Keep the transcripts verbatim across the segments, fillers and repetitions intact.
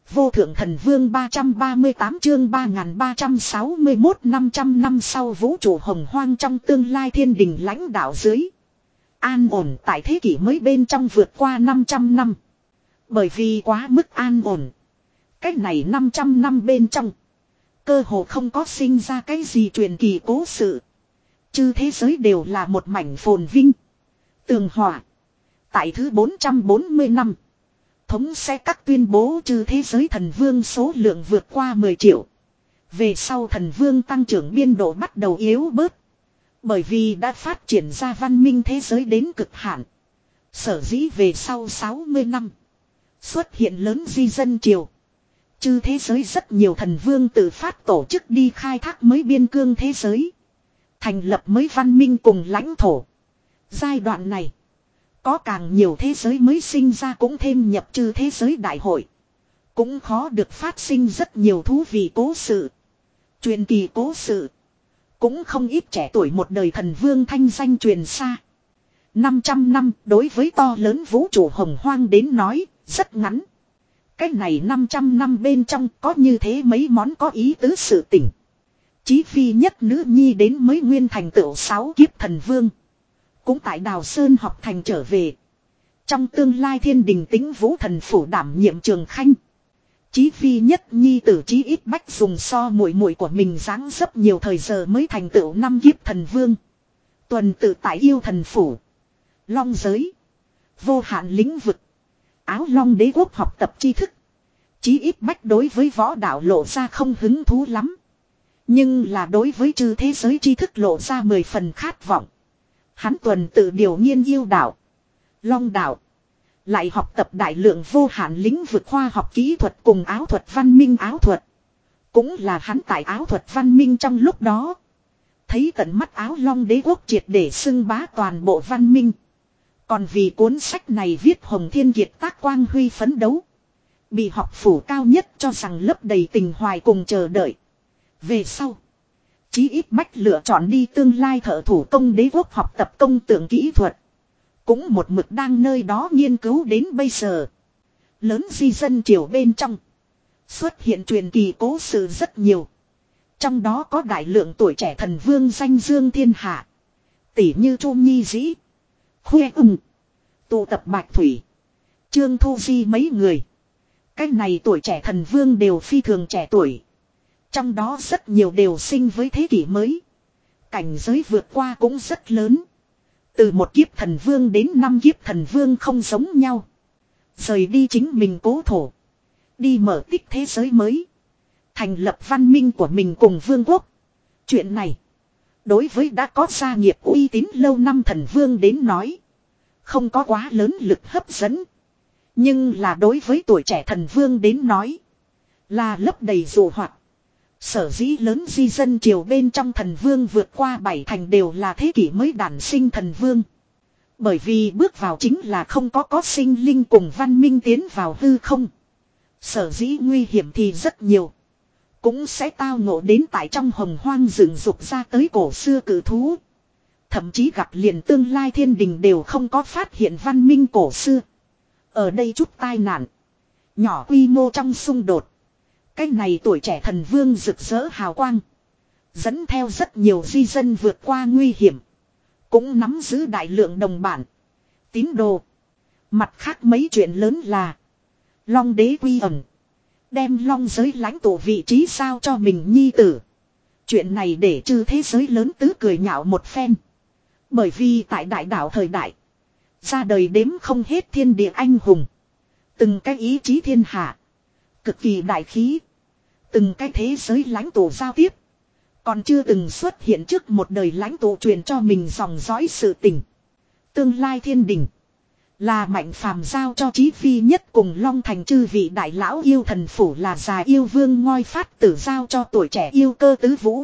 Vô thượng thần vương ba trăm ba mươi tám chương ba nghìn ba trăm sáu mươi mốt năm trăm năm sau vũ trụ hồng hoang trong tương lai thiên đình lãnh đạo dưới. An ổn tại thế kỷ mới bên trong vượt qua năm trăm năm. Bởi vì quá mức an ổn. Cách này năm trăm năm bên trong. Cơ hồ không có sinh ra cái gì truyền kỳ cố sự. Chư thế giới đều là một mảnh phồn vinh. Tường hòa. Tại thứ bốn trăm bốn mươi năm. Thống sẽ các tuyên bố chư thế giới thần vương số lượng vượt qua mười triệu. Về sau thần vương tăng trưởng biên độ bắt đầu yếu bớt. Bởi vì đã phát triển ra văn minh thế giới đến cực hạn. Sở dĩ về sau sáu mươi năm. Xuất hiện lớn di dân triều. Chư thế giới rất nhiều thần vương tự phát tổ chức đi khai thác mới biên cương thế giới. Thành lập mới văn minh cùng lãnh thổ. Giai đoạn này. Có càng nhiều thế giới mới sinh ra cũng thêm nhập chư thế giới đại hội. Cũng khó được phát sinh rất nhiều thú vị cố sự. Truyền kỳ cố sự. Cũng không ít trẻ tuổi một đời thần vương thanh danh truyền xa. năm trăm năm đối với to lớn vũ trụ hồng hoang đến nói rất ngắn. Cái này năm trăm năm bên trong có như thế mấy món có ý tứ sự tỉnh. Chí phi nhất nữ nhi đến mới nguyên thành tựu sáu kiếp thần vương. Cũng tại Đào Sơn học thành trở về. Trong tương lai thiên đình tính vũ thần phủ đảm nhiệm trường khanh. Chí phi nhất nhi tử chí ít bách dùng so muội muội của mình dáng dấp nhiều thời giờ mới thành tựu năm kiếp thần vương. Tuần tự tại yêu thần phủ. Long giới. Vô hạn lĩnh vực. Áo long đế quốc học tập tri thức. Chí ít bách đối với võ đạo lộ ra không hứng thú lắm. Nhưng là đối với chư thế giới tri thức lộ ra mười phần khát vọng. Hắn tuần tự điều nghiên yêu đạo. Long đạo. Lại học tập đại lượng vô hạn lĩnh vực khoa học kỹ thuật cùng áo thuật văn minh áo thuật. Cũng là hắn tại áo thuật văn minh trong lúc đó. Thấy tận mắt áo long đế quốc triệt để xưng bá toàn bộ văn minh. Còn vì cuốn sách này viết Hồng Thiên Kiệt tác quang huy phấn đấu. Bị học phủ cao nhất cho rằng lấp đầy tình hoài cùng chờ đợi. Về sau. Chí ít bách lựa chọn đi tương lai thợ thủ công đế quốc học tập công tượng kỹ thuật. Cũng một mực đang nơi đó nghiên cứu đến bây giờ. Lớn di dân triều bên trong. Xuất hiện truyền kỳ cố sự rất nhiều. Trong đó có đại lượng tuổi trẻ thần vương danh dương thiên hạ. Tỷ như Chu Nhi Dĩ. Khuê ưng. Tụ tập Bạch Thủy. Trương Thu Di mấy người. Cái này tuổi trẻ thần vương đều phi thường trẻ tuổi. Trong đó rất nhiều đều sinh với thế kỷ mới. Cảnh giới vượt qua cũng rất lớn. Từ một kiếp thần vương đến năm kiếp thần vương không giống nhau. Rời đi chính mình cố thổ. Đi mở tích thế giới mới. Thành lập văn minh của mình cùng vương quốc. Chuyện này. Đối với đã có gia nghiệp uy tín lâu năm thần vương đến nói. Không có quá lớn lực hấp dẫn. Nhưng là đối với tuổi trẻ thần vương đến nói. Là lấp đầy dụ hoạt. Sở dĩ lớn di dân triều bên trong thần vương vượt qua bảy thành đều là thế kỷ mới đản sinh thần vương. Bởi vì bước vào chính là không có có sinh linh cùng văn minh tiến vào hư không. Sở dĩ nguy hiểm thì rất nhiều. Cũng sẽ tao ngộ đến tại trong hồng hoang rừng rục ra tới cổ xưa cử thú. Thậm chí gặp liền tương lai thiên đình đều không có phát hiện văn minh cổ xưa. Ở đây chút tai nạn. Nhỏ quy mô trong xung đột. Cái này tuổi trẻ thần vương rực rỡ hào quang. Dẫn theo rất nhiều di dân vượt qua nguy hiểm. Cũng nắm giữ đại lượng đồng bản. Tín đồ. Mặt khác mấy chuyện lớn là. Long đế quy ẩn. Đem long giới lãnh tụ vị trí sao cho mình nhi tử. Chuyện này để chư thế giới lớn tứ cười nhạo một phen. Bởi vì tại đại đảo thời đại. Ra đời đếm không hết thiên địa anh hùng. Từng cái ý chí thiên hạ. Cực kỳ đại khí. Từng cái thế giới lãnh tụ giao tiếp. Còn chưa từng xuất hiện trước một đời lãnh tụ truyền cho mình dòng dõi sự tình. Tương lai thiên đình. Là mạnh phàm giao cho Chí Phi nhất cùng Long Thành chư vị đại lão yêu thần phủ là già yêu vương ngoi phát tử giao cho tuổi trẻ yêu cơ tứ vũ.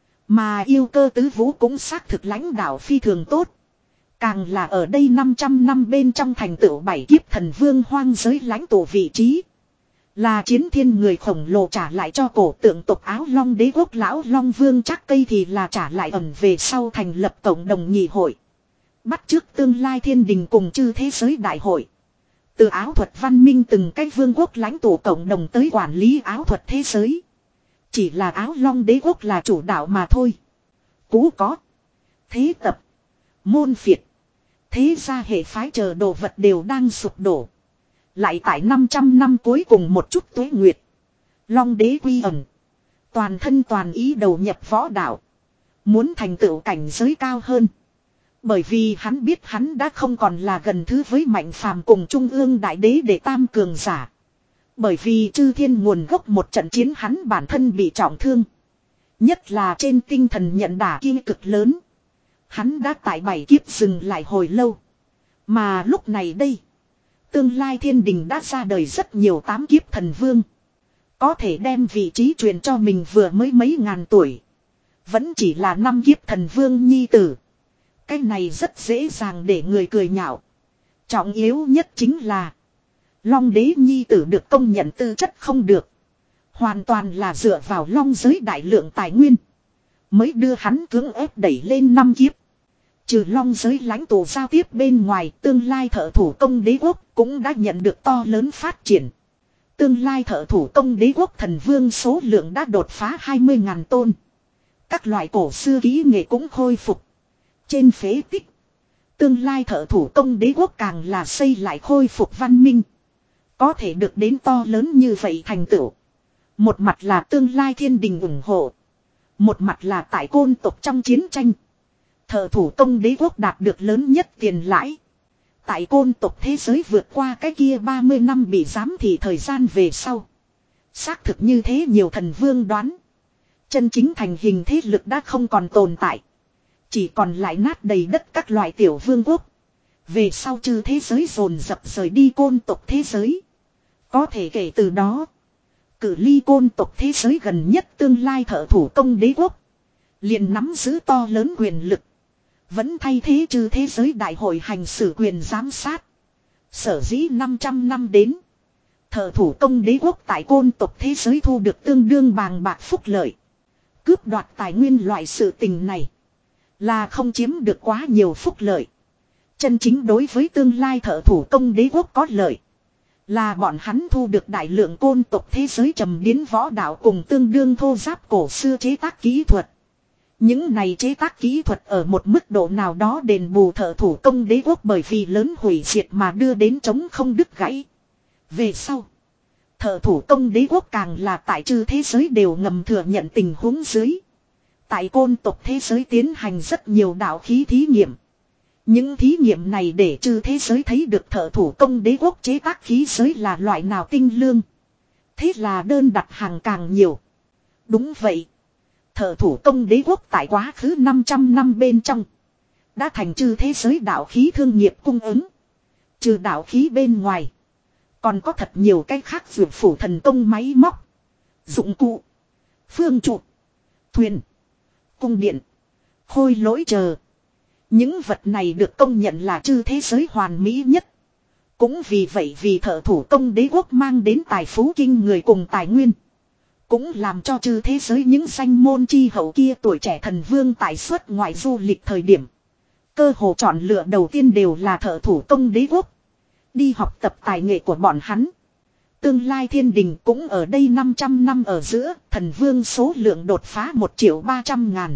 Mà yêu cơ tứ vũ cũng xác thực lãnh đạo phi thường tốt. Càng là ở đây năm trăm năm bên trong thành tựu bảy kiếp thần vương hoang giới lãnh tụ vị trí. Là chiến thiên người khổng lồ trả lại cho cổ tượng tộc áo long đế quốc lão long vương chắc cây thì là trả lại ẩn về sau thành lập cộng đồng nhị hội. Bắt trước tương lai thiên đình cùng chư thế giới đại hội. Từ áo thuật văn minh từng cái vương quốc lãnh tụ cộng đồng tới quản lý áo thuật thế giới. Chỉ là áo long đế quốc là chủ đạo mà thôi. Cũ có. Thế tập. Môn phiệt. Thế ra hệ phái chờ đồ vật đều đang sụp đổ. Lại tại năm trăm năm cuối cùng một chút tuế nguyệt. Long đế quy ẩn. Toàn thân toàn ý đầu nhập võ đạo. Muốn thành tựu cảnh giới cao hơn. Bởi vì hắn biết hắn đã không còn là gần thứ với Mạnh Phàm cùng Trung ương Đại Đế để tam cường giả. Bởi vì chư thiên nguồn gốc một trận chiến hắn bản thân bị trọng thương. Nhất là trên tinh thần nhận đả kia cực lớn. Hắn đã tại bảy kiếp dừng lại hồi lâu. Mà lúc này đây. Tương lai thiên đình đã ra đời rất nhiều tám kiếp thần vương. Có thể đem vị trí truyền cho mình vừa mới mấy ngàn tuổi. Vẫn chỉ là năm kiếp thần vương nhi tử. Cái này rất dễ dàng để người cười nhạo. Trọng yếu nhất chính là. Long đế nhi tử được công nhận tư chất không được. Hoàn toàn là dựa vào long giới đại lượng tài nguyên. Mới đưa hắn cưỡng ép đẩy lên năm kiếp. Trừ long giới lãnh tụ giao tiếp bên ngoài, tương lai thợ thủ công đế quốc cũng đã nhận được to lớn phát triển. Tương lai thợ thủ công đế quốc thần vương số lượng đã đột phá hai mươi ngàn tôn. Các loại cổ xưa kỹ nghệ cũng khôi phục. Trên phế tích, tương lai thợ thủ công đế quốc càng là xây lại khôi phục văn minh. Có thể được đến to lớn như vậy thành tựu. Một mặt là tương lai thiên đình ủng hộ. Một mặt là tại côn tộc trong chiến tranh. Thợ thủ công đế quốc đạt được lớn nhất tiền lãi. Tại côn tộc thế giới vượt qua cái kia ba mươi năm bị giám thị thời gian về sau. Xác thực như thế nhiều thần vương đoán. Chân chính thành hình thế lực đã không còn tồn tại. Chỉ còn lại nát đầy đất các loại tiểu vương quốc. Về sau chư thế giới dồn dập rời đi côn tộc thế giới. Có thể kể từ đó. Cự ly côn tộc thế giới gần nhất tương lai thợ thủ công đế quốc. Liền nắm giữ to lớn quyền lực. Vẫn thay thế chư thế giới đại hội hành xử quyền giám sát. Sở dĩ năm trăm năm đến. Thợ thủ công đế quốc tại côn tộc thế giới thu được tương đương bàng bạc phúc lợi. Cướp đoạt tài nguyên loại sự tình này. Là không chiếm được quá nhiều phúc lợi. Chân chính đối với tương lai thợ thủ công đế quốc có lợi. Là bọn hắn thu được đại lượng côn tộc thế giới trầm biến võ đạo cùng tương đương thô giáp cổ xưa chế tác kỹ thuật. Những này chế tác kỹ thuật ở một mức độ nào đó đền bù thợ thủ công đế quốc bởi vì lớn hủy diệt mà đưa đến chống không đứt gãy. Về sau, thợ thủ công đế quốc càng là tại chư thế giới đều ngầm thừa nhận tình huống dưới. Tại côn tộc thế giới tiến hành rất nhiều đạo khí thí nghiệm. Những thí nghiệm này để chư thế giới thấy được thợ thủ công đế quốc chế tác khí giới là loại nào tinh lương. Thế là đơn đặt hàng càng nhiều. Đúng vậy. Thợ thủ công đế quốc tại quá khứ năm trăm năm bên trong. Đã thành chư thế giới đạo khí thương nghiệp cung ứng. Trừ đạo khí bên ngoài. Còn có thật nhiều cái khác vượt phủ thần công máy móc. Dụng cụ. Phương trụ. Thuyền. Cung điện. Khôi lỗi chờ. Những vật này được công nhận là chư thế giới hoàn mỹ nhất. Cũng vì vậy vì thợ thủ công đế quốc mang đến tài phú kinh người cùng tài nguyên. Cũng làm cho chư thế giới những danh môn chi hậu kia tuổi trẻ thần vương tại xuất ngoại du lịch thời điểm. Cơ hồ chọn lựa đầu tiên đều là thợ thủ công đế quốc. Đi học tập tài nghệ của bọn hắn. Tương lai thiên đình cũng ở đây năm trăm năm ở giữa, thần vương số lượng đột phá một triệu ba trăm ngàn.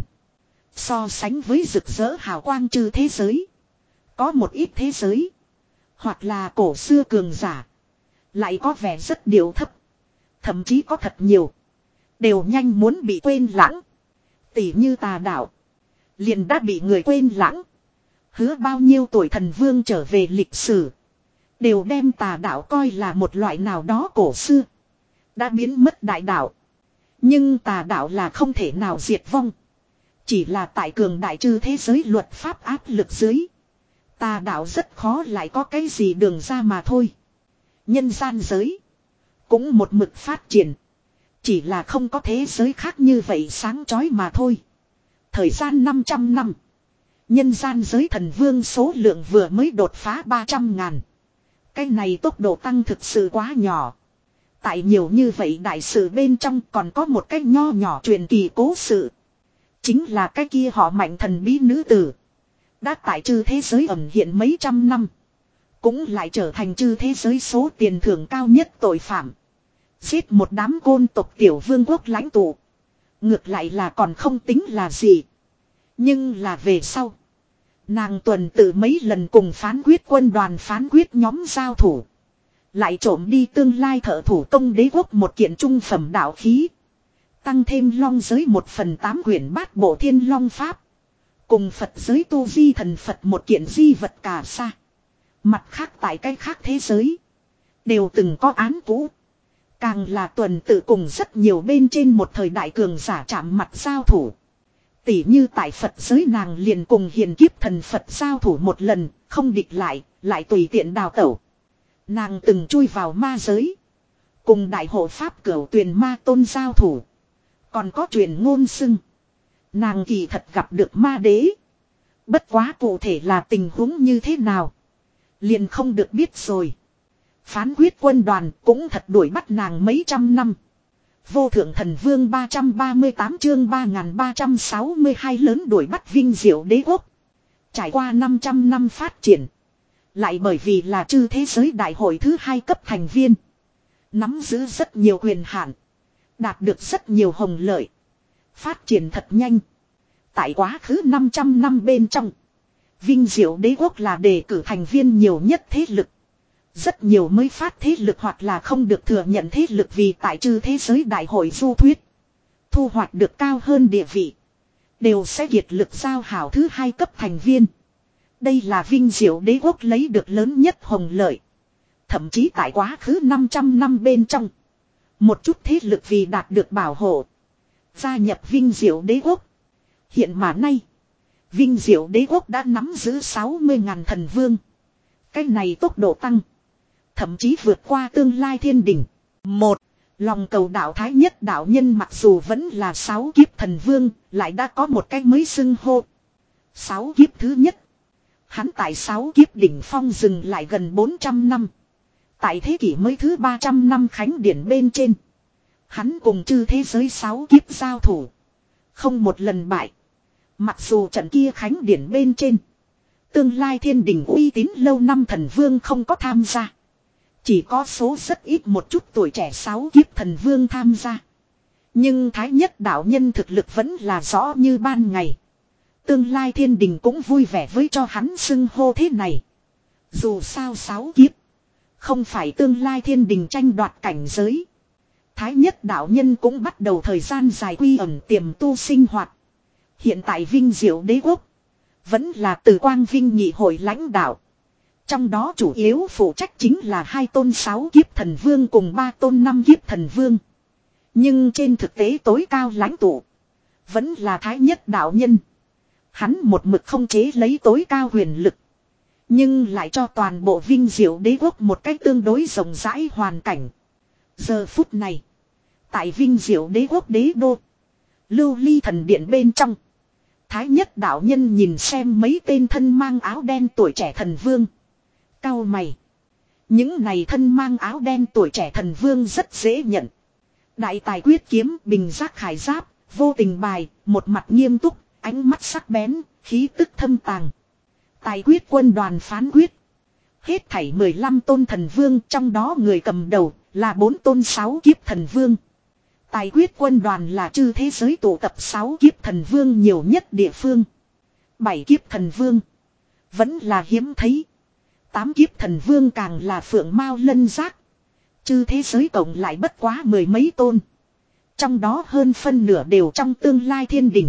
So sánh với rực rỡ hào quang chư thế giới. Có một ít thế giới. Hoặc là cổ xưa cường giả. Lại có vẻ rất điệu thấp. Thậm chí có thật nhiều. Đều nhanh muốn bị quên lãng. Tỉ như tà đạo. Liền đã bị người quên lãng. Hứa bao nhiêu tuổi thần vương trở về lịch sử. Đều đem tà đạo coi là một loại nào đó cổ xưa. Đã biến mất đại đạo. Nhưng tà đạo là không thể nào diệt vong. Chỉ là tại cường đại chư thế giới luật pháp áp lực dưới. Tà đạo rất khó lại có cái gì đường ra mà thôi. Nhân gian giới. Cũng một mực phát triển. Chỉ là không có thế giới khác như vậy sáng chói mà thôi. Thời gian năm trăm năm. Nhân gian giới thần vương số lượng vừa mới đột phá ba trăm ngàn. Cái này tốc độ tăng thực sự quá nhỏ. Tại nhiều như vậy đại sự bên trong còn có một cái nho nhỏ truyền kỳ cố sự. Chính là cái kia họ Mạnh thần bí nữ tử. Đã tại chư thế giới ẩn hiện mấy trăm năm. Cũng lại trở thành chư thế giới số tiền thưởng cao nhất tội phạm. Giết một đám côn tộc tiểu vương quốc lãnh tụ. Ngược lại là còn không tính là gì. Nhưng là về sau. Nàng tuần tự mấy lần cùng phán quyết quân đoàn phán quyết nhóm giao thủ. Lại trộm đi tương lai thợ thủ công đế quốc một kiện trung phẩm đạo khí. Tăng thêm long giới một phần tám quyển bát bộ thiên long pháp. Cùng Phật giới tu di thần Phật một kiện di vật cả sa. Mặt khác tại cái khác thế giới. Đều từng có án cũ. Càng là tuần tự cùng rất nhiều bên trên một thời đại cường giả chạm mặt giao thủ. Tỉ như tại Phật giới nàng liền cùng hiền kiếp thần Phật giao thủ một lần, không địch lại, lại tùy tiện đào tẩu. Nàng từng chui vào ma giới. Cùng đại hộ pháp cửu tuyền ma tôn giao thủ. Còn có truyền ngôn xưng. Nàng kỳ thật gặp được ma đế. Bất quá cụ thể là tình huống như thế nào. Liền không được biết rồi. Phán quyết quân đoàn cũng thật đuổi bắt nàng mấy trăm năm. Vô thượng thần vương ba trăm ba mươi tám chương ba nghìn ba trăm sáu mươi hai lớn đuổi bắt vinh diệu đế quốc. Trải qua năm trăm năm phát triển. Lại bởi vì là chư thế giới đại hội thứ hai cấp thành viên. Nắm giữ rất nhiều quyền hạn. Đạt được rất nhiều hồng lợi. Phát triển thật nhanh. Tại quá khứ năm trăm năm bên trong. Vinh diệu đế quốc là đề cử thành viên nhiều nhất thế lực. Rất nhiều mới phát thế lực hoặc là không được thừa nhận thế lực vì tại chư thế giới đại hội du thuyết. Thu hoạch được cao hơn địa vị. Đều sẽ kiệt lực giao hảo thứ hai cấp thành viên. Đây là vinh diệu đế quốc lấy được lớn nhất hồng lợi. Thậm chí tại quá khứ năm trăm năm bên trong. Một chút thế lực vì đạt được bảo hộ. Gia nhập vinh diệu đế quốc. Hiện mà nay. Vinh diệu đế quốc đã nắm giữ sáu mươi ngàn thần vương. Cái này tốc độ tăng. Thậm chí vượt qua tương lai thiên đỉnh. Một. Lòng cầu đạo thái nhất đạo nhân mặc dù vẫn là sáu kiếp thần vương. Lại đã có một cái mới xưng hô. Sáu kiếp thứ nhất. Hắn tại sáu kiếp đỉnh phong dừng lại gần bốn trăm năm. Tại thế kỷ mới thứ ba trăm năm khánh điển bên trên. Hắn cùng chư thế giới sáu kiếp giao thủ. Không một lần bại. Mặc dù trận kia khánh điển bên trên. Tương lai thiên đình uy tín lâu năm thần vương không có tham gia. Chỉ có số rất ít một chút tuổi trẻ sáu kiếp thần vương tham gia. Nhưng thái nhất đạo nhân thực lực vẫn là rõ như ban ngày. Tương lai thiên đình cũng vui vẻ với cho hắn xưng hô thế này. Dù sao sáu kiếp. Không phải tương lai thiên đình tranh đoạt cảnh giới. Thái nhất đạo nhân cũng bắt đầu thời gian dài quy ẩn tiềm tu sinh hoạt. Hiện tại vinh diệu đế quốc. Vẫn là từ quang vinh nhị hội lãnh đạo. Trong đó chủ yếu phụ trách chính là hai tôn sáu kiếp thần vương cùng ba tôn năm kiếp thần vương. Nhưng trên thực tế tối cao lãnh tụ. Vẫn là thái nhất đạo nhân. Hắn một mực không chế lấy tối cao huyền lực. Nhưng lại cho toàn bộ vinh diệu đế quốc một cách tương đối rộng rãi hoàn cảnh. Giờ phút này. Tại vinh diệu đế quốc đế đô. Lưu ly thần điện bên trong. Thái nhất đạo nhân nhìn xem mấy tên thân mang áo đen tuổi trẻ thần vương. Cau mày. Những này thân mang áo đen tuổi trẻ thần vương rất dễ nhận. Đại tài quyết kiếm bình giác khải giáp. Vô tình bài. Một mặt nghiêm túc. Ánh mắt sắc bén. Khí tức thâm tàng. Tài quyết quân đoàn phán quyết. Hết thảy mười lăm tôn thần vương. Trong đó người cầm đầu là bốn tôn sáu kiếp thần vương. Tài quyết quân đoàn là chư thế giới tụ tập sáu kiếp thần vương nhiều nhất địa phương. bảy kiếp thần vương. Vẫn là hiếm thấy. tám kiếp thần vương càng là phượng mao lân giác. Chư thế giới cộng lại bất quá mười mấy tôn. Trong đó hơn phân nửa đều trong tương lai thiên đình.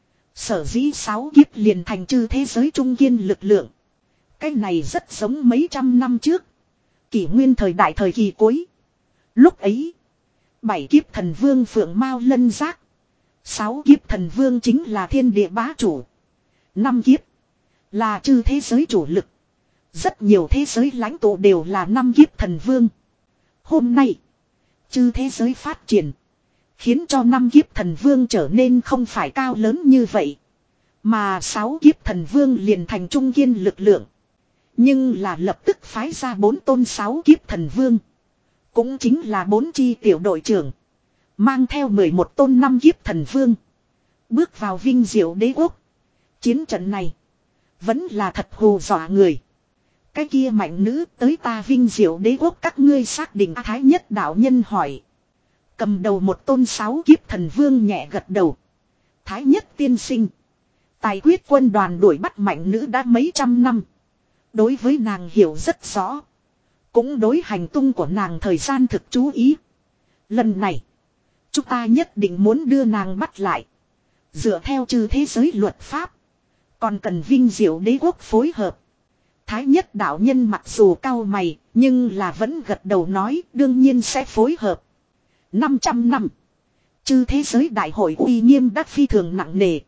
Sở dĩ sáu kiếp liền thành chư thế giới trung kiên lực lượng. Cái này rất giống mấy trăm năm trước. Kỷ nguyên thời đại thời kỳ cuối. Lúc ấy. Bảy kiếp thần vương phượng mao lân giác. Sáu kiếp thần vương chính là thiên địa bá chủ. Năm kiếp. Là chư thế giới chủ lực. Rất nhiều thế giới lãnh tụ đều là năm kiếp thần vương. Hôm nay. Chư thế giới phát triển. Khiến cho năm kiếp thần vương trở nên không phải cao lớn như vậy. Mà sáu kiếp thần vương liền thành trung kiên lực lượng. Nhưng là lập tức phái ra bốn tôn sáu kiếp thần vương. Cũng chính là bốn chi tiểu đội trưởng. Mang theo mười một tôn năm kiếp thần vương. Bước vào vinh diệu đế quốc. Chiến trận này. Vẫn là thật hù dọa người. Cái kia mạnh nữ tới ta vinh diệu đế quốc các ngươi xác định Thái Nhất đạo nhân hỏi. Cầm đầu một tôn sáu kiếp thần vương nhẹ gật đầu. Thái Nhất tiên sinh. Tài quyết quân đoàn đuổi bắt mạnh nữ đã mấy trăm năm. Đối với nàng hiểu rất rõ. Cũng đối hành tung của nàng thời gian thực chú ý. Lần này. Chúng ta nhất định muốn đưa nàng bắt lại. Dựa theo chư thế giới luật pháp. Còn cần vinh diệu đế quốc phối hợp. Thái Nhất đạo nhân mặc dù cau mày. Nhưng là vẫn gật đầu nói đương nhiên sẽ phối hợp. năm trăm năm. Chư thế giới đại hội uy nghiêm đã phi thường nặng nề.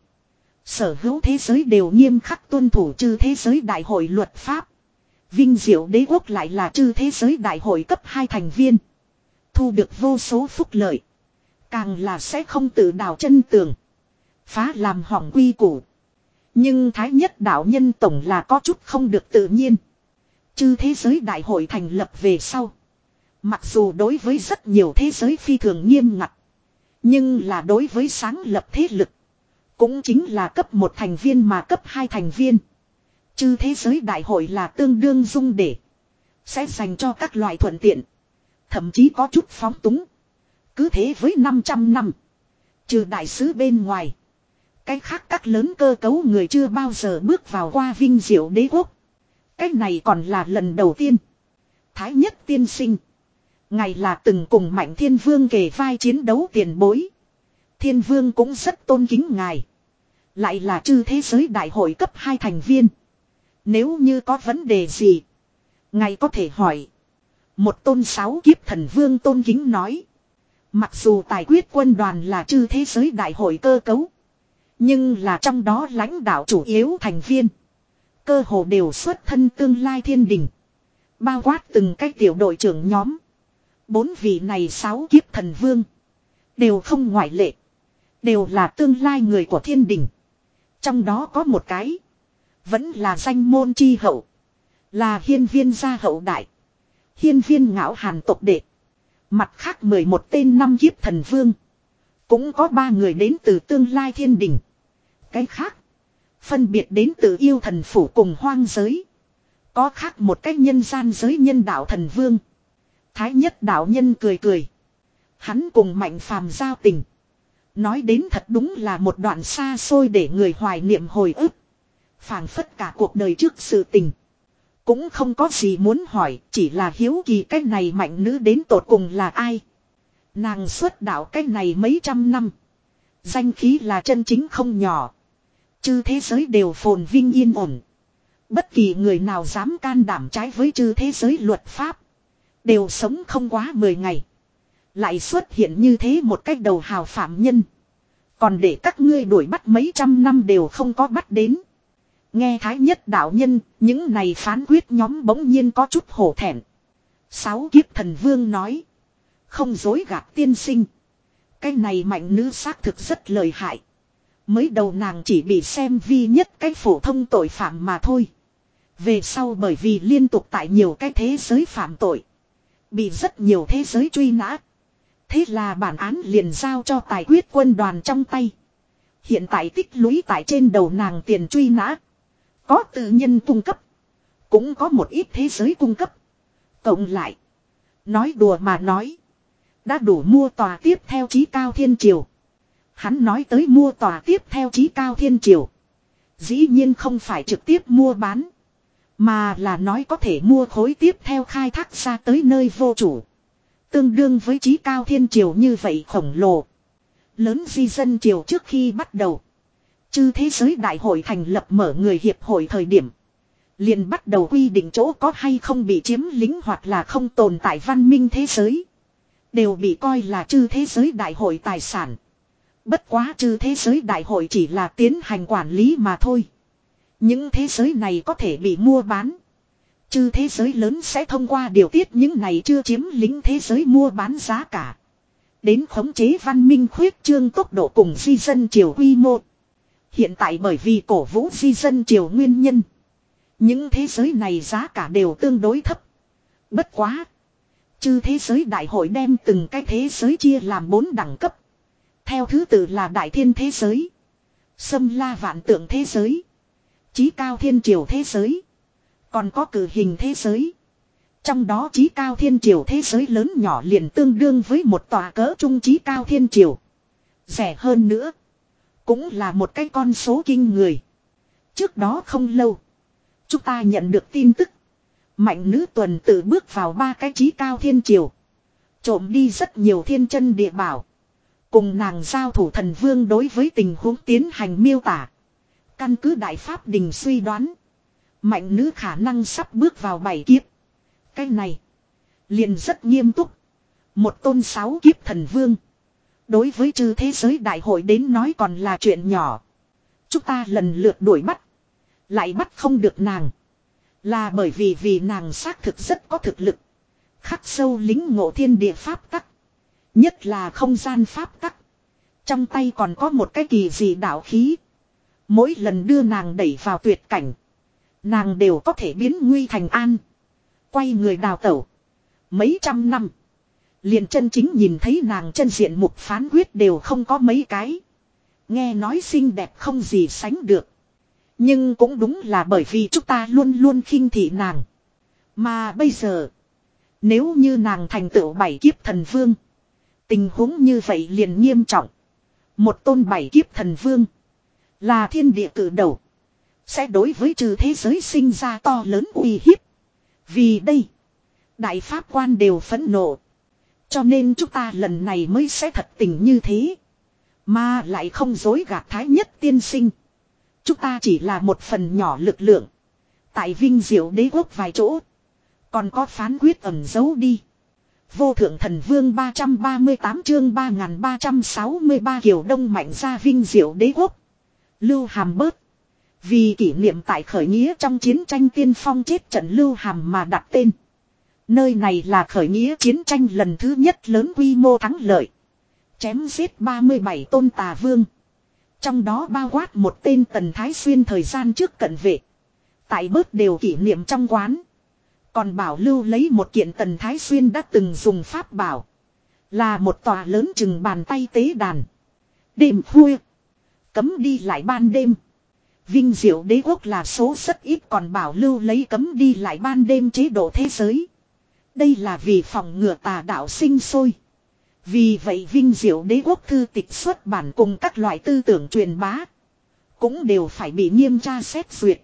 Sở hữu thế giới đều nghiêm khắc tuân thủ chư thế giới đại hội luật pháp. Vinh diệu đế quốc lại là chư thế giới đại hội cấp hai thành viên. Thu được vô số phúc lợi. Càng là sẽ không tự đào chân tường. Phá làm hỏng quy củ. Nhưng Thái Nhất đạo nhân tổng là có chút không được tự nhiên. Chư thế giới đại hội thành lập về sau. Mặc dù đối với rất nhiều thế giới phi thường nghiêm ngặt. Nhưng là đối với sáng lập thế lực. Cũng chính là cấp một thành viên mà cấp hai thành viên. Chư thế giới đại hội là tương đương dung để. Sẽ dành cho các loại thuận tiện. Thậm chí có chút phóng túng. Cứ thế với năm trăm năm. Trừ đại sứ bên ngoài. Cái khác các lớn cơ cấu người chưa bao giờ bước vào qua vinh diệu đế quốc. Cái này còn là lần đầu tiên. Thái Nhất tiên sinh. Ngài là từng cùng Mạnh Thiên Vương kề vai chiến đấu tiền bối. Thiên Vương cũng rất tôn kính ngài. Lại là chư thế giới đại hội cấp hai thành viên. Nếu như có vấn đề gì. Ngài có thể hỏi. Một tôn sáu kiếp thần vương tôn kính nói. Mặc dù tài quyết quân đoàn là chư thế giới đại hội cơ cấu. Nhưng là trong đó lãnh đạo chủ yếu thành viên. Cơ hồ đều xuất thân tương lai thiên đình. Bao quát từng cái tiểu đội trưởng nhóm. Bốn vị này sáu kiếp thần vương. Đều không ngoại lệ. Đều là tương lai người của thiên đình. Trong đó có một cái. Vẫn là danh môn chi hậu. Là hiên viên gia hậu đại. Hiên viên ngạo hàn tộc đệ. Mặt khác mười một tên năm kiếp thần vương. Cũng có ba người đến từ tương lai thiên đình. Cái khác. Phân biệt đến từ yêu thần phủ cùng hoang giới. Có khác một cách nhân gian giới nhân đạo thần vương. Thái Nhất đạo nhân cười cười. Hắn cùng Mạnh Phàm giao tình. Nói đến thật đúng là một đoạn xa xôi để người hoài niệm hồi ức. Phảng phất cả cuộc đời trước sự tình. Cũng không có gì muốn hỏi, chỉ là hiếu kỳ cái này mạnh nữ đến tột cùng là ai. Nàng xuất đạo cái này mấy trăm năm. Danh khí là chân chính không nhỏ. Chư thế giới đều phồn vinh yên ổn. Bất kỳ người nào dám can đảm trái với chư thế giới luật pháp. Đều sống không quá mười ngày. Lại xuất hiện như thế một cách đầu hào phạm nhân. Còn để các ngươi đuổi bắt mấy trăm năm đều không có bắt đến. Nghe Thái Nhất đạo nhân, những này phán quyết nhóm bỗng nhiên có chút hổ thẹn. Sáu kiếp thần vương nói. Không dối gạt tiên sinh. Cái này mạnh nữ xác thực rất lợi hại. Mới đầu nàng chỉ bị xem vi nhất cái phổ thông tội phạm mà thôi. Về sau bởi vì liên tục tại nhiều cái thế giới phạm tội. Bị rất nhiều thế giới truy nã. Thế là bản án liền giao cho tài quyết quân đoàn trong tay. Hiện tại tích lũy tại trên đầu nàng tiền truy nã. Có tư nhân cung cấp. Cũng có một ít thế giới cung cấp. Cộng lại. Nói đùa mà nói. Đã đủ mua tòa tiếp theo chí cao thiên triều. Hắn nói tới mua tòa tiếp theo chí cao thiên triều. Dĩ nhiên không phải trực tiếp mua bán. Mà là nói có thể mua khối tiếp theo khai thác ra tới nơi vô chủ. Tương đương với chí cao thiên triều như vậy khổng lồ. Lớn di dân triều trước khi bắt đầu. Chư thế giới đại hội thành lập mở người hiệp hội thời điểm. Liền bắt đầu quy định chỗ có hay không bị chiếm lĩnh hoặc là không tồn tại văn minh thế giới. Đều bị coi là chư thế giới đại hội tài sản. Bất quá chư thế giới đại hội chỉ là tiến hành quản lý mà thôi. Những thế giới này có thể bị mua bán. Chư thế giới lớn sẽ thông qua điều tiết những này chưa chiếm lĩnh thế giới mua bán giá cả. Đến khống chế văn minh khuyết trương tốc độ cùng di dân triều quy mô. Hiện tại bởi vì cổ vũ di dân triều nguyên nhân. Những thế giới này giá cả đều tương đối thấp. Bất quá. Chư thế giới đại hội đem từng cái thế giới chia làm bốn đẳng cấp. Theo thứ tự là đại thiên thế giới. Xâm la vạn tượng thế giới. Chí cao thiên triều thế giới. Còn có cử hình thế giới. Trong đó chí cao thiên triều thế giới lớn nhỏ liền tương đương với một tòa cỡ trung chí cao thiên triều. Rẻ hơn nữa. Cũng là một cái con số kinh người. Trước đó không lâu. Chúng ta nhận được tin tức. Mạnh nữ tuần tự bước vào ba cái chí cao thiên triều. Trộm đi rất nhiều thiên chân địa bảo. Cùng nàng giao thủ thần vương đối với tình huống tiến hành miêu tả. Căn cứ đại pháp đình suy đoán. Mạnh nữ khả năng sắp bước vào bảy kiếp. Cái này. Liền rất nghiêm túc. Một tôn sáu kiếp thần vương. Đối với chư thế giới đại hội đến nói còn là chuyện nhỏ. Chúng ta lần lượt đuổi bắt. Lại bắt không được nàng. Là bởi vì vì nàng xác thực rất có thực lực. Khắc sâu lính ngộ thiên địa pháp tắc. Nhất là không gian pháp tắc. Trong tay còn có một cái kỳ dị đạo khí. Mỗi lần đưa nàng đẩy vào tuyệt cảnh. Nàng đều có thể biến nguy thành an. Quay người đào tẩu. Mấy trăm năm. Liền chân chính nhìn thấy nàng chân diện mục phán quyết đều không có mấy cái. Nghe nói xinh đẹp không gì sánh được. Nhưng cũng đúng là bởi vì chúng ta luôn luôn khinh thị nàng. Mà bây giờ. Nếu như nàng thành tựu bảy kiếp thần vương. Tình huống như vậy liền nghiêm trọng. Một tôn bảy kiếp thần vương. Là thiên địa cử đầu. Sẽ đối với trừ thế giới sinh ra to lớn uy hiếp. Vì đây. Đại pháp quan đều phẫn nộ. Cho nên chúng ta lần này mới sẽ thật tình như thế. Mà lại không dối gạt thái nhất tiên sinh. Chúng ta chỉ là một phần nhỏ lực lượng. Tại vinh diệu đế quốc vài chỗ. Còn có phán quyết ẩn giấu đi. Vô thượng thần vương ba trăm ba mươi tám chương ba nghìn ba trăm sáu mươi ba Kiều Đông mạnh ra vinh diệu đế quốc. Lưu Hàm bớt. Vì kỷ niệm tại khởi nghĩa trong chiến tranh tiên phong chết trận Lưu Hàm mà đặt tên. Nơi này là khởi nghĩa chiến tranh lần thứ nhất lớn quy mô thắng lợi. Chém giết ba mươi bảy tôn tà vương. Trong đó bao quát một tên Tần Thái Xuyên thời gian trước cận vệ. Tại bớt đều kỷ niệm trong quán. Còn bảo lưu lấy một kiện Tần Thái Xuyên đã từng dùng pháp bảo. Là một tòa lớn chừng bàn tay tế đàn. Đêm khuya. Cấm đi lại ban đêm. Vinh diệu đế quốc là số rất ít còn bảo lưu lấy cấm đi lại ban đêm chế độ thế giới. Đây là vì phòng ngừa tà đạo sinh sôi. Vì vậy vinh diệu đế quốc thư tịch xuất bản cùng các loại tư tưởng truyền bá. Cũng đều phải bị nghiêm tra xét duyệt.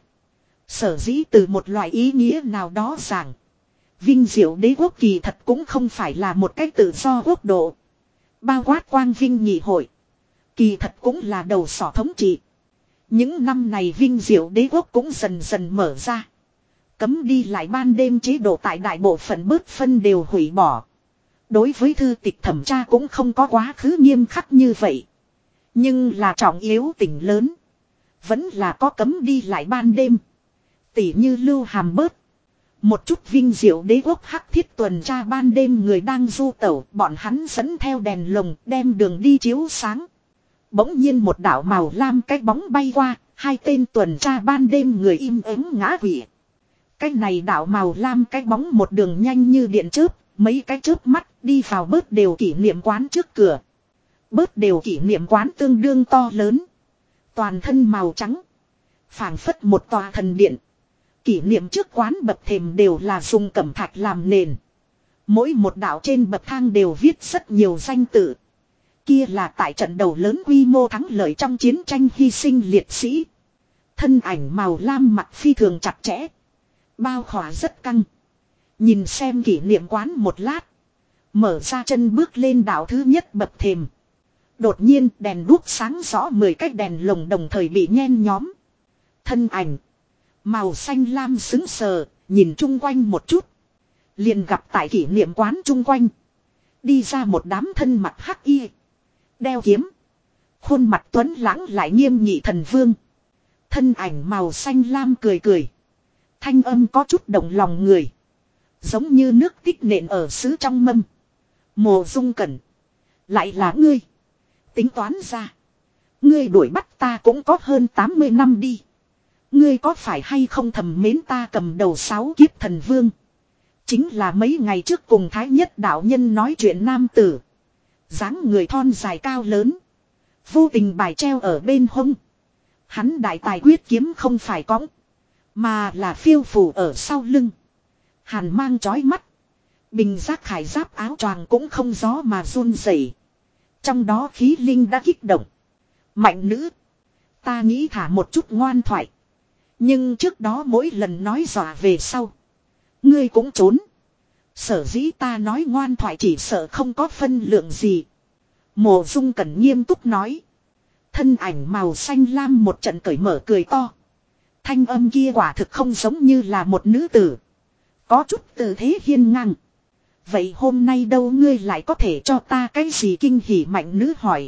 Sở dĩ từ một loại ý nghĩa nào đó rằng. Vinh diệu đế quốc kỳ thật cũng không phải là một cách tự do quốc độ. Bao quát quang vinh nhị hội. Kỳ thật cũng là đầu sỏ thống trị. Những năm này vinh diệu đế quốc cũng dần dần mở ra. Cấm đi lại ban đêm chế độ tại đại bộ phận bớt phân đều hủy bỏ. Đối với thư tịch thẩm tra cũng không có quá khứ nghiêm khắc như vậy. Nhưng là trọng yếu tỉnh lớn. Vẫn là có cấm đi lại ban đêm. Tỉ như Lưu Hàm bớt. Một chút vinh diệu đế quốc hắc thiết tuần tra ban đêm người đang du tẩu. Bọn hắn dẫn theo đèn lồng đem đường đi chiếu sáng. Bỗng nhiên một đảo màu lam cái bóng bay qua. Hai tên tuần tra ban đêm người im ắng ngã quỵ. Cái này đảo màu lam cái bóng một đường nhanh như điện chớp. Mấy cái chớp mắt đi vào bớt đều kỷ niệm quán trước cửa. Bớt đều kỷ niệm quán tương đương to lớn. Toàn thân màu trắng. Phảng phất một tòa thần điện. Kỷ niệm trước quán bậc thềm đều là dùng cẩm thạch làm nền. Mỗi một đạo trên bậc thang đều viết rất nhiều danh tự. Kia là tại trận đầu lớn quy mô thắng lợi trong chiến tranh hy sinh liệt sĩ. Thân ảnh màu lam mặt phi thường chặt chẽ. Bao khỏa rất căng. Nhìn xem kỷ niệm quán một lát. Mở ra chân bước lên đảo thứ nhất bậc thềm. Đột nhiên đèn đuốc sáng rõ mười cái đèn lồng đồng thời bị nhen nhóm. Thân ảnh. Màu xanh lam xứng sờ. Nhìn chung quanh một chút. Liền gặp tại kỷ niệm quán chung quanh. Đi ra một đám thân mặt hắc y. Đeo kiếm. Khuôn mặt tuấn lãng lại nghiêm nghị thần vương. Thân ảnh màu xanh lam cười cười. Thanh âm có chút động lòng người. Giống như nước tích nện ở sứ trong mâm. Mộ Dung Cẩn. Lại là ngươi. Tính toán ra. Ngươi đuổi bắt ta cũng có hơn tám mươi năm đi. Ngươi có phải hay không thầm mến ta cầm đầu sáu kiếp thần vương. Chính là mấy ngày trước cùng Thái Nhất đạo nhân nói chuyện nam tử. Dáng người thon dài cao lớn. Vô tình bài treo ở bên hông. Hắn đại tài quyết kiếm không phải cõng. Mà là phiêu phù ở sau lưng. Hàn mang chói mắt. Bình giác khải giáp áo choàng cũng không gió mà run rẩy. Trong đó khí linh đã kích động. Mạnh nữ. Ta nghĩ thả một chút ngoan thoại. Nhưng trước đó mỗi lần nói dọa về sau. Ngươi cũng trốn. Sở dĩ ta nói ngoan thoại chỉ sợ không có phân lượng gì. Mộ Dung Cẩn nghiêm túc nói. Thân ảnh màu xanh lam một trận cởi mở cười to. Thanh âm kia quả thực không giống như là một nữ tử. Có chút tư thế hiên ngang. Vậy hôm nay đâu ngươi lại có thể cho ta cái gì kinh hỉ mạnh nữ hỏi.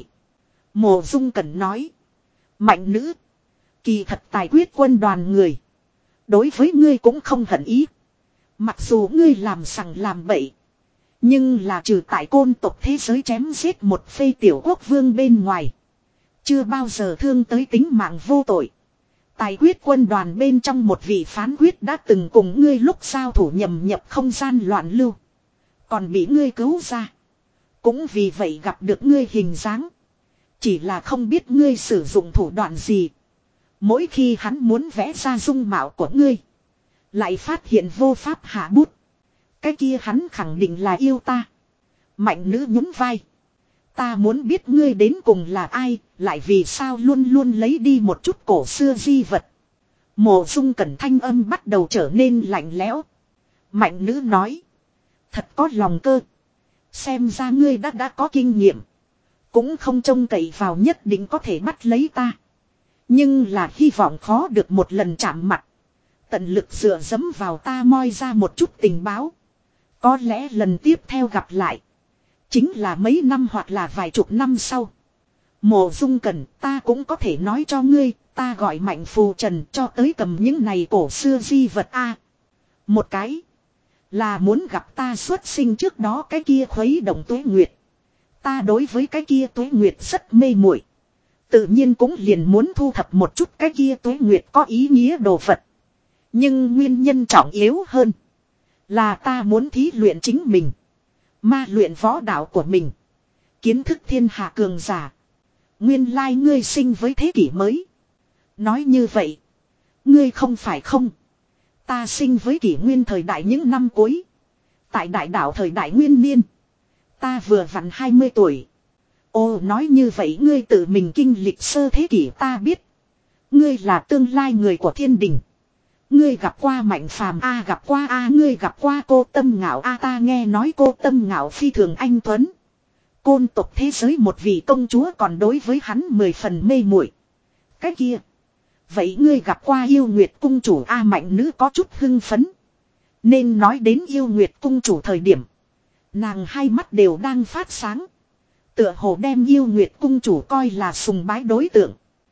Mộ Dung Cẩn nói. Mạnh nữ. Kỳ thật tài quyết quân đoàn người. Đối với ngươi cũng không hận ý. Mặc dù ngươi làm sằng làm bậy. Nhưng là trừ tại côn tộc thế giới chém giết một phê tiểu quốc vương bên ngoài. Chưa bao giờ thương tới tính mạng vô tội. Tài quyết quân đoàn bên trong một vị phán quyết đã từng cùng ngươi lúc giao thủ nhầm nhập không gian loạn lưu. Còn bị ngươi cứu ra. Cũng vì vậy gặp được ngươi hình dáng. Chỉ là không biết ngươi sử dụng thủ đoạn gì. Mỗi khi hắn muốn vẽ ra dung mạo của ngươi. Lại phát hiện vô pháp hạ bút. Cái kia hắn khẳng định là yêu ta. Mạnh nữ nhún vai. Ta muốn biết ngươi đến cùng là ai. Lại vì sao luôn luôn lấy đi một chút cổ xưa di vật. Mộ Dung Cẩn thanh âm bắt đầu trở nên lạnh lẽo. Mạnh nữ nói. Thật có lòng cơ. Xem ra ngươi đã đã có kinh nghiệm. Cũng không trông cậy vào nhất định có thể bắt lấy ta. Nhưng là hy vọng khó được một lần chạm mặt. Tận lực dựa dẫm vào ta moi ra một chút tình báo. Có lẽ lần tiếp theo gặp lại. Chính là mấy năm hoặc là vài chục năm sau. Mộ Dung Cẩn ta cũng có thể nói cho ngươi. Ta gọi Mạnh Phù Trần cho tới cầm những này cổ xưa di vật a. Một cái. Là muốn gặp ta xuất sinh trước đó cái kia khuấy động tuế nguyệt. Ta đối với cái kia tuế nguyệt rất mê muội. Tự nhiên cũng liền muốn thu thập một chút cái kia tuế nguyệt có ý nghĩa đồ vật. Nhưng nguyên nhân trọng yếu hơn. Là ta muốn thí luyện chính mình. Ma luyện võ đạo của mình. Kiến thức thiên hạ cường giả. Nguyên lai ngươi sinh với thế kỷ mới. Nói như vậy. Ngươi không phải không. Ta sinh với kỷ nguyên thời đại những năm cuối. Tại đại đảo thời đại nguyên niên. Ta vừa vặn hai mươi tuổi. Ồ nói như vậy ngươi tự mình kinh lịch sơ thế kỷ ta biết. Ngươi là tương lai người của thiên đình. Ngươi gặp qua Mạnh Phàm a gặp qua a ngươi gặp qua cô Tâm Ngạo a ta nghe nói cô Tâm Ngạo phi thường anh tuấn. Côn tộc thế giới một vị công chúa còn đối với hắn mười phần mê muội. Cái kia. Vậy ngươi gặp qua yêu nguyệt cung chủ a mạnh nữ có chút hưng phấn. Nên nói đến yêu nguyệt cung chủ thời điểm. Nàng hai mắt đều đang phát sáng. Tựa hồ đem yêu nguyệt cung chủ coi là sùng bái đối tượng.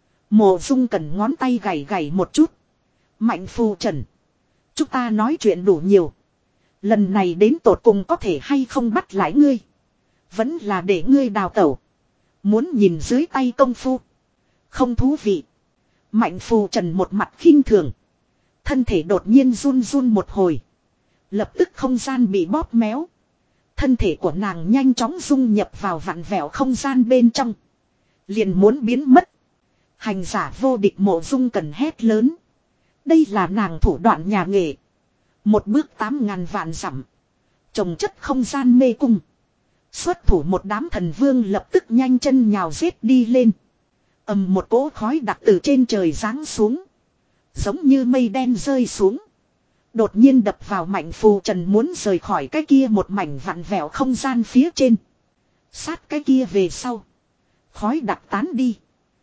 Mộ Dung Cẩn ngón tay gảy gảy một chút. Mạnh Phù Trần. Chúng ta nói chuyện đủ nhiều. Lần này đến tột cùng có thể hay không bắt lại ngươi. Vẫn là để ngươi đào tẩu. Muốn nhìn dưới tay công phu. Không thú vị. Mạnh Phù Trần một mặt khinh thường. Thân thể đột nhiên run run một hồi. Lập tức không gian bị bóp méo. Thân thể của nàng nhanh chóng dung nhập vào vặn vẹo không gian bên trong. Liền muốn biến mất. Hành giả vô địch Mộ Dung Cẩn hét lớn. Đây là nàng thủ đoạn nhà nghề. Một bước tám ngàn vạn dặm. Trồng chất không gian mê cung. Xuất thủ một đám thần vương lập tức nhanh chân nhào giết đi lên. Ầm một cỗ khói đặc từ trên trời giáng xuống. Giống như mây đen rơi xuống. Đột nhiên đập vào Mạnh Phù Trần muốn rời khỏi cái kia một mảnh vặn vẹo không gian phía trên. Sát cái kia về sau. Khói đặc tán đi.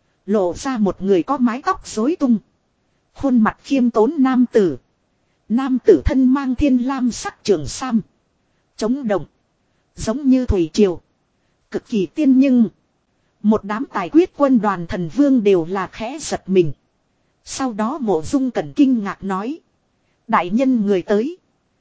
Lộ ra một người có mái tóc rối tung. Khuôn mặt khiêm tốn nam tử. Nam tử thân mang thiên lam sắc trường sam. Chống động. Giống như thủy triều. Cực kỳ tiên nhưng. Một đám tài quyết quân đoàn thần vương đều là khẽ giật mình. Sau đó Mộ Dung Cẩn kinh ngạc nói. Đại nhân người tới.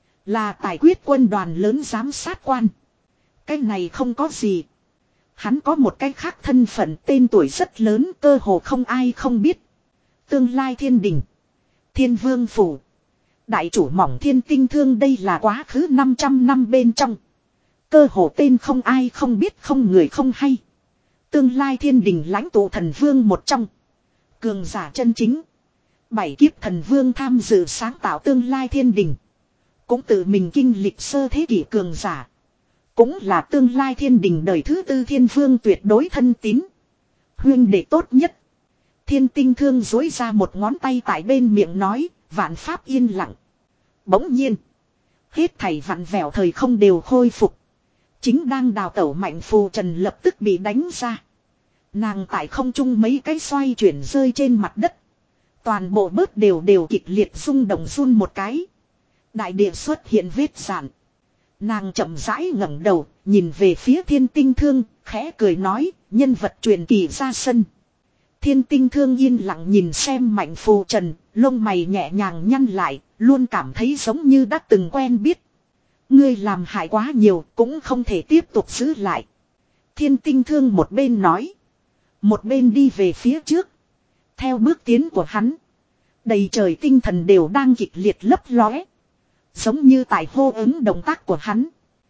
Là tài quyết quân đoàn lớn giám sát quan. Cái này không có gì. Hắn có một cái khác thân phận tên tuổi rất lớn cơ hồ không ai không biết. Tương lai thiên đình. Thiên vương phủ. Đại chủ mỏng thiên tinh thương đây là quá khứ năm trăm năm bên trong. Cơ hồ tên không ai không biết không người không hay. Tương lai thiên đình lãnh tụ thần vương một trong. Cường giả chân chính. Bảy kiếp thần vương tham dự sáng tạo tương lai thiên đình. Cũng tự mình kinh lịch sơ thế kỷ cường giả. Cũng là tương lai thiên đình đời thứ tư thiên vương tuyệt đối thân tín. Huyên đệ tốt nhất. Thiên tinh thương dối ra một ngón tay tại bên miệng nói, vạn pháp yên lặng. Bỗng nhiên. Hết thảy vặn vẹo thời không đều khôi phục. Chính đang đào tẩu Mạnh Phù Trần lập tức bị đánh ra. Nàng tại không trung mấy cái xoay chuyển rơi trên mặt đất. Toàn bộ bớt đều đều kịch liệt rung động run một cái. Đại địa xuất hiện vết dạn. Nàng chậm rãi ngẩng đầu, nhìn về phía thiên tinh thương, khẽ cười nói, nhân vật truyền kỳ ra sân. Thiên tinh thương yên lặng nhìn xem Mạnh Phù Trần, lông mày nhẹ nhàng nhăn lại, luôn cảm thấy giống như đã từng quen biết. Ngươi làm hại quá nhiều, cũng không thể tiếp tục giữ lại. Thiên tinh thương một bên nói. Một bên đi về phía trước. Theo bước tiến của hắn. Đầy trời tinh thần đều đang kịch liệt lấp lóe. Giống như tại hô ứng động tác của hắn.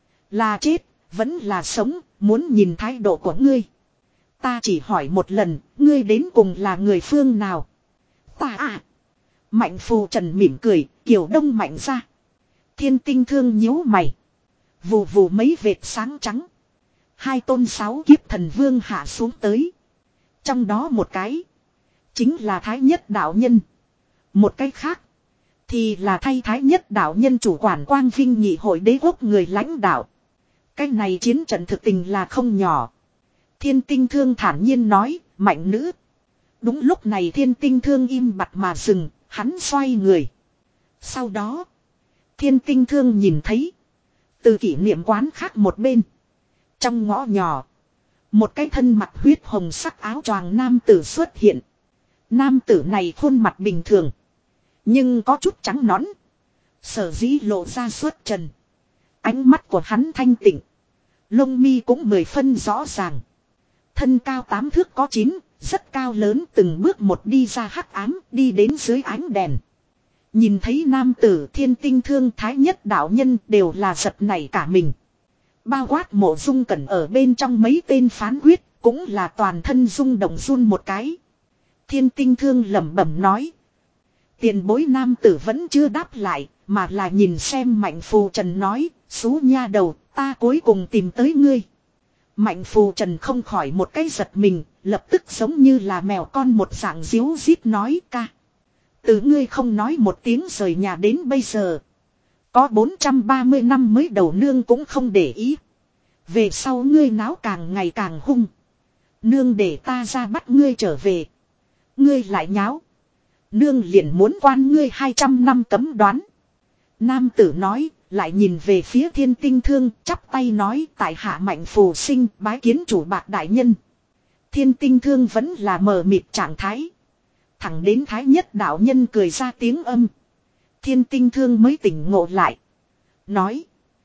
Là chết, vẫn là sống, muốn nhìn thái độ của ngươi. Ta chỉ hỏi một lần, ngươi đến cùng là người phương nào? Ta à. Mạnh Phù Trần mỉm cười, Kiều Đông mạnh ra. Thiên tinh thương nhíu mày. Vù vù mấy vệt sáng trắng. Hai tôn sáu kiếp thần vương hạ xuống tới. Trong đó một cái. Chính là Thái Nhất đạo nhân. Một cái khác. Thì là thay Thái Nhất đạo nhân chủ quản Quang Vinh nghị hội đế quốc người lãnh đạo. Cái này chiến trận thực tình là không nhỏ. Thiên tinh thương thản nhiên nói. Mạnh nữ. Đúng lúc này thiên tinh thương im bặt mà dừng. Hắn xoay người. Sau đó. Thiên tinh thương nhìn thấy. Từ kỷ niệm quán khác một bên. Trong ngõ nhỏ. Một cái thân mặt huyết hồng sắc áo choàng nam tử xuất hiện. Nam tử này khuôn mặt bình thường. Nhưng có chút trắng nõn. Sở dĩ lộ ra xuất trần. Ánh mắt của hắn thanh tịnh. Lông mi cũng mười phân rõ ràng. Thân cao tám thước có chín. Rất cao lớn từng bước một đi ra hắc ám. Đi đến dưới ánh đèn. Nhìn thấy nam tử thiên tinh thương Thái Nhất đạo nhân đều là giật nảy cả mình. Bao quát Mộ Dung Cẩn ở bên trong mấy tên phán quyết cũng là toàn thân rung động run một cái. Thiên tinh thương lẩm bẩm nói. Tiền bối nam tử vẫn chưa đáp lại mà là nhìn xem Mạnh Phù Trần nói. Xú nha đầu ta cuối cùng tìm tới ngươi. Mạnh Phù Trần không khỏi một cái giật mình. Lập tức giống như là mèo con một dạng díu dít nói ca. Từ ngươi không nói một tiếng rời nhà đến bây giờ. Có bốn trăm ba mươi năm mới đầu nương cũng không để ý. Về sau ngươi náo càng ngày càng hung. Nương để ta ra bắt ngươi trở về. Ngươi lại nháo. Nương liền muốn quan ngươi hai trăm năm cấm đoán. Nam tử nói, lại nhìn về phía thiên tinh thương, chắp tay nói tại hạ Mạnh Phù sinh bái kiến chủ bạc đại nhân. Thiên tinh thương vẫn là mờ mịt trạng thái. Thẳng đến Thái Nhất đạo nhân cười ra tiếng âm. Thiên tinh thương mới tỉnh ngộ lại. Nói.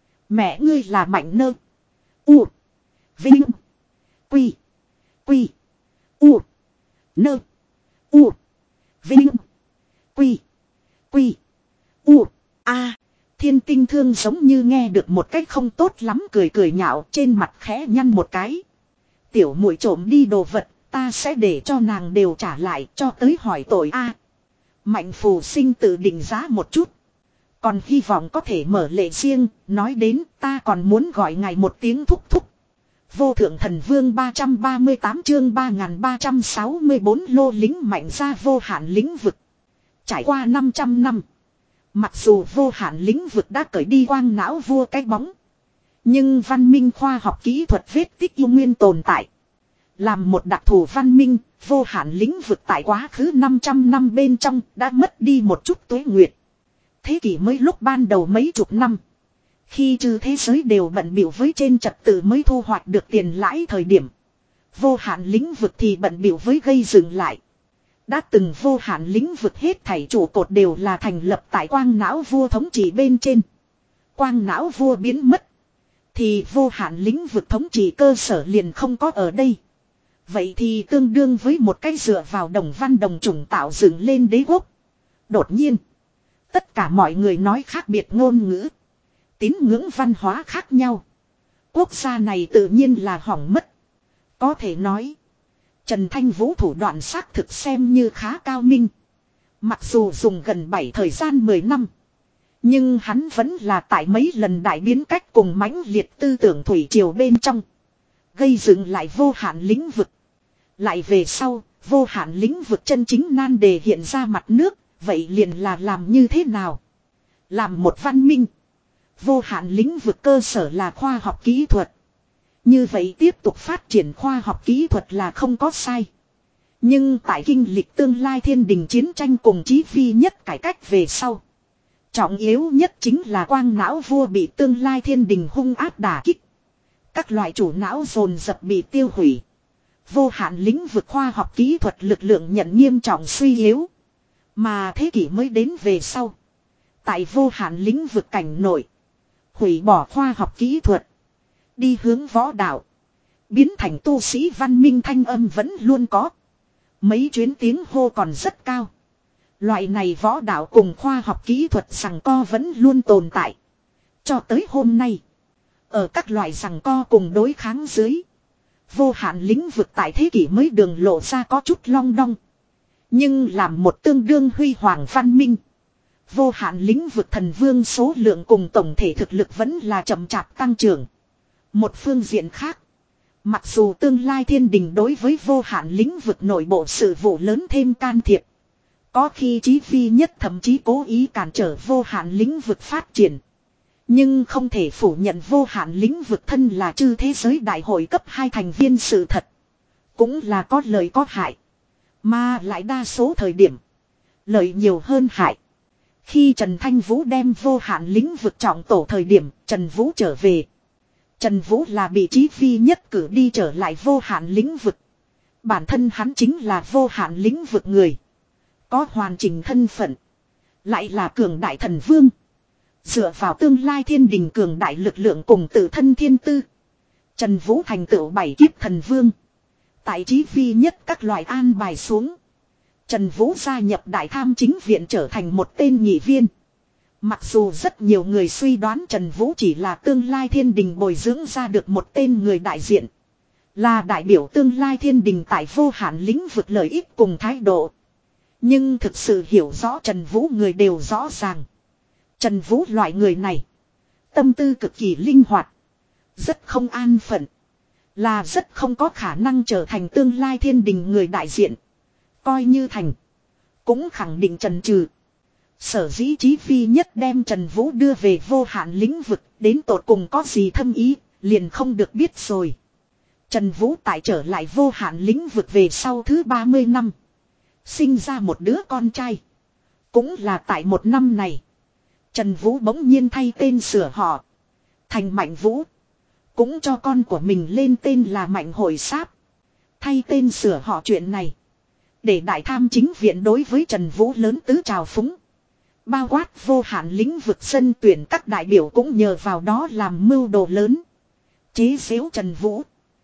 Mẹ ngươi là Mạnh Nơ. U. Vinh. Quy. Quy. U. Nơ. U. Vinh. Quy. Quy. U. A. Thiên tinh thương giống như nghe được một cách không tốt lắm cười cười nhạo trên mặt khẽ nhăn một cái. Tiểu muội trộm đi đồ vật. Ta sẽ để cho nàng đều trả lại cho tới hỏi tội a. Mạnh Phù sinh tự định giá một chút. Còn hy vọng có thể mở lệ riêng. Nói đến ta còn muốn gọi ngài một tiếng thúc thúc. Vô thượng thần vương ba trăm ba mươi tám chương ba nghìn ba trăm sáu mươi bốn lô lính mạnh ra vô hạn lĩnh vực. Trải qua năm trăm năm. Mặc dù vô hạn lĩnh vực đã cởi đi quang não vua cái bóng. Nhưng văn minh khoa học kỹ thuật vết tích yêu nguyên tồn tại. Làm một đặc thù văn minh, vô hạn lĩnh vực tại quá khứ năm trăm năm bên trong đã mất đi một chút tuế nguyệt. Thế kỷ mới lúc ban đầu mấy chục năm. Khi trừ thế giới đều bận bịu với trên trật tự mới thu hoạch được tiền lãi thời điểm. Vô hạn lĩnh vực thì bận bịu với gây dừng lại. Đã từng vô hạn lĩnh vực hết thảy trụ cột đều là thành lập tại quang não vua thống trị bên trên. Quang não vua biến mất. Thì vô hạn lĩnh vực thống trị cơ sở liền không có ở đây. Vậy thì tương đương với một cái dựa vào đồng văn đồng chủng tạo dựng lên đế quốc. Đột nhiên. Tất cả mọi người nói khác biệt ngôn ngữ. Tín ngưỡng văn hóa khác nhau. Quốc gia này tự nhiên là hỏng mất. Có thể nói. Trần Thanh Vũ thủ đoạn xác thực xem như khá cao minh. Mặc dù dùng gần bảy thời gian mười năm. Nhưng hắn vẫn là tại mấy lần đại biến cách cùng mãnh liệt tư tưởng thủy triều bên trong. Gây dựng lại vô hạn lĩnh vực. Lại về sau, vô hạn lĩnh vực chân chính nan đề hiện ra mặt nước. Vậy liền là làm như thế nào? Làm một văn minh. Vô hạn lĩnh vực cơ sở là khoa học kỹ thuật. Như vậy tiếp tục phát triển khoa học kỹ thuật là không có sai. Nhưng tại kinh lịch tương lai thiên đình chiến tranh cùng chí phi nhất cải cách về sau. Trọng yếu nhất chính là quang não vua bị tương lai thiên đình hung áp đả kích. Các loại chủ não dồn dập bị tiêu hủy. Vô hạn lĩnh vực khoa học kỹ thuật lực lượng nhận nghiêm trọng suy yếu. Mà thế kỷ mới đến về sau. Tại vô hạn lĩnh vực cảnh nội. Hủy bỏ khoa học kỹ thuật. Đi hướng võ đạo. Biến thành tu sĩ văn minh thanh âm vẫn luôn có. Mấy chuyến tiếng hô còn rất cao. Loại này võ đạo cùng khoa học kỹ thuật giằng co vẫn luôn tồn tại. Cho tới hôm nay. Ở các loại giằng co cùng đối kháng dưới. Vô hạn lĩnh vực tại thế kỷ mới đường lộ ra có chút long đong. Nhưng làm một tương đương huy hoàng văn minh. Vô hạn lĩnh vực thần vương số lượng cùng tổng thể thực lực vẫn là chậm chạp tăng trưởng. Một phương diện khác. Mặc dù tương lai thiên đình đối với vô hạn lĩnh vực nội bộ sự vụ lớn thêm can thiệp. Có khi chí phi nhất thậm chí cố ý cản trở vô hạn lĩnh vực phát triển. Nhưng không thể phủ nhận vô hạn lĩnh vực thân là chư thế giới đại hội cấp hai thành viên sự thật. Cũng là có lợi có hại. Mà lại đa số thời điểm. Lợi nhiều hơn hại. Khi Trần Thanh Vũ đem vô hạn lĩnh vực trọng tổ thời điểm Trần Vũ trở về. Trần Vũ là bị chí phi nhất cử đi trở lại vô hạn lĩnh vực. Bản thân hắn chính là vô hạn lĩnh vực người. Có hoàn chỉnh thân phận. Lại là cường đại thần vương. Dựa vào tương lai thiên đình cường đại lực lượng cùng tự thân thiên tư. Trần Vũ thành tựu bảy kiếp thần vương. Tại chí phi nhất các loại an bài xuống. Trần Vũ gia nhập đại tham chính viện trở thành một tên nghị viên. Mặc dù rất nhiều người suy đoán Trần Vũ chỉ là tương lai thiên đình bồi dưỡng ra được một tên người đại diện. Là đại biểu tương lai thiên đình tại vô hạn lĩnh vực lợi ích cùng thái độ. Nhưng thực sự hiểu rõ Trần Vũ người đều rõ ràng. Trần Vũ loại người này. Tâm tư cực kỳ linh hoạt. Rất không an phận. Là rất không có khả năng trở thành tương lai thiên đình người đại diện. Coi như thành. Cũng khẳng định trần trừ. Sở dĩ chí phi nhất đem Trần Vũ đưa về vô hạn lĩnh vực. Đến tột cùng có gì thâm ý. Liền không được biết rồi. Trần Vũ tại trở lại vô hạn lĩnh vực về sau thứ ba mươi năm. Sinh ra một đứa con trai. Cũng là tại một năm này. Trần Vũ bỗng nhiên thay tên sửa họ. Thành Mạnh Vũ. Cũng cho con của mình lên tên là Mạnh Hồi Sáp. Thay tên sửa họ chuyện này. Để đại tham chính viện đối với Trần Vũ lớn tứ trào phúng. Bao quát vô hạn lĩnh vực sân tuyển các đại biểu cũng nhờ vào đó làm mưu đồ lớn. Chế xếu Trần Vũ.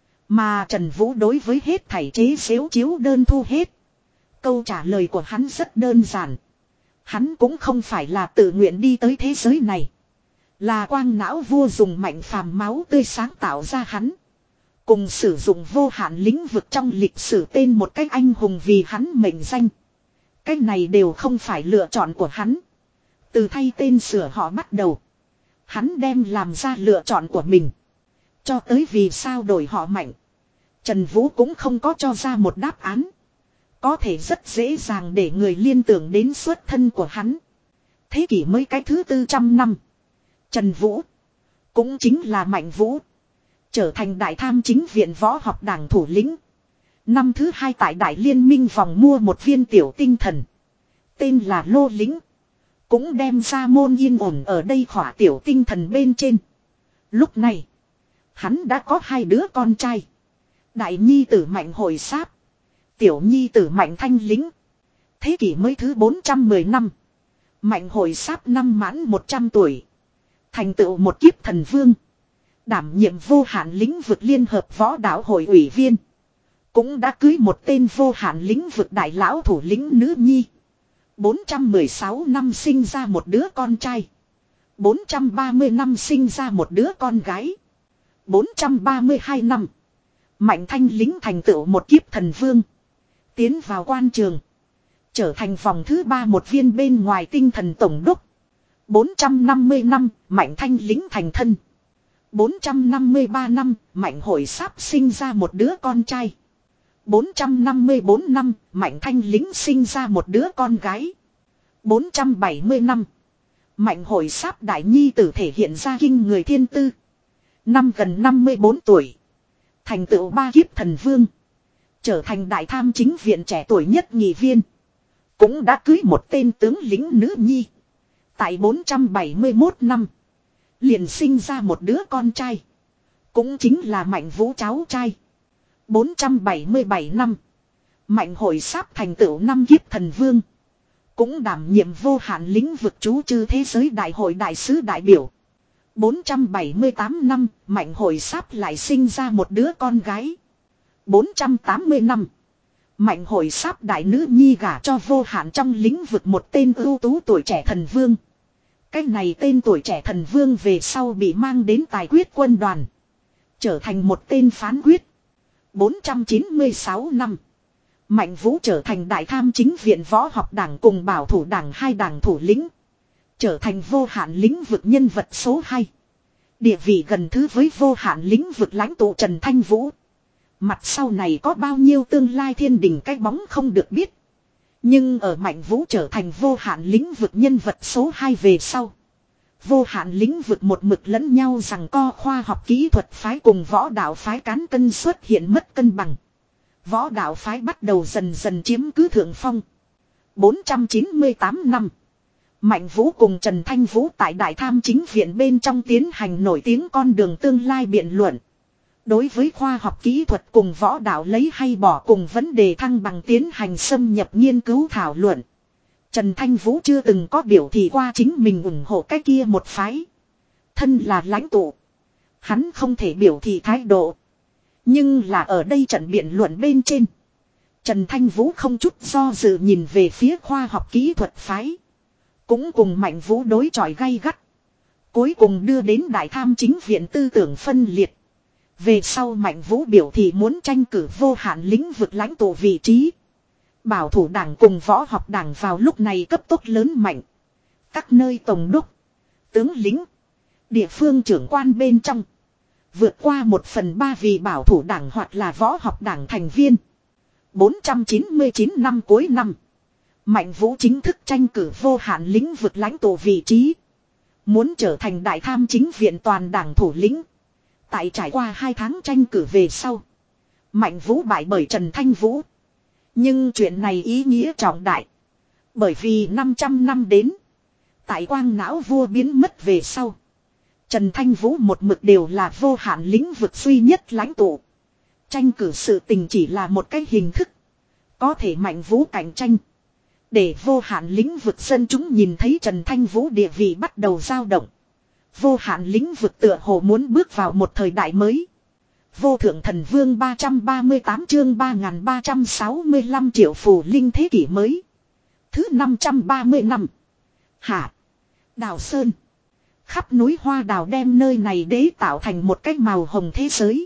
Mà Trần Vũ đối với hết thảy chế xếu chiếu đơn thu hết. Câu trả lời của hắn rất đơn giản. Hắn cũng không phải là tự nguyện đi tới thế giới này. Là quang não vua dùng mạnh phàm máu tươi sáng tạo ra hắn. Cùng sử dụng vô hạn lĩnh vực trong lịch sử tên một cách anh hùng vì hắn mệnh danh. Cách này đều không phải lựa chọn của hắn. Từ thay tên sửa họ bắt đầu. Hắn đem làm ra lựa chọn của mình. Cho tới vì sao đổi họ Mạnh. Trần Vũ cũng không có cho ra một đáp án. Có thể rất dễ dàng để người liên tưởng đến xuất thân của hắn. Thế kỷ mới cái thứ tư trăm năm. Trần Vũ. Cũng chính là Mạnh Vũ. Trở thành đại tham chính viện võ học đảng thủ lĩnh. Năm thứ hai tại đại liên minh vòng mua một viên tiểu tinh thần. Tên là Lô Lĩnh. Cũng đem ra môn yên ổn ở đây khỏa tiểu tinh thần bên trên. Lúc này. Hắn đã có hai đứa con trai. Đại nhi tử Mạnh Hồi Sáp. Tiểu nhi tử Mạnh Thanh Lính. Thế kỷ mới thứ bốn trăm mười năm. Mạnh Hồi Sáp năm mãn một trăm tuổi. Thành tựu một kiếp thần vương. Đảm nhiệm vô hạn lĩnh vực liên hợp võ đạo hội ủy viên. Cũng đã cưới một tên vô hạn lĩnh vực đại lão thủ lĩnh nữ nhi. bốn trăm mười sáu năm sinh ra một đứa con trai. bốn trăm ba mươi năm sinh ra một đứa con gái. bốn trăm ba mươi hai năm. Mạnh Thanh Lính thành tựu một kiếp thần vương. Tiến vào quan trường. Trở thành vòng thứ ba một viên bên ngoài tinh thần tổng đốc. bốn trăm năm mươi năm, Mạnh Thanh lính thành thân. bốn trăm năm mươi ba năm, Mạnh Hội Sáp sinh ra một đứa con trai. bốn trăm năm mươi bốn năm, Mạnh Thanh lính sinh ra một đứa con gái. bốn trăm bảy mươi năm, Mạnh Hội Sáp đại nhi tử thể hiện ra kinh người thiên tư. Năm gần năm mươi bốn tuổi, thành tựu ba kiếp thần vương, trở thành đại tham chính viện trẻ tuổi nhất nhị viên. Cũng đã cưới một tên tướng lĩnh nữ nhi. Tại bốn trăm bảy mươi mốt năm, liền sinh ra một đứa con trai, cũng chính là Mạnh Vũ cháu trai. bốn trăm bảy mươi bảy năm, Mạnh Hội Sáp thành tựu năm kiếp thần vương, cũng đảm nhiệm vô hạn lĩnh vực trú chư thế giới đại hội đại sứ đại biểu. bốn trăm bảy mươi tám năm, Mạnh Hội Sáp lại sinh ra một đứa con gái. bốn trăm tám mươi năm, Mạnh Hội Sáp đại nữ nhi gả cho vô hạn trong lĩnh vực một tên ưu tú tuổi trẻ thần vương. Cái này tên tuổi trẻ thần vương về sau bị mang đến tài quyết quân đoàn, trở thành một tên phán quyết. bốn trăm chín mươi sáu năm, Mạnh Vũ trở thành đại tham chính viện võ học đảng cùng bảo thủ đảng hai đảng thủ lĩnh, trở thành vô hạn lĩnh vực nhân vật số hai. Địa vị gần thứ với vô hạn lĩnh vực lãnh tụ Trần Thanh Vũ. Mặt sau này có bao nhiêu tương lai thiên đình cái bóng không được biết. Nhưng ở Mạnh Vũ trở thành vô hạn lĩnh vực nhân vật số hai về sau, vô hạn lĩnh vực một mực lẫn nhau rằng co khoa học kỹ thuật phái cùng võ đạo phái cán cân xuất hiện mất cân bằng. Võ đạo phái bắt đầu dần dần chiếm cứ thượng phong. bốn trăm chín mươi tám năm, Mạnh Vũ cùng Trần Thanh Vũ tại Đại Tham chính viện bên trong tiến hành nổi tiếng con đường tương lai biện luận. Đối với khoa học kỹ thuật cùng võ đạo lấy hay bỏ cùng vấn đề thăng bằng tiến hành xâm nhập nghiên cứu thảo luận. Trần Thanh Vũ chưa từng có biểu thị qua chính mình ủng hộ cái kia một phái. Thân là lãnh tụ, hắn không thể biểu thị thái độ. Nhưng là ở đây trận biện luận bên trên, Trần Thanh Vũ không chút do dự nhìn về phía khoa học kỹ thuật phái. Cũng cùng Mạnh Vũ đối chọi gay gắt. Cuối cùng đưa đến Đại Tham chính viện tư tưởng phân liệt. Về sau Mạnh Vũ biểu thị muốn tranh cử vô hạn lĩnh vực lãnh tụ vị trí. Bảo thủ đảng cùng võ học đảng vào lúc này cấp tốc lớn mạnh. Các nơi tổng đốc, tướng lính, địa phương trưởng quan bên trong, vượt qua một phần ba vì bảo thủ đảng hoặc là võ học đảng thành viên. bốn trăm chín mươi chín năm cuối năm, Mạnh Vũ chính thức tranh cử vô hạn lĩnh vực lãnh tụ vị trí. Muốn trở thành Đại Tham chính viện toàn đảng thủ lĩnh. Tại trải qua hai tháng tranh cử về sau, Mạnh Vũ bại bởi Trần Thanh Vũ. Nhưng chuyện này ý nghĩa trọng đại. Bởi vì năm trăm năm đến, tại quang não vua biến mất về sau, Trần Thanh Vũ một mực đều là vô hạn lĩnh vực duy nhất lãnh tụ. Tranh cử sự tình chỉ là một cái hình thức. Có thể Mạnh Vũ cạnh tranh, để vô hạn lĩnh vực dân chúng nhìn thấy Trần Thanh Vũ địa vị bắt đầu dao động. Vô hạn lĩnh vực tựa hồ muốn bước vào một thời đại mới. Vô thượng thần vương ba trăm ba mươi tám chương ba nghìn ba trăm sáu mươi lăm triệu phù linh thế kỷ mới. Thứ năm trăm ba mươi năm. Hạ. Đào Sơn. Khắp núi hoa đào đem nơi này đế tạo thành một cái màu hồng thế giới.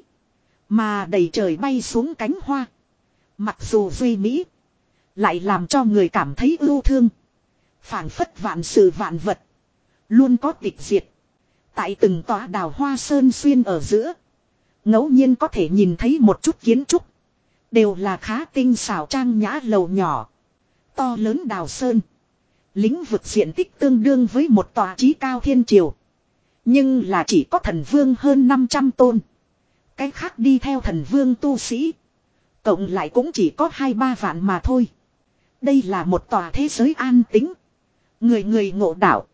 Mà đầy trời bay xuống cánh hoa. Mặc dù duy mỹ, lại làm cho người cảm thấy ưu thương. Phảng phất vạn sự vạn vật, luôn có tịch diệt. Tại từng tòa đào hoa sơn xuyên ở giữa, ngẫu nhiên có thể nhìn thấy một chút kiến trúc. Đều là khá tinh xảo trang nhã lầu nhỏ. To lớn đào sơn, lĩnh vực diện tích tương đương với một tòa chí cao thiên triều. Nhưng là chỉ có thần vương hơn năm trăm tôn. Cái khác đi theo thần vương tu sĩ, cộng lại cũng chỉ có hai ba vạn mà thôi. Đây là một tòa thế giới an tĩnh. Người người ngộ đạo,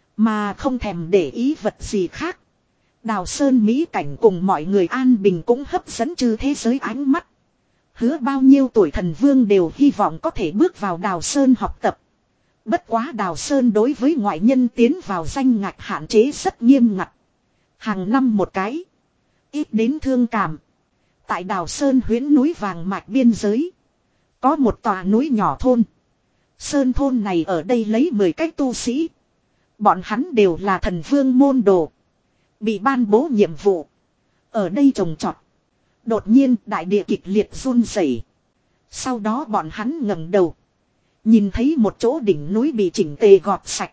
mà không thèm để ý vật gì khác. Đào Sơn mỹ cảnh cùng mọi người an bình cũng hấp dẫn chư thế giới ánh mắt. Hứa bao nhiêu tuổi thần vương đều hy vọng có thể bước vào Đào Sơn học tập. Bất quá Đào Sơn đối với ngoại nhân tiến vào danh ngạch hạn chế rất nghiêm ngặt. Hàng năm một cái, ít đến thương cảm. Tại Đào Sơn huyễn núi vàng mạch biên giới, có một tòa núi nhỏ thôn. Sơn thôn này ở đây lấy mười cái tu sĩ. Bọn hắn đều là thần vương môn đồ, bị ban bố nhiệm vụ ở đây trồng trọt. Đột nhiên đại địa kịch liệt run rẩy. Sau đó bọn hắn ngẩng đầu, Nhìn thấy một chỗ đỉnh núi bị chỉnh tề gọt sạch.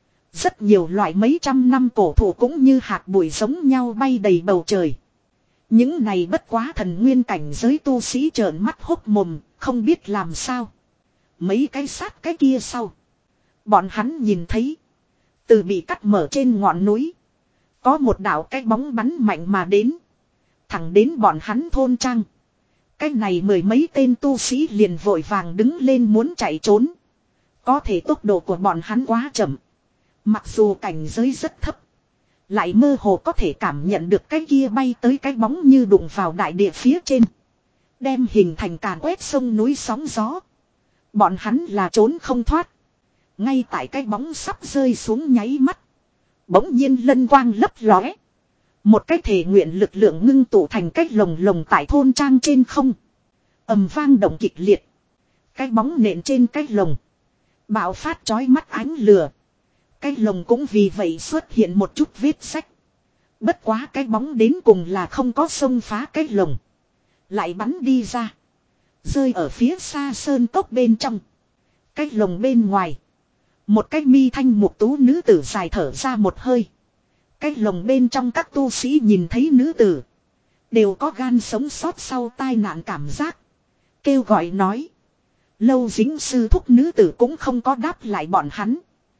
Rất nhiều loại mấy trăm năm cổ thụ cũng như hạt bụi giống nhau bay đầy bầu trời. Những này bất quá thần nguyên cảnh giới tu sĩ trợn mắt hốc mồm, không biết làm sao. Mấy cái sát cái kia sau. Bọn hắn nhìn thấy. Từ bị cắt mở trên ngọn núi. Có một đạo cái bóng bắn mạnh mà đến. Thẳng đến bọn hắn thôn trang. Cái này mười mấy tên tu sĩ liền vội vàng đứng lên muốn chạy trốn. Có thể tốc độ của bọn hắn quá chậm. Mặc dù cảnh giới rất thấp. Lại mơ hồ có thể cảm nhận được cái kia bay tới cái bóng như đụng vào đại địa phía trên. Đem hình thành càn quét sông núi sóng gió. Bọn hắn là trốn không thoát. Ngay tại cái bóng sắp rơi xuống nháy mắt. Bỗng nhiên lân quang lấp lóe. Một cái thể nguyện lực lượng ngưng tụ thành cái lồng lồng tại thôn trang trên không. Ầm vang động kịch liệt. Cái bóng nện trên cái lồng. Bạo phát chói mắt ánh lửa. Cái lồng cũng vì vậy xuất hiện một chút vết sách. Bất quá cái bóng đến cùng là không có xông phá cái lồng. Lại bắn đi ra. Rơi ở phía xa sơn cốc bên trong. Cái lồng bên ngoài. Một cái mi thanh mục tú nữ tử dài thở ra một hơi. Cái lồng bên trong các tu sĩ nhìn thấy nữ tử. Đều có gan sống sót sau tai nạn cảm giác. Kêu gọi nói. Lâu dính sư thúc nữ tử cũng không có đáp lại bọn hắn.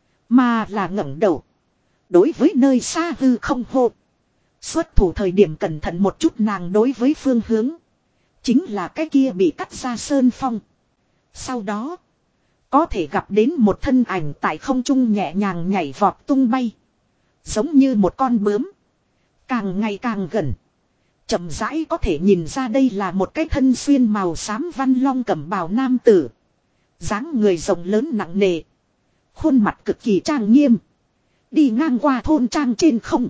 Mà là ngẩng đầu. Đối với nơi xa hư không hô. Xuất thủ thời điểm cẩn thận một chút nàng đối với phương hướng. Chính là cái kia bị cắt ra sơn phong. Sau đó. Có thể gặp đến một thân ảnh tại không trung nhẹ nhàng nhảy vọt tung bay. Giống như một con bướm. Càng ngày càng gần. Chậm rãi có thể nhìn ra đây là một cái thân xuyên màu xám văn long cẩm bào nam tử. Dáng người rộng lớn nặng nề. Khuôn mặt cực kỳ trang nghiêm. Đi ngang qua thôn trang trên không.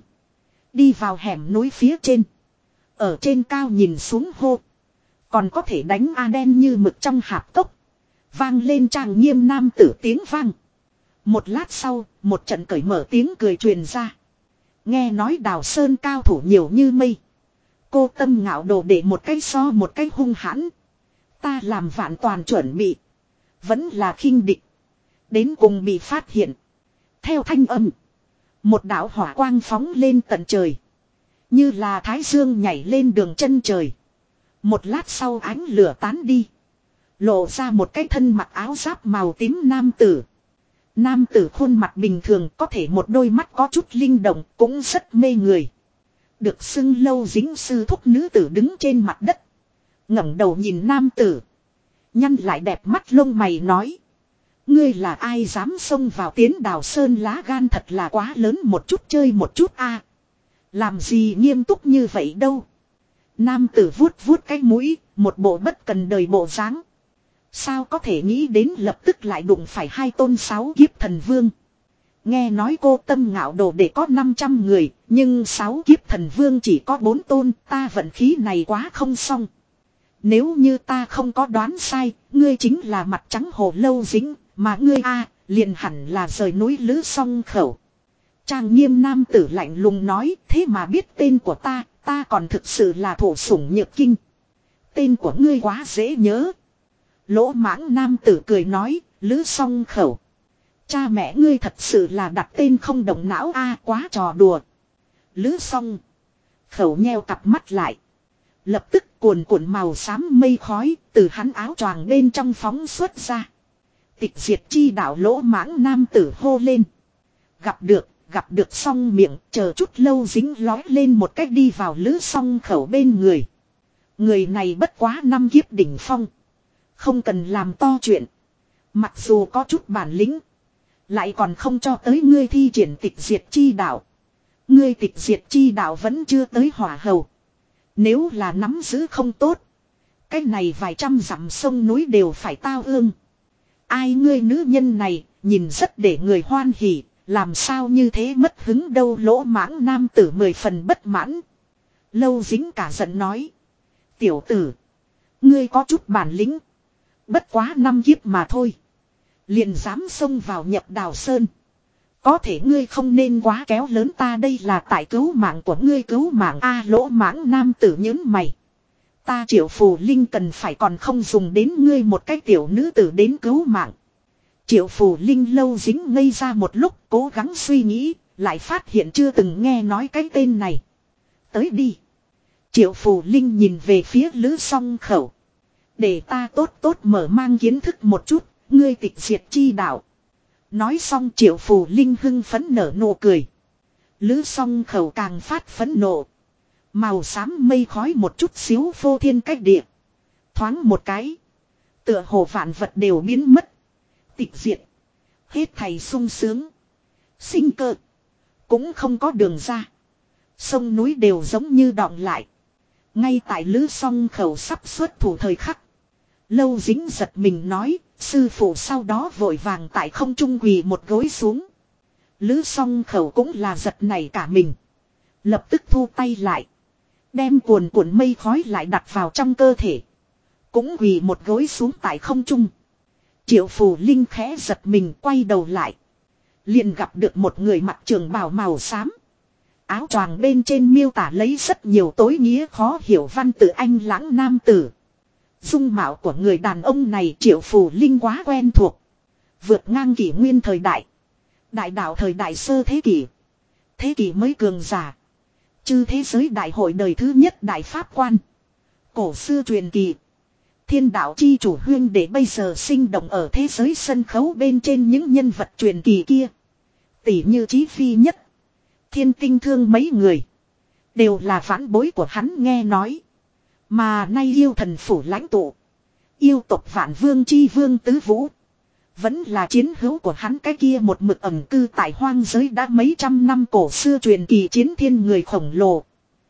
Đi vào hẻm núi phía trên. Ở trên cao nhìn xuống hô. Còn có thể đánh a đen như mực trong hạp cốc. Vang lên trang nghiêm nam tử tiếng vang. Một lát sau, một trận cởi mở tiếng cười truyền ra. Nghe nói Đào Sơn cao thủ nhiều như mây. Cô Tâm ngạo đồ để một cái so một cái hung hãn. Ta làm vạn toàn chuẩn bị. Vẫn là khinh địch. Đến cùng bị phát hiện. Theo thanh âm. Một đạo hỏa quang phóng lên tận trời. Như là thái dương nhảy lên đường chân trời. Một lát sau ánh lửa tán đi. Lộ ra một cái thân mặc áo giáp màu tím nam tử. Nam tử khuôn mặt bình thường có thể một đôi mắt có chút linh động cũng rất mê người. Được xưng lâu dính sư thúc nữ tử đứng trên mặt đất. ngẩng đầu nhìn nam tử. Nhăn lại đẹp mắt lông mày nói. Ngươi là ai dám xông vào tiến Đào Sơn lá gan thật là quá lớn một chút chơi một chút a. Làm gì nghiêm túc như vậy đâu. Nam tử vuốt vuốt cái mũi, một bộ bất cần đời bộ dáng. Sao có thể nghĩ đến lập tức lại đụng phải hai tôn sáu kiếp thần vương. Nghe nói cô Tâm ngạo đồ để có năm trăm người, nhưng sáu kiếp thần vương chỉ có bốn tôn, ta vận khí này quá không xong. Nếu như ta không có đoán sai, ngươi chính là mặt trắng hồ lâu dính, mà ngươi a liền hẳn là rời núi Lữ Song Khẩu. Trang nghiêm nam tử lạnh lùng nói, thế mà biết tên của ta, ta còn thực sự là thổ sủng nhược kinh. Tên của ngươi quá dễ nhớ. Lỗ mãng nam tử cười nói, Lữ Song Khẩu. Cha mẹ ngươi thật sự là đặt tên không động não a quá trò đùa. Lữ Song Khẩu nheo cặp mắt lại. Lập tức cuồn cuộn màu xám mây khói từ hắn áo choàng bên trong phóng xuất ra. Tịch diệt chi đạo lỗ mãng nam tử hô lên. Gặp được, gặp được song miệng, chờ chút lâu dính lói lên một cách đi vào Lữ Song Khẩu bên người. Người này bất quá năm kiếp đỉnh phong. Không cần làm to chuyện. Mặc dù có chút bản lĩnh. Lại còn không cho tới ngươi thi triển tịch diệt chi đạo. Ngươi tịch diệt chi đạo vẫn chưa tới hỏa hầu. Nếu là nắm giữ không tốt. Cái này vài trăm dặm sông núi đều phải tao ương. Ai ngươi nữ nhân này, nhìn rất để người hoan hỉ, làm sao như thế mất hứng đâu. Lỗ mãng nam tử mười phần bất mãn. Lâu dính cả giận nói. Tiểu tử, ngươi có chút bản lĩnh. Bất quá năm kiếp mà thôi. Liền dám xông vào nhập Đào Sơn. Có thể ngươi không nên quá kéo lớn ta, đây là tại cứu mạng của ngươi cứu mạng a. Lỗ mãng nam tử nhớn mày. Ta Triệu Phù Linh cần phải còn không dùng đến ngươi một cái tiểu nữ tử đến cứu mạng. Triệu Phù Linh lâu dính ngây ra một lúc cố gắng suy nghĩ, lại phát hiện chưa từng nghe nói cái tên này. Tới đi. Triệu Phù Linh nhìn về phía Lữ Song Khẩu. Để ta tốt tốt mở mang kiến thức một chút, ngươi tịch diệt chi đạo. Nói xong Triệu Phù Linh hưng phấn nở nụ cười. Lữ Song Khẩu càng phát phấn nộ. Màu xám mây khói một chút xíu phô thiên cách địa. Thoáng một cái. Tựa hồ vạn vật đều biến mất. Tịch diệt. Hết thầy sung sướng. Sinh cơ. Cũng không có đường ra. Sông núi đều giống như đọng lại. Ngay tại Lữ Song Khẩu sắp xuất thủ thời khắc. Lâu Dính giật mình nói. Sư phụ sau đó vội vàng tại không trung quỳ một gối xuống. Lữ Song Khẩu cũng là giật nảy cả mình. Lập tức thu tay lại. Đem cuồn cuộn mây khói lại đặt vào trong cơ thể. Cũng quỳ một gối xuống tại không trung. Triệu Phù Linh khẽ giật mình quay đầu lại. Liền gặp được một người mặc trường bào màu xám. Áo choàng bên trên miêu tả lấy rất nhiều tối nghĩa khó hiểu văn tự anh lãng nam tử. Dung mạo của người đàn ông này Triệu Phù Linh quá quen thuộc. Vượt ngang kỷ nguyên thời đại. Đại đạo thời đại sơ thế kỷ. Thế kỷ mới cường giả. Chư thế giới đại hội đời thứ nhất đại pháp quan. Cổ xưa truyền kỳ. Thiên đạo chi chủ huyên để bây giờ sinh động ở thế giới sân khấu bên trên những nhân vật truyền kỳ kia. Tỷ như Chí Phi nhất. Thiên Tinh Thương mấy người. Đều là vãn bối của hắn nghe nói. Mà nay yêu thần phủ lãnh tụ. Yêu tộc Vạn Vương chi vương tứ vũ. Vẫn là chiến hữu của hắn cái kia một mực ẩn cư tại hoang giới đã mấy trăm năm cổ xưa truyền kỳ chiến thiên người khổng lồ.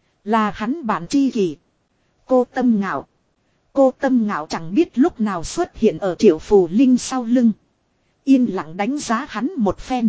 Là hắn bản chi kỷ. Cô Tâm Ngạo. Cô Tâm Ngạo chẳng biết lúc nào xuất hiện ở Triệu Phù Linh sau lưng. Yên lặng đánh giá hắn một phen.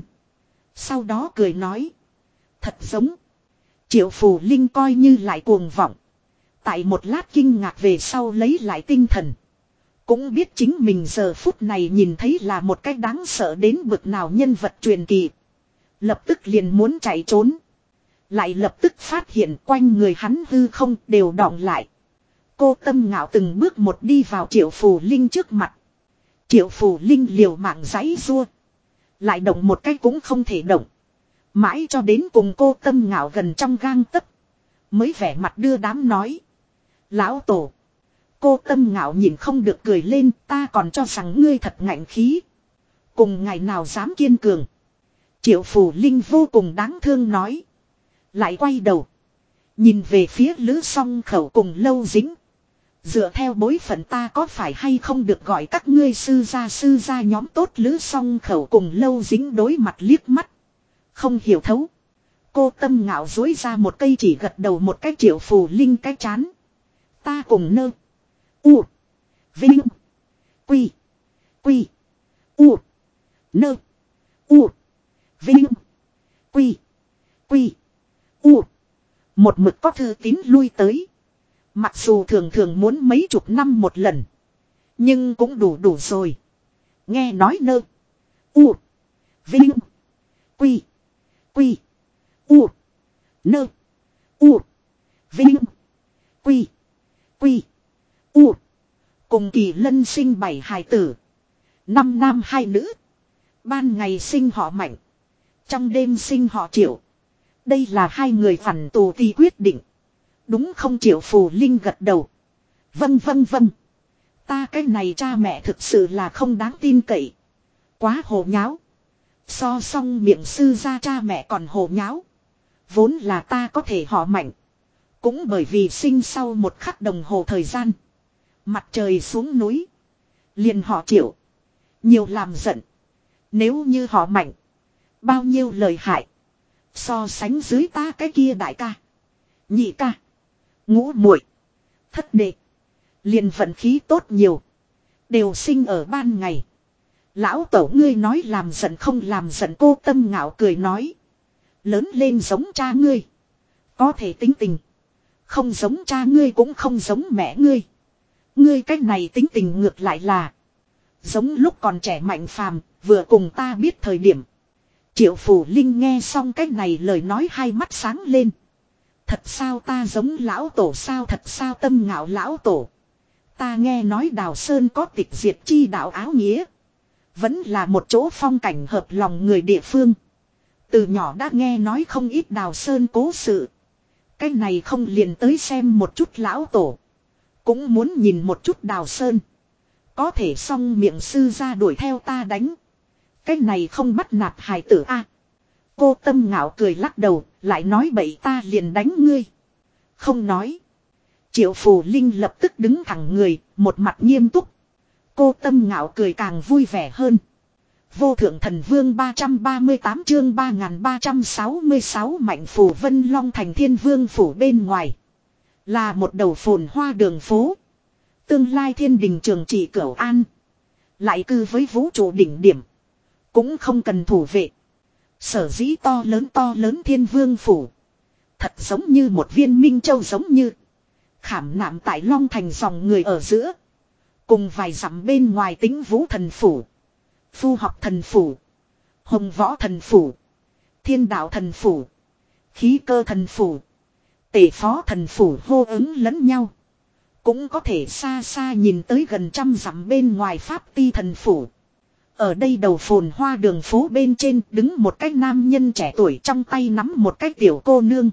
Sau đó cười nói. Thật giống. Triệu Phù Linh coi như lại cuồng vọng. Tại một lát kinh ngạc về sau lấy lại tinh thần. Cũng biết chính mình giờ phút này nhìn thấy là một cách đáng sợ đến bực nào nhân vật truyền kỳ. Lập tức liền muốn chạy trốn. Lại lập tức phát hiện quanh người hắn hư không đều đọng lại. Cô Tâm Ngạo từng bước một đi vào Triệu Phù Linh trước mặt. Triệu Phù Linh liều mạng giãy giụa. Lại động một cái cũng không thể động. Mãi cho đến cùng cô Tâm Ngạo gần trong gang tấc. Mới vẻ mặt đưa đám nói. Lão Tổ. Cô Tâm Ngạo nhìn không được cười lên, ta còn cho rằng ngươi thật ngạnh khí. Cùng ngày nào dám kiên cường. Triệu Phù Linh vô cùng đáng thương nói. Lại quay đầu. Nhìn về phía Lữ Song Khẩu cùng Lâu Dính. Dựa theo bối phận ta có phải hay không được gọi các ngươi sư gia sư gia nhóm tốt. Lữ Song Khẩu cùng Lâu Dính đối mặt liếc mắt. Không hiểu thấu. Cô Tâm Ngạo dối ra một cây chỉ gật đầu một cái. Triệu Phù Linh cái chán. Ta cùng nơ. U. Vinh. Quy. Quy. U. Nơ. U. Vinh. Quy. Quy. U. Một mực có thư tín lui tới. Mặc dù thường thường muốn mấy chục năm một lần. Nhưng cũng đủ đủ rồi. Nghe nói nơ. U. Vinh. Quy. Quy. U. Nơ. U. Vinh. Quy. Quy. U. Cùng kỳ lân sinh bảy hài tử. Năm nam hai nữ. Ban ngày sinh họ Mạnh. Trong đêm sinh họ Triệu. Đây là hai người phản tù thì quyết định. Đúng không? Triệu Phù Linh gật đầu. Vâng vâng vâng. Ta cái này cha mẹ thực sự là không đáng tin cậy. Quá hồ nháo. So song miệng sư ra cha mẹ còn hồ nháo. Vốn là ta có thể họ Mạnh. Cũng bởi vì sinh sau một khắc đồng hồ thời gian. Mặt trời xuống núi. Liền họ Triệu. Nhiều làm giận. Nếu như họ Mạnh. Bao nhiêu lời hại. So sánh dưới ta cái kia đại ca. Nhị ca. Ngũ muội. Thất đệ. Liền vận khí tốt nhiều. Đều sinh ở ban ngày. Lão Tổ ngươi nói làm giận không làm giận. Cô Tâm Ngạo cười nói. Lớn lên giống cha ngươi. Có thể tính tình. Không giống cha ngươi cũng không giống mẹ ngươi. Ngươi cách này tính tình ngược lại là. Giống lúc còn trẻ Mạnh phàm. Vừa cùng ta biết thời điểm. Triệu Phù Linh nghe xong cách này lời nói hai mắt sáng lên. Thật sao ta giống Lão Tổ sao? Thật sao Tâm Ngạo Lão Tổ? Ta nghe nói Đào Sơn có tịch diệt chi đạo áo nghĩa. Vẫn là một chỗ phong cảnh hợp lòng người địa phương. Từ nhỏ đã nghe nói không ít Đào Sơn cố sự. Cái này không liền tới xem một chút lão tổ. Cũng muốn nhìn một chút Đào Sơn. Có thể xong miệng sư ra đuổi theo ta đánh. Cái này không bắt nạt hài tử a. Cô Tâm Ngạo cười lắc đầu, lại nói bậy ta liền đánh ngươi. Không nói. Triệu Phù Linh lập tức đứng thẳng người, một mặt nghiêm túc. Cô Tâm Ngạo cười càng vui vẻ hơn. Vô thượng thần vương ba trăm ba mươi tám chương ba nghìn ba trăm sáu mươi sáu Mạnh Phù Vân Long thành thiên vương phủ bên ngoài. Là một đầu phồn hoa đường phố. Tương lai thiên đình trường trị cửu an. Lại cư với vũ trụ đỉnh điểm. Cũng không cần thủ vệ. Sở dĩ to lớn to lớn thiên vương phủ. Thật giống như một viên minh châu giống như. Khảm nạm tại Long thành dòng người ở giữa. Cùng vài dặm bên ngoài Tĩnh Vũ thần phủ. Phu học thần phủ. Hồng võ thần phủ. Thiên đạo thần phủ. Khí cơ thần phủ. Tể phó thần phủ hô ứng lẫn nhau. Cũng có thể xa xa nhìn tới gần trăm dặm bên ngoài Pháp ti thần phủ. Ở đây đầu phồn hoa đường phố bên trên đứng một cái nam nhân trẻ tuổi trong tay nắm một cái tiểu cô nương.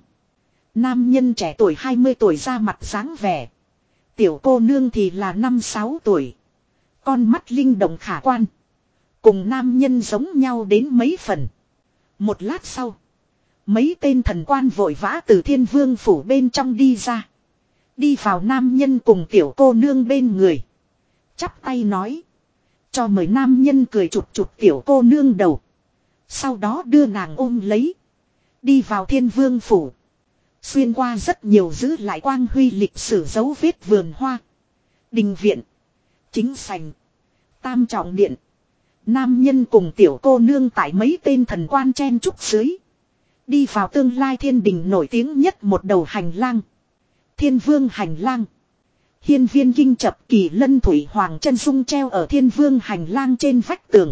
Nam nhân trẻ tuổi hai mươi tuổi ra mặt dáng vẻ. Tiểu cô nương thì là năm sáu tuổi. Con mắt linh động khả quan. Cùng nam nhân giống nhau đến mấy phần. Một lát sau. Mấy tên thần quan vội vã từ thiên vương phủ bên trong đi ra. Đi vào nam nhân cùng tiểu cô nương bên người. Chắp tay nói. Cho mời nam nhân cười chụp chụp tiểu cô nương đầu. Sau đó đưa nàng ôm lấy. Đi vào thiên vương phủ. Xuyên qua rất nhiều giữ lại quang huy lịch sử dấu vết vườn hoa. Đình viện. Chính sảnh. Tam trọng điện. Nam nhân cùng tiểu cô nương tại mấy tên thần quan chen trúc dưới. Đi vào tương lai thiên đình nổi tiếng nhất một đầu hành lang. Thiên vương hành lang. Hiên viên kinh chập kỳ lân thủy hoàng chân dung treo ở thiên vương hành lang trên vách tường.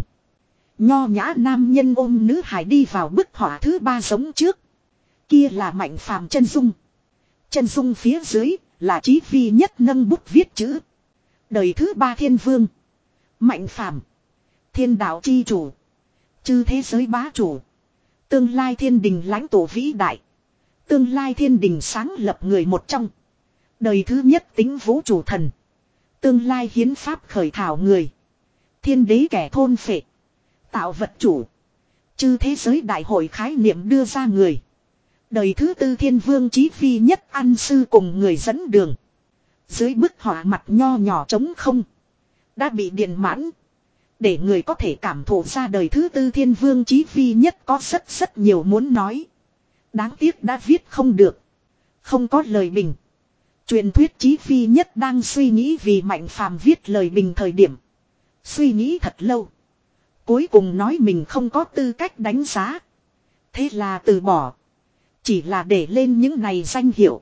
Nho nhã nam nhân ôm nữ hài đi vào bức họa thứ ba giống trước. Kia là Mạnh Phàm chân dung. Chân dung phía dưới là Chí Phi nhất nâng bút viết chữ. Đời thứ ba thiên vương. Mạnh Phàm. Thiên đạo chi chủ. Chư thế giới bá chủ. Tương lai thiên đình lãnh tụ vĩ đại. Tương lai thiên đình sáng lập người một trong. Đời thứ nhất Tĩnh Vũ chủ thần. Tương lai hiến pháp khởi thảo người. Thiên đế kẻ thôn phệ. Tạo vật chủ. Chư thế giới đại hội khái niệm đưa ra người. Đời thứ tư thiên vương Chí Phi nhất ăn sư cùng người dẫn đường. Dưới bức họa mặt nho nhỏ trống không. Đã bị điện mãn. Để người có thể cảm thụ ra đời thứ tư thiên vương Chí Phi nhất có rất rất nhiều muốn nói. Đáng tiếc đã viết không được. Không có lời bình. Truyền thuyết Chí Phi nhất đang suy nghĩ vì Mạnh Phàm viết lời bình thời điểm. Suy nghĩ thật lâu. Cuối cùng nói mình không có tư cách đánh giá. Thế là từ bỏ. Chỉ là để lên những này danh hiệu.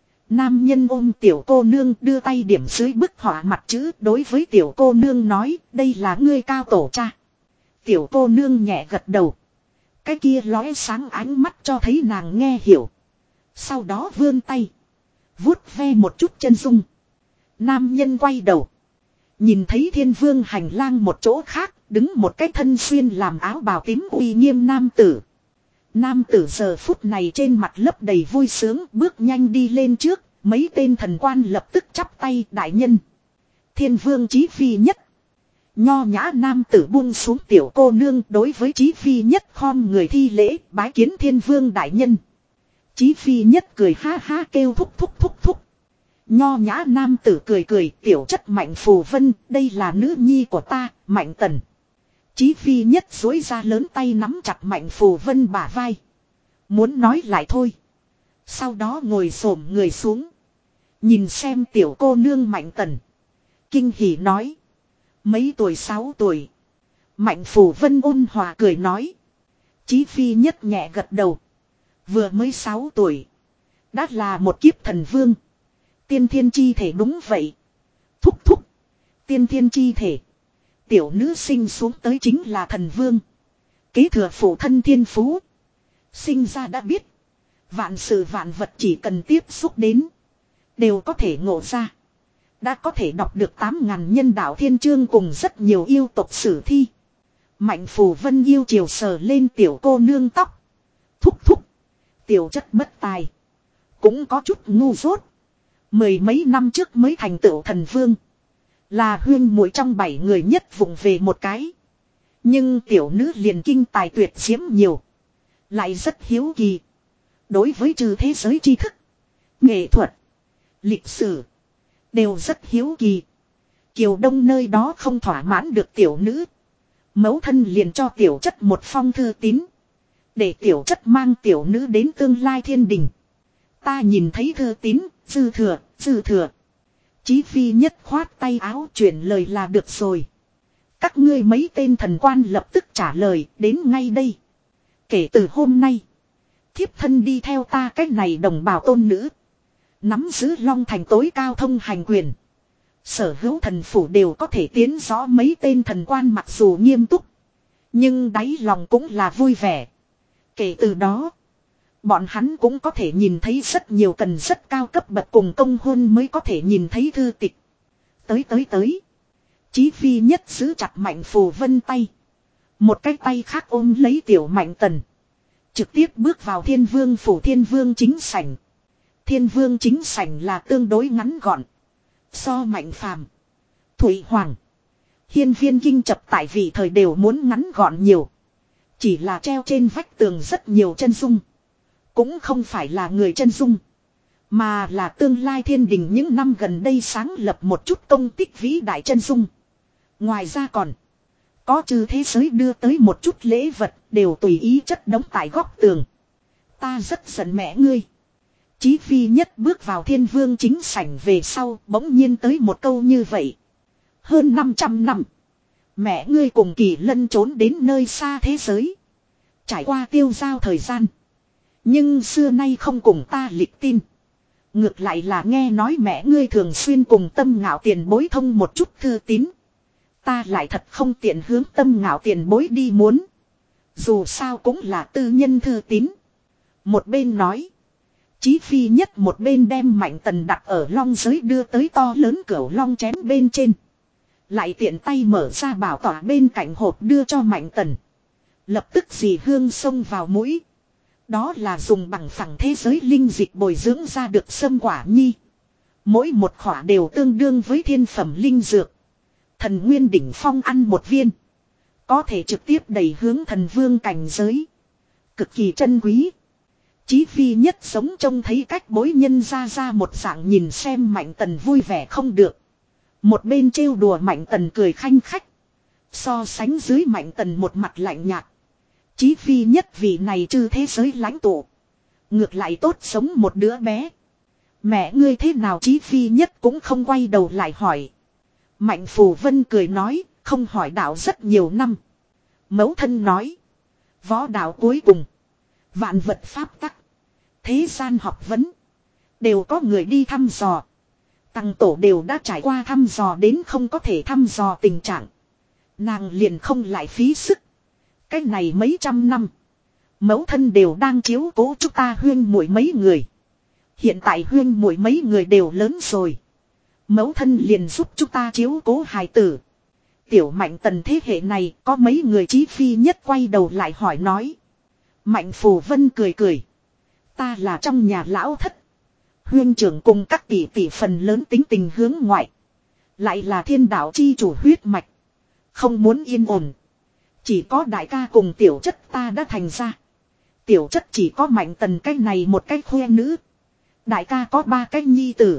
Nam nhân ôm tiểu cô nương đưa tay điểm dưới bức họa mặt chữ đối với tiểu cô nương nói đây là ngươi cao tổ cha. Tiểu cô nương nhẹ gật đầu. Cái kia lóe sáng ánh mắt cho thấy nàng nghe hiểu. Sau đó vươn tay. Vuốt ve một chút chân dung. Nam nhân quay đầu. Nhìn thấy thiên vương hành lang một chỗ khác đứng một cái thân xuyên làm áo bào tím uy nghiêm nam tử. Nam tử giờ phút này trên mặt lấp đầy vui sướng bước nhanh đi lên trước. Mấy tên thần quan lập tức chắp tay đại nhân. Thiên vương Chí Phi nhất. Nho nhã nam tử buông xuống tiểu cô nương đối với Chí Phi nhất khom người thi lễ bái kiến thiên vương đại nhân. Chí Phi nhất cười ha ha kêu thúc thúc thúc thúc. Nho nhã nam tử cười cười tiểu chất Mạnh Phù Vân đây là nữ nhi của ta Mạnh Tần. Chí Phi nhất duỗi ra lớn tay nắm chặt Mạnh Phù Vân bả vai. Muốn nói lại thôi. Sau đó ngồi xổm người xuống. Nhìn xem tiểu cô nương Mạnh Tần. Kinh hỉ nói. Mấy tuổi sáu tuổi. Mạnh Phù Vân ôn hòa cười nói. Chí Phi nhất nhẹ gật đầu. Vừa mới sáu tuổi. Đã là một kiếp thần vương. Tiên thiên chi thể đúng vậy. Thúc thúc. Tiên thiên chi thể. Tiểu nữ sinh xuống tới chính là thần vương. Kế thừa phụ thân thiên phú. Sinh ra đã biết. Vạn sự vạn vật chỉ cần tiếp xúc đến. Đều có thể ngộ ra. Đã có thể đọc được tám ngàn nhân đạo thiên chương cùng rất nhiều yêu tộc sử thi. Mạnh Phù Vân yêu chiều sờ lên tiểu cô nương tóc. Thúc thúc. Tiểu chất bất tài. Cũng có chút ngu dốt. Mười mấy năm trước mới thành tựu thần vương. Là huyên muội trong bảy người nhất vụng về một cái. Nhưng tiểu nữ liền kinh tài tuyệt diễm nhiều. Lại rất hiếu kỳ. Đối với trừ thế giới tri thức, nghệ thuật, lịch sử, đều rất hiếu kỳ. Kiều Đông nơi đó không thỏa mãn được tiểu nữ. Mẫu thân liền cho tiểu chất một phong thư tín. Để tiểu chất mang tiểu nữ đến tương lai thiên đình. Ta nhìn thấy thư tín, dư thừa, dư thừa. Chí Phi Nhất khoát tay áo chuyển lời là được rồi. Các ngươi mấy tên thần quan lập tức trả lời, đến ngay đây. Kể từ hôm nay, thiếp thân đi theo ta cách này đồng bào tôn nữ. Nắm giữ Long Thành tối cao thông hành quyền. Sở hữu thần phủ đều có thể tiến rõ mấy tên thần quan mặc dù nghiêm túc. Nhưng đáy lòng cũng là vui vẻ. Kể từ đó, bọn hắn cũng có thể nhìn thấy rất nhiều cần rất cao cấp bậc cùng công hôn mới có thể nhìn thấy thư tịch. Tới tới tới. Chí Phi Nhất giữ chặt Mạnh Phù Vân tay. Một cái tay khác ôm lấy tiểu Mạnh Tần. Trực tiếp bước vào Thiên Vương phủ Thiên Vương chính sảnh. Thiên Vương chính sảnh là tương đối ngắn gọn. So Mạnh Phàm, Thủy Hoàng, Hiên Viên Kinh Chập tại vị thời đều muốn ngắn gọn nhiều. Chỉ là treo trên vách tường rất nhiều chân dung. Cũng không phải là người chân dung. Mà là tương lai thiên đình những năm gần đây sáng lập một chút công tích vĩ đại chân dung. Ngoài ra còn có trừ thế giới đưa tới một chút lễ vật đều tùy ý chất đóng tại góc tường. Ta rất giận mẹ ngươi. Chí Phi Nhất bước vào Thiên Vương chính sảnh về sau bỗng nhiên tới một câu như vậy. Hơn năm trăm năm. Mẹ ngươi cùng Kỳ Lân trốn đến nơi xa thế giới. Trải qua tiêu giao thời gian. Nhưng xưa nay không cùng ta lịch tin. Ngược lại là nghe nói mẹ ngươi thường xuyên cùng Tâm Ngạo Tiền Bối thông một chút thư tín. Ta lại thật không tiện hướng Tâm Ngạo Tiền Bối đi muốn. Dù sao cũng là tư nhân thư tín. Một bên nói. Chí Phi Nhất một bên đem Mạnh Tần đặt ở long giới đưa tới to lớn cửu long chén bên trên. Lại tiện tay mở ra bảo tỏa bên cạnh hộp đưa cho Mạnh Tần. Lập tức dì hương xông vào mũi. Đó là dùng bằng phẳng thế giới linh dịch bồi dưỡng ra được sâm quả nhi. Mỗi một khỏa đều tương đương với thiên phẩm linh dược. Thần Nguyên Đỉnh Phong ăn một viên. Có thể trực tiếp đẩy hướng thần vương cảnh giới. Cực kỳ trân quý. Chí Phi Nhất sống trông thấy cách bối nhân ra ra một dạng nhìn xem Mạnh Tần vui vẻ không được. Một bên trêu đùa Mạnh Tần cười khanh khách. So sánh dưới Mạnh Tần một mặt lạnh nhạt. Chí Phi Nhất vị này trừ thế giới lãnh tụ. Ngược lại tốt sống một đứa bé. Mẹ ngươi thế nào? Chí Phi Nhất cũng không quay đầu lại hỏi. Mạnh Phù Vân cười nói, không hỏi đạo rất nhiều năm. Mẫu thân nói. Võ đạo cuối cùng. Vạn vật pháp tắc. Thế gian học vấn. Đều có người đi thăm dò. Tăng tổ đều đã trải qua thăm dò đến không có thể thăm dò tình trạng. Nàng liền không lại phí sức. Cái này mấy trăm năm. Mẫu thân đều đang chiếu cố chúng ta huyên muội mấy người. Hiện tại huyên muội mấy người đều lớn rồi. Mẫu thân liền giúp chúng ta chiếu cố hài tử. Tiểu Mạnh Tần thế hệ này có mấy người? Chí Phi Nhất quay đầu lại hỏi nói. Mạnh Phù Vân cười cười. Ta là trong nhà lão thất. Huyên trưởng cùng các tỷ tỷ phần lớn tính tình hướng ngoại. Lại là thiên đạo chi chủ huyết mạch. Không muốn yên ổn. Chỉ có đại ca cùng tiểu chất ta đã thành ra. Tiểu chất chỉ có Mạnh Tần cái này một cái khoe nữ. Đại ca có ba cái nhi tử.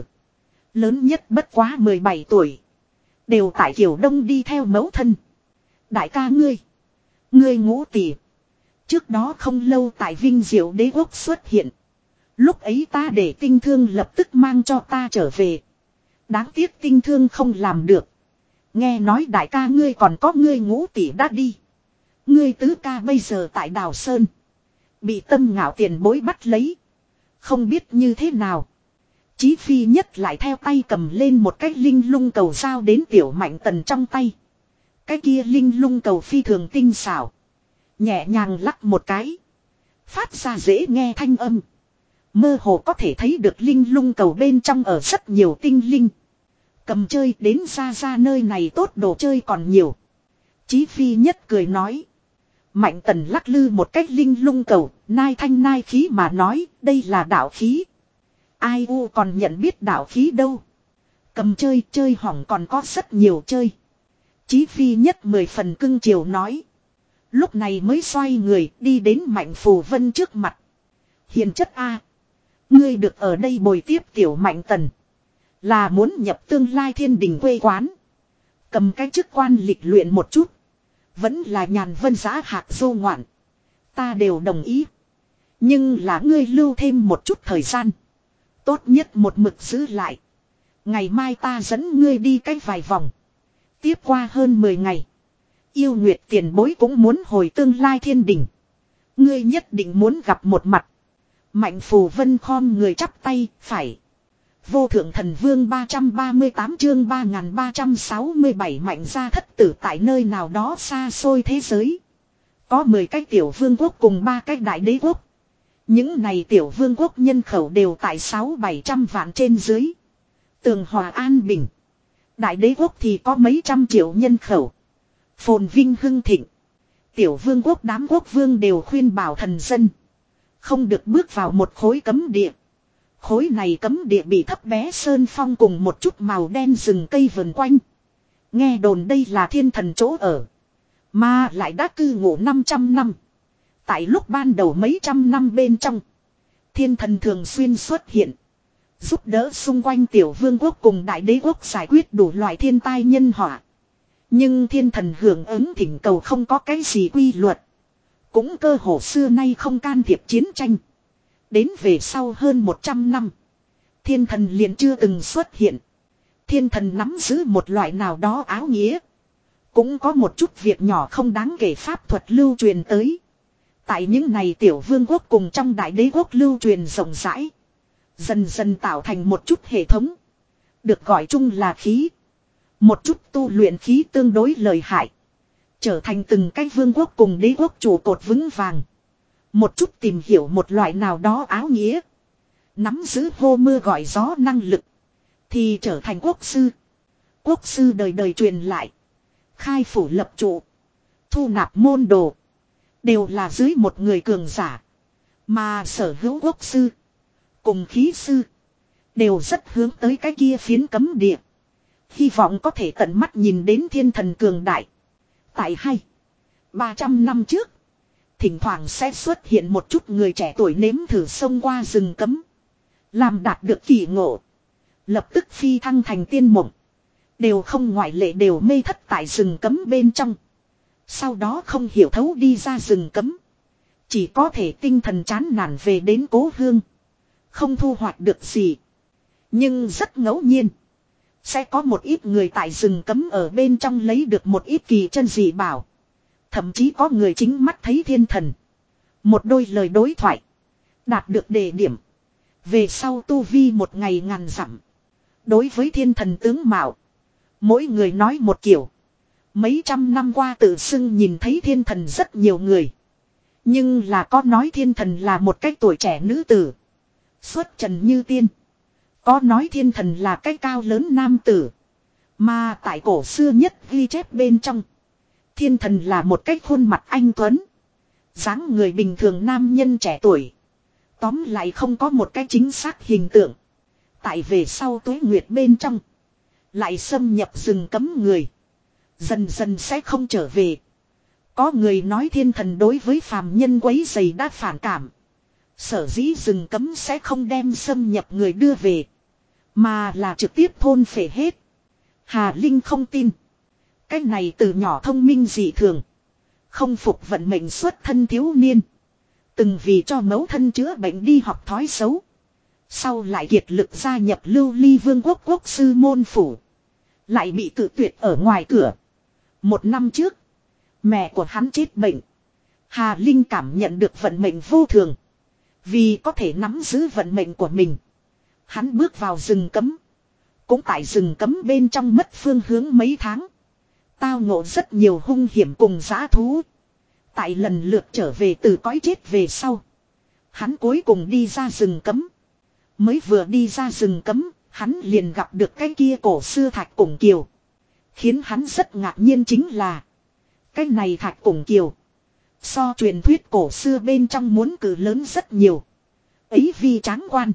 Lớn nhất bất quá mười bảy tuổi. Đều tại Kiều Đông đi theo mẫu thân. Đại ca ngươi. Ngươi ngũ tỷ. Trước đó không lâu tại Vinh Diệu Đế Quốc xuất hiện. Lúc ấy ta để Tinh Thương lập tức mang cho ta trở về. Đáng tiếc Tinh Thương không làm được. Nghe nói đại ca ngươi còn có ngươi ngũ tỷ đã đi. Ngươi tứ ca bây giờ tại Đào Sơn. Bị Tâm Ngạo Tiền Bối bắt lấy. Không biết như thế nào. Chí Phi Nhất lại theo tay cầm lên một cái linh lung cầu giao đến tiểu Mạnh Tần trong tay. Cái kia linh lung cầu phi thường tinh xảo. Nhẹ nhàng lắc một cái. Phát ra dễ nghe thanh âm. Mơ hồ có thể thấy được linh lung cầu bên trong ở rất nhiều tinh linh. Cầm chơi đến ra ra nơi này tốt đồ chơi còn nhiều. Chí Phi Nhất cười nói. Mạnh Tần lắc lư một cách linh lung cầu, nai thanh nai khí mà nói, đây là đạo khí. Ai u còn nhận biết đạo khí đâu. Cầm chơi, chơi hỏng còn có rất nhiều chơi. Chí Phi Nhất mười phần cưng chiều nói. Lúc này mới xoay người đi đến Mạnh Phù Vân trước mặt. Hiền chất A. Ngươi được ở đây bồi tiếp tiểu Mạnh Tần. Là muốn nhập tương lai thiên đình quê quán. Cầm cái chức quan lịch luyện một chút. Vẫn là nhàn vân giá hạc dô ngoạn. Ta đều đồng ý. Nhưng là ngươi lưu thêm một chút thời gian. Tốt nhất một mực giữ lại. Ngày mai ta dẫn ngươi đi cách vài vòng. Tiếp qua hơn mười ngày. Yêu Nguyệt tiền bối cũng muốn hồi tương lai thiên đình. Ngươi nhất định muốn gặp một mặt. Mạnh Phù Vân khom người chắp tay, phải. Vô thượng thần vương ba trăm ba mươi tám chương ba nghìn ba trăm sáu mươi bảy mạnh gia thất tử tại nơi nào đó xa xôi thế giới. Có mười cái tiểu vương quốc cùng ba cái đại đế quốc. Những này tiểu vương quốc nhân khẩu đều tại sáu bảy trăm vạn trên dưới. Tường hòa an bình. Đại đế quốc thì có mấy trăm triệu nhân khẩu. Phồn vinh hưng thịnh. Tiểu vương quốc đám quốc vương đều khuyên bảo thần dân. Không được bước vào một khối cấm địa. Khối này cấm địa bị thấp bé sơn phong cùng một chút màu đen rừng cây vần quanh. Nghe đồn đây là thiên thần chỗ ở. Mà lại đã cư ngụ năm trăm năm. Tại lúc ban đầu mấy trăm năm bên trong. Thiên thần thường xuyên xuất hiện. Giúp đỡ xung quanh tiểu vương quốc cùng đại đế quốc giải quyết đủ loại thiên tai nhân họa. Nhưng thiên thần hưởng ứng thỉnh cầu không có cái gì quy luật. Cũng cơ hồ xưa nay không can thiệp chiến tranh. Đến về sau hơn một trăm năm. Thiên thần liền chưa từng xuất hiện. Thiên thần nắm giữ một loại nào đó áo nghĩa. Cũng có một chút việc nhỏ không đáng kể pháp thuật lưu truyền tới. Tại những này tiểu vương quốc cùng trong đại đế quốc lưu truyền rộng rãi. Dần dần tạo thành một chút hệ thống. Được gọi chung là khí. Một chút tu luyện khí tương đối lợi hại. Trở thành từng cái vương quốc cùng đế quốc trụ cột vững vàng. Một chút tìm hiểu một loại nào đó áo nghĩa. Nắm giữ hô mưa gọi gió năng lực. Thì trở thành quốc sư. Quốc sư đời đời truyền lại. Khai phủ lập trụ. Thu nạp môn đồ. Đều là dưới một người cường giả. Mà sở hữu quốc sư. Cùng khí sư. Đều rất hướng tới cái kia phiến cấm địa. Hy vọng có thể tận mắt nhìn đến thiên thần cường đại. Tại hai. Ba trăm năm trước. Thỉnh thoảng sẽ xuất hiện một chút người trẻ tuổi nếm thử xông qua rừng cấm. Làm đạt được kỳ ngộ. Lập tức phi thăng thành tiên mộng. Đều không ngoại lệ đều mê thất tại rừng cấm bên trong. Sau đó không hiểu thấu đi ra rừng cấm. Chỉ có thể tinh thần chán nản về đến cố hương. Không thu hoạch được gì. Nhưng rất ngẫu nhiên. Sẽ có một ít người tại rừng cấm ở bên trong lấy được một ít kỳ chân dị bảo. Thậm chí có người chính mắt thấy thiên thần. Một đôi lời đối thoại. Đạt được đề điểm. Về sau tu vi một ngày ngàn dặm. Đối với thiên thần tướng mạo. Mỗi người nói một kiểu. Mấy trăm năm qua tự xưng nhìn thấy thiên thần rất nhiều người. Nhưng là có nói thiên thần là một cái tuổi trẻ nữ tử. Xuất trần như tiên. Có nói thiên thần là cái cao lớn nam tử. Mà tại cổ xưa nhất ghi chép bên trong. Thiên thần là một cái khuôn mặt anh tuấn. Dáng người bình thường nam nhân trẻ tuổi. Tóm lại không có một cái chính xác hình tượng. Tại về sau tuế nguyệt bên trong. Lại xâm nhập rừng cấm người. Dần dần sẽ không trở về. Có người nói thiên thần đối với phàm nhân quấy rầy đã phản cảm. Sở dĩ rừng cấm sẽ không đem xâm nhập người đưa về. Mà là trực tiếp thôn phệ hết. Hà Linh không tin. Cái này từ nhỏ thông minh dị thường. Không phục vận mệnh xuất thân thiếu niên. Từng vì cho mẫu thân chữa bệnh đi học thói xấu. Sau lại kiệt lực gia nhập lưu ly vương quốc quốc sư môn phủ. Lại bị cự tuyệt ở ngoài cửa. Một năm trước. Mẹ của hắn chết bệnh. Hà Linh cảm nhận được vận mệnh vô thường. Vì có thể nắm giữ vận mệnh của mình. Hắn bước vào rừng cấm. Cũng tại rừng cấm bên trong mất phương hướng mấy tháng. Tao ngộ rất nhiều hung hiểm cùng dã thú. Tại lần lượt trở về từ cõi chết về sau. Hắn cuối cùng đi ra rừng cấm. Mới vừa đi ra rừng cấm. Hắn liền gặp được cái kia cổ xưa thạch cổng kiều. Khiến hắn rất ngạc nhiên chính là. Cái này thạch củng kiều. So truyền thuyết cổ xưa bên trong muốn cử lớn rất nhiều. Ấy vì tráng quan.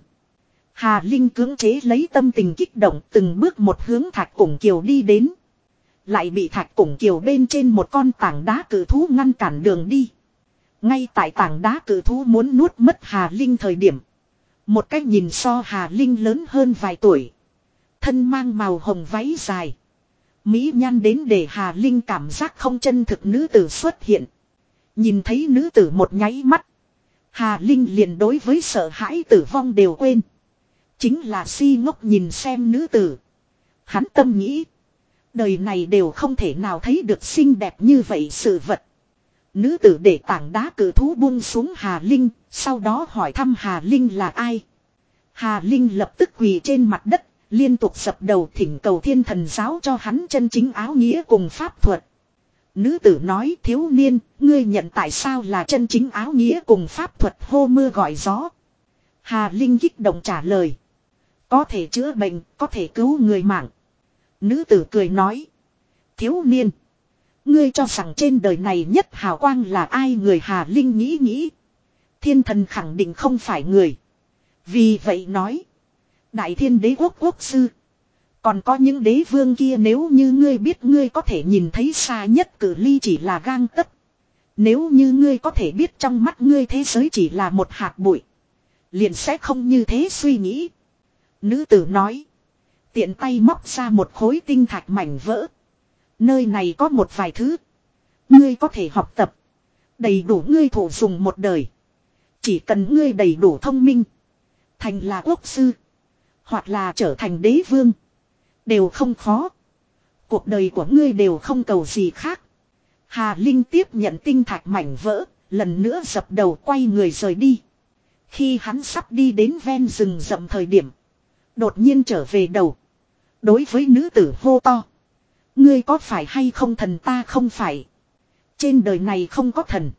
Hà Linh cưỡng chế lấy tâm tình kích động từng bước một hướng thạch củng kiều đi đến. Lại bị thạch củng kiều bên trên một con tảng đá cử thú ngăn cản đường đi. Ngay tại tảng đá cử thú muốn nuốt mất Hà Linh thời điểm. Một cách nhìn so Hà Linh lớn hơn vài tuổi. Thân mang màu hồng váy dài. Mỹ nhan đến để Hà Linh cảm giác không chân thực nữ tử xuất hiện. Nhìn thấy nữ tử một nháy mắt. Hà Linh liền đối với sợ hãi tử vong đều quên. Chính là si ngốc nhìn xem nữ tử. Hắn tâm nghĩ. Đời này đều không thể nào thấy được xinh đẹp như vậy sự vật. Nữ tử để tảng đá cử thú buông xuống Hà Linh. Sau đó hỏi thăm Hà Linh là ai. Hà Linh lập tức quỳ trên mặt đất. Liên tục dập đầu thỉnh cầu thiên thần giáo cho hắn chân chính áo nghĩa cùng pháp thuật. Nữ tử nói thiếu niên, ngươi nhận tại sao là chân chính áo nghĩa cùng pháp thuật hô mưa gọi gió. Hà Linh kích động trả lời. Có thể chữa bệnh, có thể cứu người mạng. Nữ tử cười nói. Thiếu niên, ngươi cho rằng trên đời này nhất hào quang là ai? Người Hà Linh nghĩ nghĩ. Thiên thần khẳng định không phải người. Vì vậy nói. Đại thiên đế quốc quốc sư. Còn có những đế vương kia nếu như ngươi biết ngươi có thể nhìn thấy xa nhất cử ly chỉ là gang tấc. Nếu như ngươi có thể biết trong mắt ngươi thế giới chỉ là một hạt bụi. Liền sẽ không như thế suy nghĩ. Nữ tử nói. Tiện tay móc ra một khối tinh thạch mảnh vỡ. Nơi này có một vài thứ. Ngươi có thể học tập. Đầy đủ ngươi thủ dùng một đời. Chỉ cần ngươi đầy đủ thông minh. Thành là quốc sư. Hoặc là trở thành đế vương. Đều không khó. Cuộc đời của ngươi đều không cầu gì khác. Hà Linh tiếp nhận tinh thạch mảnh vỡ. Lần nữa dập đầu quay người rời đi. Khi hắn sắp đi đến ven rừng rậm thời điểm. Đột nhiên trở về đầu. Đối với nữ tử hô to. Ngươi có phải hay không thần? Ta không phải. Trên đời này không có thần.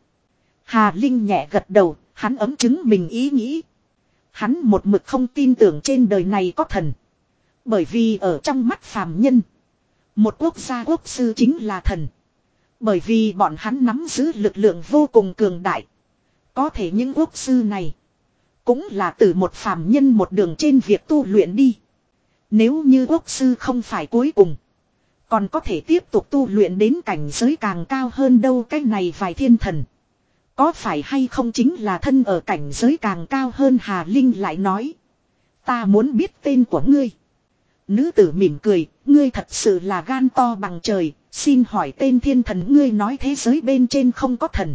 Hà Linh nhẹ gật đầu. Hắn ấm chứng mình ý nghĩ. Hắn một mực không tin tưởng trên đời này có thần. Bởi vì ở trong mắt phàm nhân. Một quốc gia quốc sư chính là thần. Bởi vì bọn hắn nắm giữ lực lượng vô cùng cường đại. Có thể những quốc sư này. Cũng là từ một phàm nhân một đường trên việc tu luyện đi. Nếu như quốc sư không phải cuối cùng. Còn có thể tiếp tục tu luyện đến cảnh giới càng cao hơn đâu. Cái này vài thiên thần. Có phải hay không chính là thân ở cảnh giới càng cao hơn? Hà Linh lại nói. Ta muốn biết tên của ngươi. Nữ tử mỉm cười. Ngươi thật sự là gan to bằng trời. Xin hỏi tên thiên thần. Ngươi nói thế giới bên trên không có thần.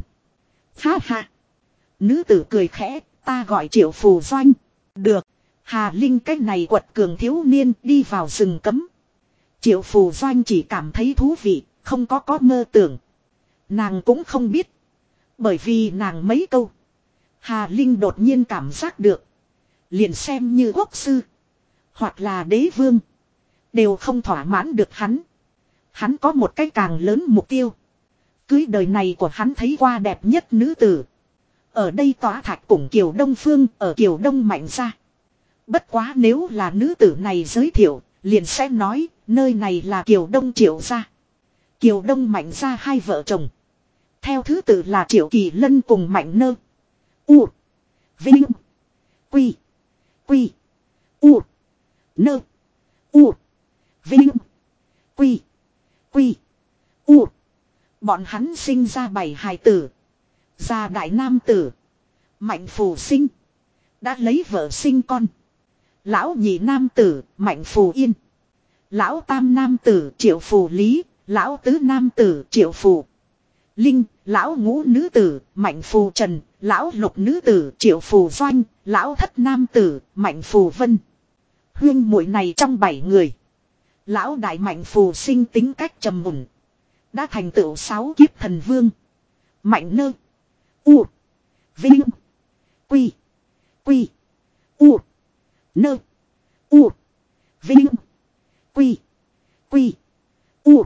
Ha ha. Nữ tử cười khẽ. Ta gọi Triệu Phù Doanh. Được. Hà Linh cách này quật cường thiếu niên đi vào rừng cấm. Triệu Phù Doanh chỉ cảm thấy thú vị. Không có có mơ tưởng. Nàng cũng không biết. Bởi vì nàng mấy câu. Hà Linh đột nhiên cảm giác được. Liền xem như quốc sư. Hoặc là đế vương. Đều không thỏa mãn được hắn. Hắn có một cái càng lớn mục tiêu. Cưới đời này của hắn thấy qua đẹp nhất nữ tử. Ở đây tỏa thạch củng Kiều Đông Phương. Ở Kiều Đông Mạnh ra. Bất quá nếu là nữ tử này giới thiệu. Liền sẽ nói. Nơi này là Kiều Đông Triệu gia. Kiều Đông Mạnh ra hai vợ chồng. Theo thứ tự là Triệu Kỳ Lân cùng Mạnh Nơ. U. Vinh. Quy. Quy. U. Nơ. U. Vinh. Quy. Quy. U. Bọn hắn sinh ra bảy hài tử. Gia đại nam tử. Mạnh Phù Sinh. Đã lấy vợ sinh con. Lão nhị nam tử. Mạnh Phù Yên. Lão tam nam tử. Triệu Phù Lý. Lão tứ nam tử. Triệu Phù Linh, lão ngũ nữ tử, Mạnh Phù Trần, lão lục nữ tử, Triệu Phù Doanh, lão thất nam tử, Mạnh Phù Vân. Huyên muội này trong bảy người. Lão đại Mạnh Phù Sinh tính cách trầm mùn. Đã thành tựu sáu kiếp thần vương. Mạnh Nơ. U. Vinh. Quy. Quy. U. Nơ. U. Vinh. Quy. Quy. U.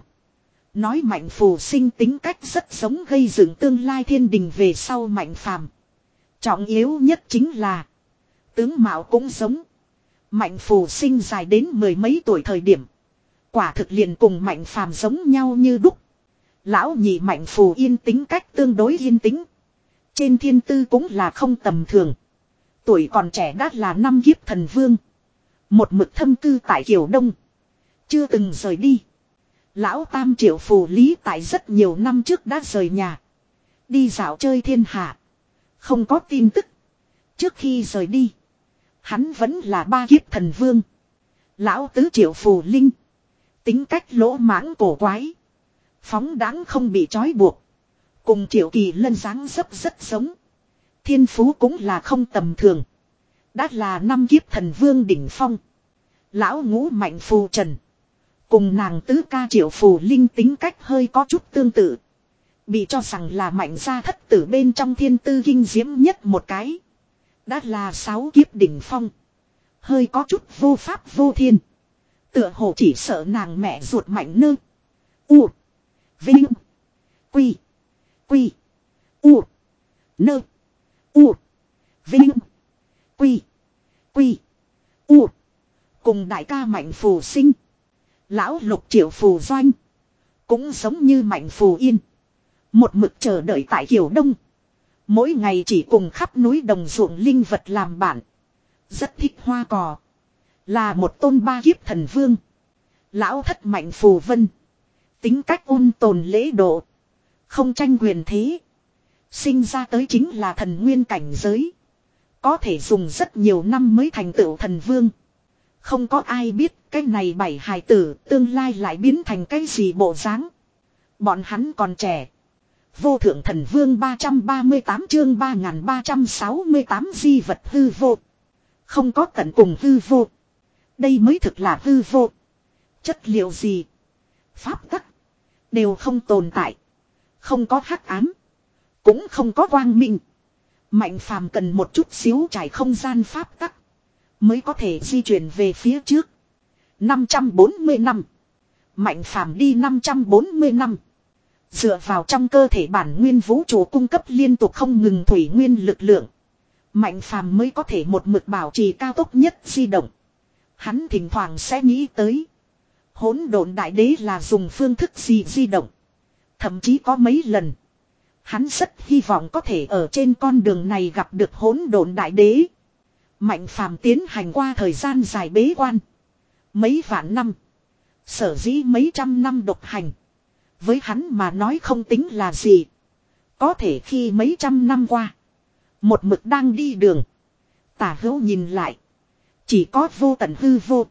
Nói Mạnh Phù Sinh tính cách rất giống gây dựng tương lai thiên đình về sau Mạnh Phàm. Trọng yếu nhất chính là tướng mạo cũng giống. Mạnh Phù Sinh dài đến mười mấy tuổi thời điểm. Quả thực liền cùng Mạnh Phàm giống nhau như đúc. Lão nhị Mạnh Phù Yên tính cách tương đối yên tĩnh. Trên thiên tư cũng là không tầm thường. Tuổi còn trẻ đã là năm kiếp thần vương. Một mực thâm cư tại Kiều Đông. Chưa từng rời đi. Lão Tam Triệu Phù Lý tại rất nhiều năm trước đã rời nhà. Đi dạo chơi thiên hạ. Không có tin tức. Trước khi rời đi. Hắn vẫn là ba kiếp thần vương. Lão Tứ Triệu Phù Linh. Tính cách lỗ mãng cổ quái. Phóng đáng không bị trói buộc. Cùng Triệu Kỳ Lân dáng dấp rất giống. Thiên phú cũng là không tầm thường. Đã là năm kiếp thần vương đỉnh phong. Lão Ngũ Mạnh Phù Trần. Cùng nàng tứ ca Triệu Phù Linh tính cách hơi có chút tương tự. Bị cho rằng là Mạnh gia thất tử bên trong thiên tư kinh diễm nhất một cái. Đã là sáu kiếp đỉnh phong. Hơi có chút vô pháp vô thiên. Tựa hồ chỉ sợ nàng mẹ ruột Mạnh Nơ. U. Vinh. Quy. Quy. U. Nơ. U. Vinh. Quy. Quy. U. Cùng đại ca Mạnh Phù Sinh. Lão Lục Triệu Phù Doanh. Cũng giống như Mạnh Phù Yên. Một mực chờ đợi tại Kiều Đông. Mỗi ngày chỉ cùng khắp núi đồng ruộng linh vật làm bạn. Rất thích hoa cỏ. Là một tôn ba kiếp thần vương. Lão Thất Mạnh Phù Vân. Tính cách ôn tồn lễ độ. Không tranh quyền thế. Sinh ra tới chính là thần nguyên cảnh giới. Có thể dùng rất nhiều năm mới thành tựu thần vương. Không có ai biết cái này bảy hài tử tương lai lại biến thành cái gì bộ dáng. Bọn hắn còn trẻ. Vô thượng thần vương ba trăm ba mươi tám chương ba nghìn ba trăm sáu mươi tám di vật hư vô. Không có tận cùng hư vô. Đây mới thực là hư vô. Chất liệu gì? Pháp tắc. Đều không tồn tại. Không có hắc ám. Cũng không có quang minh. Mạnh phàm cần một chút xíu trải không gian pháp tắc. Mới có thể di chuyển về phía trước. năm trăm bốn mươi năm. Mạnh phàm đi năm trăm bốn mươi năm. Dựa vào trong cơ thể bản nguyên vũ trụ cung cấp liên tục không ngừng thủy nguyên lực lượng. Mạnh phàm mới có thể một mực bảo trì cao tốc nhất di động. Hắn thỉnh thoảng sẽ nghĩ tới. Hỗn độn đại đế là dùng phương thức gì di động. Thậm chí có mấy lần. Hắn rất hy vọng có thể ở trên con đường này gặp được hỗn độn đại đế. Mạnh phàm tiến hành qua thời gian dài bế quan. Mấy vạn năm. Sở dĩ mấy trăm năm độc hành. Với hắn mà nói không tính là gì. Có thể khi mấy trăm năm qua. Một mực đang đi đường. Tả hữu nhìn lại. Chỉ có vô tận hư vô.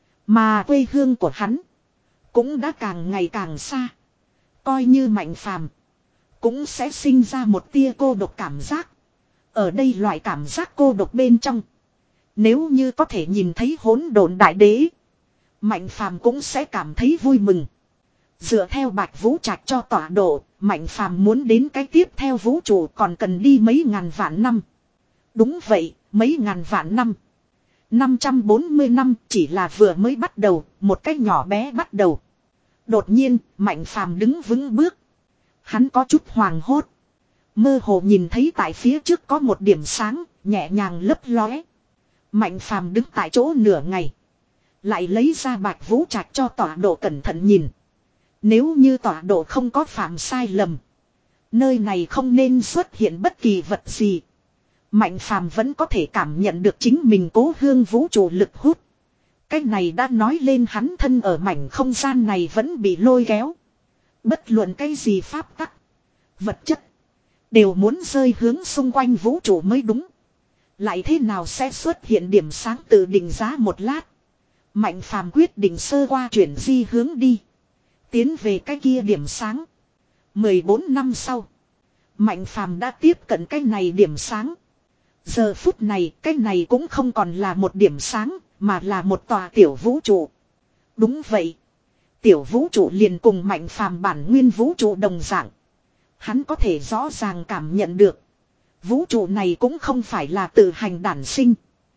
Mà quê hương của hắn. Cũng đã càng ngày càng xa. Coi như mạnh phàm. Cũng sẽ sinh ra một tia cô độc cảm giác. Ở đây loại cảm giác cô độc bên trong. Nếu như có thể nhìn thấy hỗn độn đại đế. Mạnh phàm cũng sẽ cảm thấy vui mừng. Dựa theo Bạch Vũ Trạch cho tọa độ. Mạnh phàm muốn đến cái tiếp theo vũ trụ còn cần đi mấy ngàn vạn năm. Đúng vậy, mấy ngàn vạn năm. năm trăm bốn mươi năm chỉ là vừa mới bắt đầu, một cách nhỏ bé bắt đầu. Đột nhiên, Mạnh phàm đứng vững bước. Hắn có chút hoàng hốt. Mơ hồ nhìn thấy tại phía trước có một điểm sáng, nhẹ nhàng lấp lóe. Mạnh phàm đứng tại chỗ nửa ngày. Lại lấy ra Bạch Vũ Trạch cho tọa độ cẩn thận nhìn. Nếu như tọa độ không có phạm sai lầm. Nơi này không nên xuất hiện bất kỳ vật gì. Mạnh phàm vẫn có thể cảm nhận được chính mình cố hương vũ trụ lực hút. Cái này đã nói lên hắn thân ở mảnh không gian này vẫn bị lôi kéo. Bất luận cái gì pháp tắc. Vật chất. Đều muốn rơi hướng xung quanh vũ trụ mới đúng. Lại thế nào sẽ xuất hiện điểm sáng tự định giá một lát. Mạnh phàm quyết định sơ qua chuyển di hướng đi. Tiến về cái kia điểm sáng. mười bốn năm sau. Mạnh phàm đã tiếp cận cái này điểm sáng. Giờ phút này cái này cũng không còn là một điểm sáng. Mà là một tòa tiểu vũ trụ. Đúng vậy. Tiểu vũ trụ liền cùng mạnh phàm bản nguyên vũ trụ đồng dạng. Hắn có thể rõ ràng cảm nhận được. Vũ trụ này cũng không phải là tự hành đản sinh.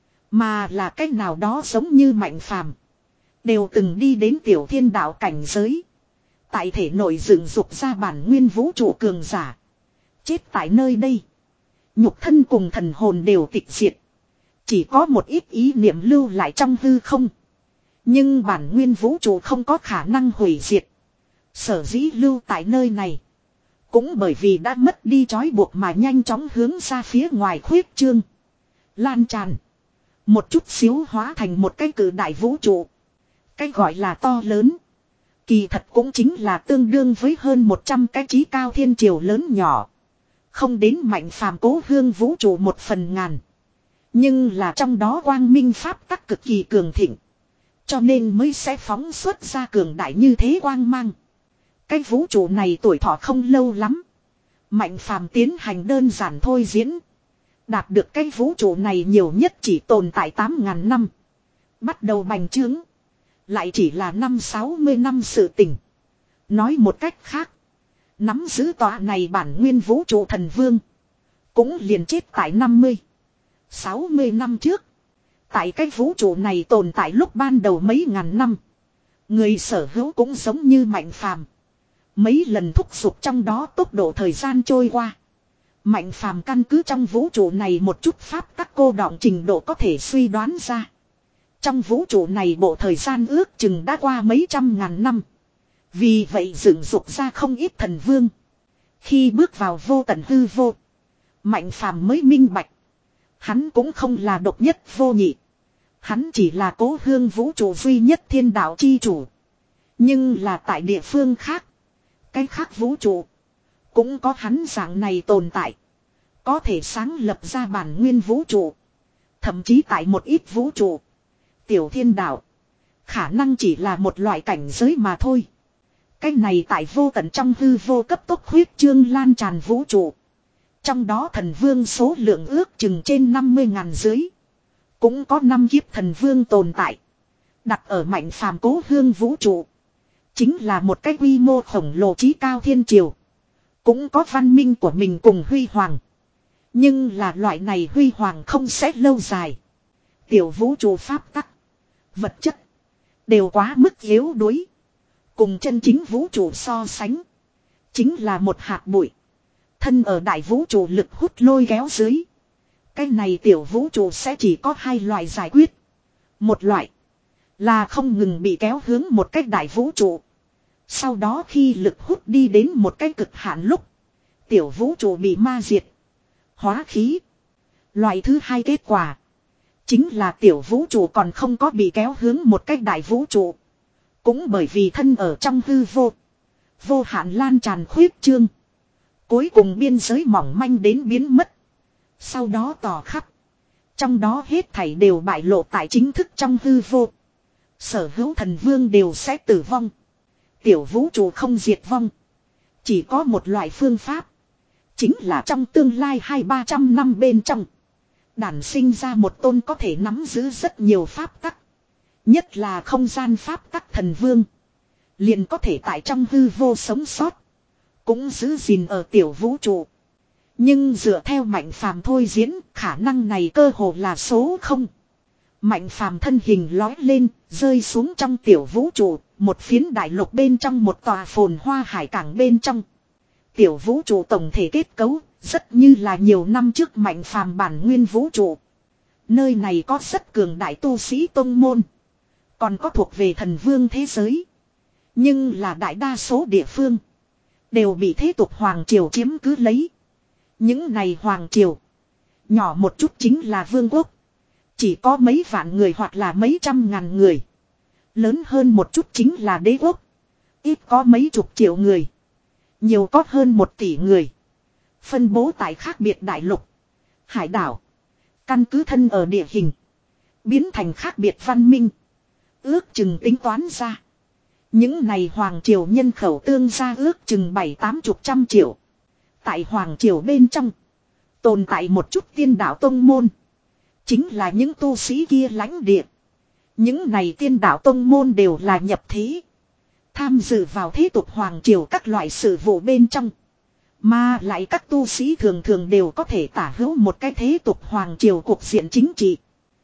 Mà là cách nào đó giống như mạnh phàm. Đều từng đi đến tiểu thiên đạo cảnh giới. Tại thể nội dựng dục ra bản nguyên vũ trụ cường giả. Chết tại nơi đây. Nhục thân cùng thần hồn đều tịch diệt. Chỉ có một ít ý niệm lưu lại trong hư không. Nhưng bản nguyên vũ trụ không có khả năng hủy diệt. Sở dĩ lưu tại nơi này. Cũng bởi vì đã mất đi trói buộc mà nhanh chóng hướng ra phía ngoài khuyết trương. Lan tràn. Một chút xíu hóa thành một cái cử đại vũ trụ. Cái gọi là to lớn. Kỳ thật cũng chính là tương đương với hơn một trăm cái trí cao thiên triều lớn nhỏ. Không đến Mạnh Phàm cố hương vũ trụ một phần ngàn. Nhưng là trong đó quang minh pháp tắc cực kỳ cường thịnh. Cho nên mới sẽ phóng xuất ra cường đại như thế quang mang. Cái vũ trụ này tuổi thọ không lâu lắm. Mạnh Phàm tiến hành đơn giản thôi diễn. Đạt được cái vũ trụ này nhiều nhất chỉ tồn tại tám ngàn năm. Bắt đầu bành trướng. Lại chỉ là năm sáu mươi năm sự tình. Nói một cách khác. Nắm giữ tòa này bản nguyên vũ trụ thần vương. Cũng liền chết tại năm mươi, sáu mươi năm trước. Tại cái vũ trụ này tồn tại lúc ban đầu mấy ngàn năm. Người sở hữu cũng giống như Mạnh Phàm. Mấy lần thúc giục trong đó tốc độ thời gian trôi qua. Mạnh Phàm căn cứ trong vũ trụ này một chút pháp các cô đọng trình độ có thể suy đoán ra. Trong vũ trụ này bộ thời gian ước chừng đã qua mấy trăm ngàn năm. Vì vậy dựng dục ra không ít thần vương. Khi bước vào vô tận hư vô. Mạnh Phàm mới minh bạch. Hắn cũng không là độc nhất vô nhị. Hắn chỉ là cố hương vũ trụ duy nhất thiên đạo chi chủ. Nhưng là tại địa phương khác. Cái khác vũ trụ. Cũng có hắn dạng này tồn tại. Có thể sáng lập ra bản nguyên vũ trụ. Thậm chí tại một ít vũ trụ. Tiểu thiên đạo. Khả năng chỉ là một loại cảnh giới mà thôi. Cái này tại vô tận trong hư vô cấp tốc huyết trương lan tràn vũ trụ. Trong đó thần vương số lượng ước chừng trên năm mươi ngàn dưới. Cũng có năm kiếp thần vương tồn tại. Đặt ở Mạnh Phàm cố hương vũ trụ. Chính là một cái quy mô khổng lồ trí cao thiên triều. Cũng có văn minh của mình cùng huy hoàng. Nhưng là loại này huy hoàng không sẽ lâu dài. Tiểu vũ trụ pháp tắc. Vật chất. Đều quá mức yếu đuối. Cùng chân chính vũ trụ so sánh. Chính là một hạt bụi. Thân ở đại vũ trụ lực hút lôi kéo dưới. Cái này tiểu vũ trụ sẽ chỉ có hai loại giải quyết. Một loại. Là không ngừng bị kéo hướng một cách đại vũ trụ. Sau đó khi lực hút đi đến một cái cực hạn lúc. Tiểu vũ trụ bị ma diệt. Hóa khí. Loại thứ hai kết quả. Chính là tiểu vũ trụ còn không có bị kéo hướng một cách đại vũ trụ. Cũng bởi vì thân ở trong hư vô. Vô hạn lan tràn khuyết trương. Cuối cùng biên giới mỏng manh đến biến mất. Sau đó tỏ khắp. Trong đó hết thảy đều bại lộ tại chính thức trong hư vô. Sở hữu thần vương đều sẽ tử vong. Tiểu vũ trụ không diệt vong. Chỉ có một loại phương pháp. Chính là trong tương lai hai ba trăm năm bên trong. Đản sinh ra một tôn có thể nắm giữ rất nhiều pháp tắc. Nhất là không gian pháp tắc thần vương. Liền có thể tại trong hư vô sống sót. Cũng giữ gìn ở tiểu vũ trụ. Nhưng dựa theo Mạnh Phàm thôi diễn, khả năng này cơ hồ là số không. Mạnh Phàm thân hình lói lên, rơi xuống trong tiểu vũ trụ, một phiến đại lục bên trong một tòa phồn hoa hải cảng bên trong. Tiểu vũ trụ tổng thể kết cấu, rất như là nhiều năm trước Mạnh Phàm bản nguyên vũ trụ. Nơi này có rất cường đại tu sĩ tông môn. Còn có thuộc về thần vương thế giới. Nhưng là đại đa số địa phương. Đều bị thế tục Hoàng Triều chiếm cứ lấy. Những này Hoàng Triều. Nhỏ một chút chính là vương quốc. Chỉ có mấy vạn người hoặc là mấy trăm ngàn người. Lớn hơn một chút chính là đế quốc. Ít có mấy chục triệu người. Nhiều có hơn một tỷ người. Phân bố tại khác biệt đại lục. Hải đảo. Căn cứ thân ở địa hình. Biến thành khác biệt văn minh. Ước chừng tính toán ra. Những này Hoàng Triều nhân khẩu tương ra ước chừng bảy tám chục trăm triệu. Tại Hoàng Triều bên trong. Tồn tại một chút tiên đạo tông môn. Chính là những tu sĩ kia lãnh địa. Những này tiên đạo tông môn đều là nhập thế. Tham dự vào thế tục Hoàng Triều các loại sự vụ bên trong. Mà lại các tu sĩ thường thường đều có thể tả hữu một cái thế tục Hoàng Triều cuộc diện chính trị.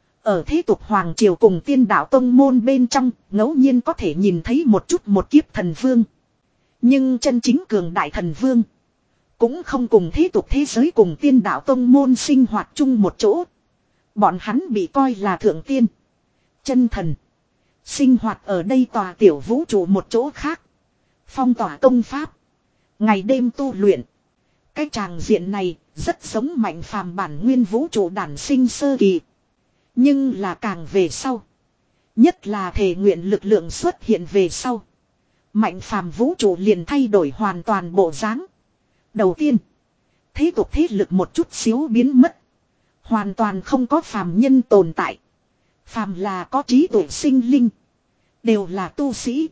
Ở thế tục Hoàng Triều cùng tiên đạo tông môn bên trong, ngẫu nhiên có thể nhìn thấy một chút một kiếp thần vương. Nhưng chân chính cường đại thần vương. Cũng không cùng thế tục thế giới cùng tiên đạo tông môn sinh hoạt chung một chỗ. Bọn hắn bị coi là thượng tiên. Chân thần. Sinh hoạt ở đây tòa tiểu vũ trụ một chỗ khác. Phong tỏa công pháp. Ngày đêm tu luyện. Cái tràng diện này rất giống Mạnh Phàm bản nguyên vũ trụ đản sinh sơ kỳ. Nhưng là càng về sau. Nhất là thể nguyện lực lượng xuất hiện về sau. Mạnh Phàm vũ trụ liền thay đổi hoàn toàn bộ dáng. Đầu tiên. Thế tục thế lực một chút xíu biến mất. Hoàn toàn không có phàm nhân tồn tại. Phàm là có trí tuệ sinh linh. Đều là tu sĩ.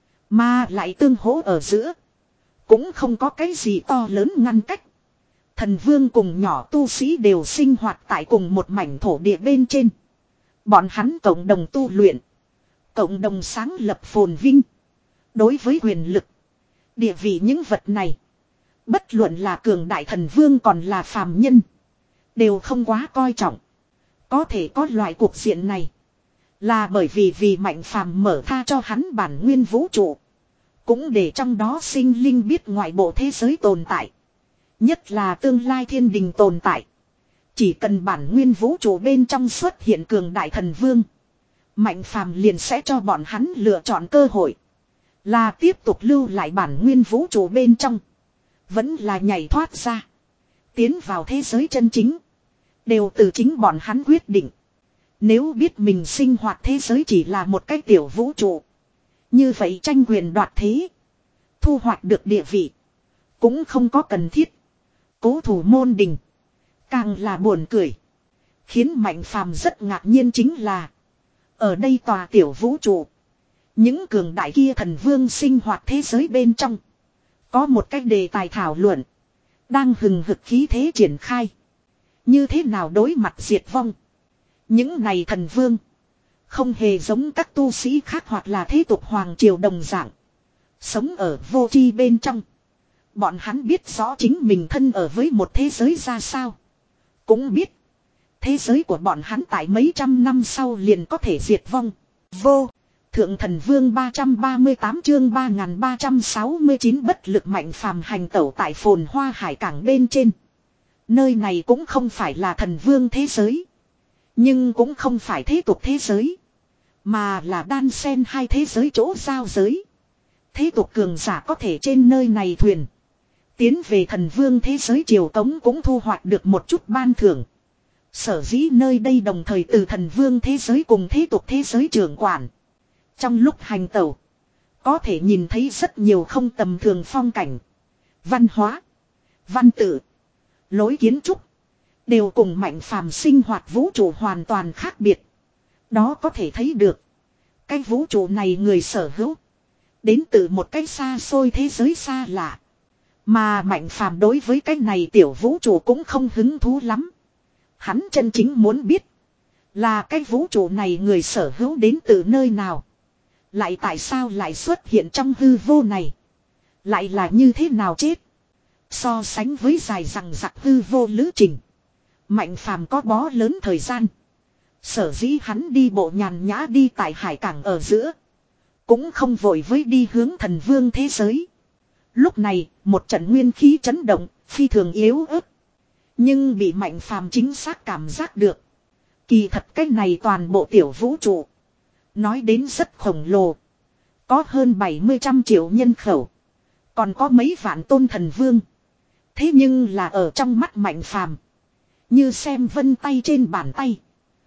Mà lại tương hỗ ở giữa. Cũng không có cái gì to lớn ngăn cách. Thần vương cùng nhỏ tu sĩ đều sinh hoạt tại cùng một mảnh thổ địa bên trên. Bọn hắn cộng đồng tu luyện. Cộng đồng sáng lập phồn vinh. Đối với quyền lực. Địa vị những vật này. Bất luận là cường đại thần vương còn là phàm nhân. Đều không quá coi trọng. Có thể có loại cuộc diện này. Là bởi vì vì Mạnh Phàm mở tha cho hắn bản nguyên vũ trụ. Cũng để trong đó sinh linh biết ngoại bộ thế giới tồn tại. Nhất là tương lai thiên đình tồn tại. Chỉ cần bản nguyên vũ trụ bên trong xuất hiện cường đại thần vương. Mạnh Phàm liền sẽ cho bọn hắn lựa chọn cơ hội. Là tiếp tục lưu lại bản nguyên vũ trụ bên trong. Vẫn là nhảy thoát ra. Tiến vào thế giới chân chính. Đều từ chính bọn hắn quyết định. Nếu biết mình sinh hoạt thế giới chỉ là một cái tiểu vũ trụ. Như vậy tranh quyền đoạt thế. Thu hoạch được địa vị. Cũng không có cần thiết. Cố thủ môn đình. Càng là buồn cười. Khiến Mạnh Phàm rất ngạc nhiên chính là. Ở đây tòa tiểu vũ trụ. Những cường đại kia thần vương sinh hoạt thế giới bên trong. Có một cái đề tài thảo luận. Đang hừng hực khí thế triển khai. Như thế nào đối mặt diệt vong. Những này thần vương. Không hề giống các tu sĩ khác hoặc là thế tục hoàng triều đồng dạng. Sống ở vô tri bên trong. Bọn hắn biết rõ chính mình thân ở với một thế giới ra sao. Cũng biết. Thế giới của bọn hắn tại mấy trăm năm sau liền có thể diệt vong. Vô. Thượng thần vương ba trăm ba mươi tám chương ba nghìn ba trăm sáu mươi chín bất lực Mạnh Phàm hành tẩu tại phồn hoa hải cảng bên trên. Nơi này cũng không phải là thần vương thế giới. Nhưng cũng không phải thế tục thế giới. Mà là đan xen hai thế giới chỗ giao giới. Thế tục cường giả có thể trên nơi này thuyền. Tiến về thần vương thế giới triều cống cũng thu hoạch được một chút ban thưởng. Sở dĩ nơi đây đồng thời từ thần vương thế giới cùng thế tục thế giới trưởng quản. Trong lúc hành tẩu. Có thể nhìn thấy rất nhiều không tầm thường phong cảnh. Văn hóa. Văn tự. Lối kiến trúc. Đều cùng Mạnh Phàm sinh hoạt vũ trụ hoàn toàn khác biệt. Đó có thể thấy được. Cái vũ trụ này người sở hữu. Đến từ một cái xa xôi thế giới xa lạ. Mà Mạnh Phàm đối với cái này tiểu vũ trụ cũng không hứng thú lắm. Hắn chân chính muốn biết. Là cái vũ trụ này người sở hữu đến từ nơi nào. Lại tại sao lại xuất hiện trong hư vô này. Lại là như thế nào chết. So sánh với dài rằng rặc hư vô lữ trình. Mạnh Phàm có bó lớn thời gian. Sở dĩ hắn đi bộ nhàn nhã đi tại hải cảng ở giữa. Cũng không vội với đi hướng thần vương thế giới. Lúc này, một trận nguyên khí chấn động, phi thường yếu ớt. Nhưng bị Mạnh Phàm chính xác cảm giác được. Kỳ thật cái này toàn bộ tiểu vũ trụ. Nói đến rất khổng lồ. Có hơn bảy mươi trăm triệu nhân khẩu. Còn có mấy vạn tôn thần vương. Thế nhưng là ở trong mắt Mạnh Phàm, như xem vân tay trên bàn tay.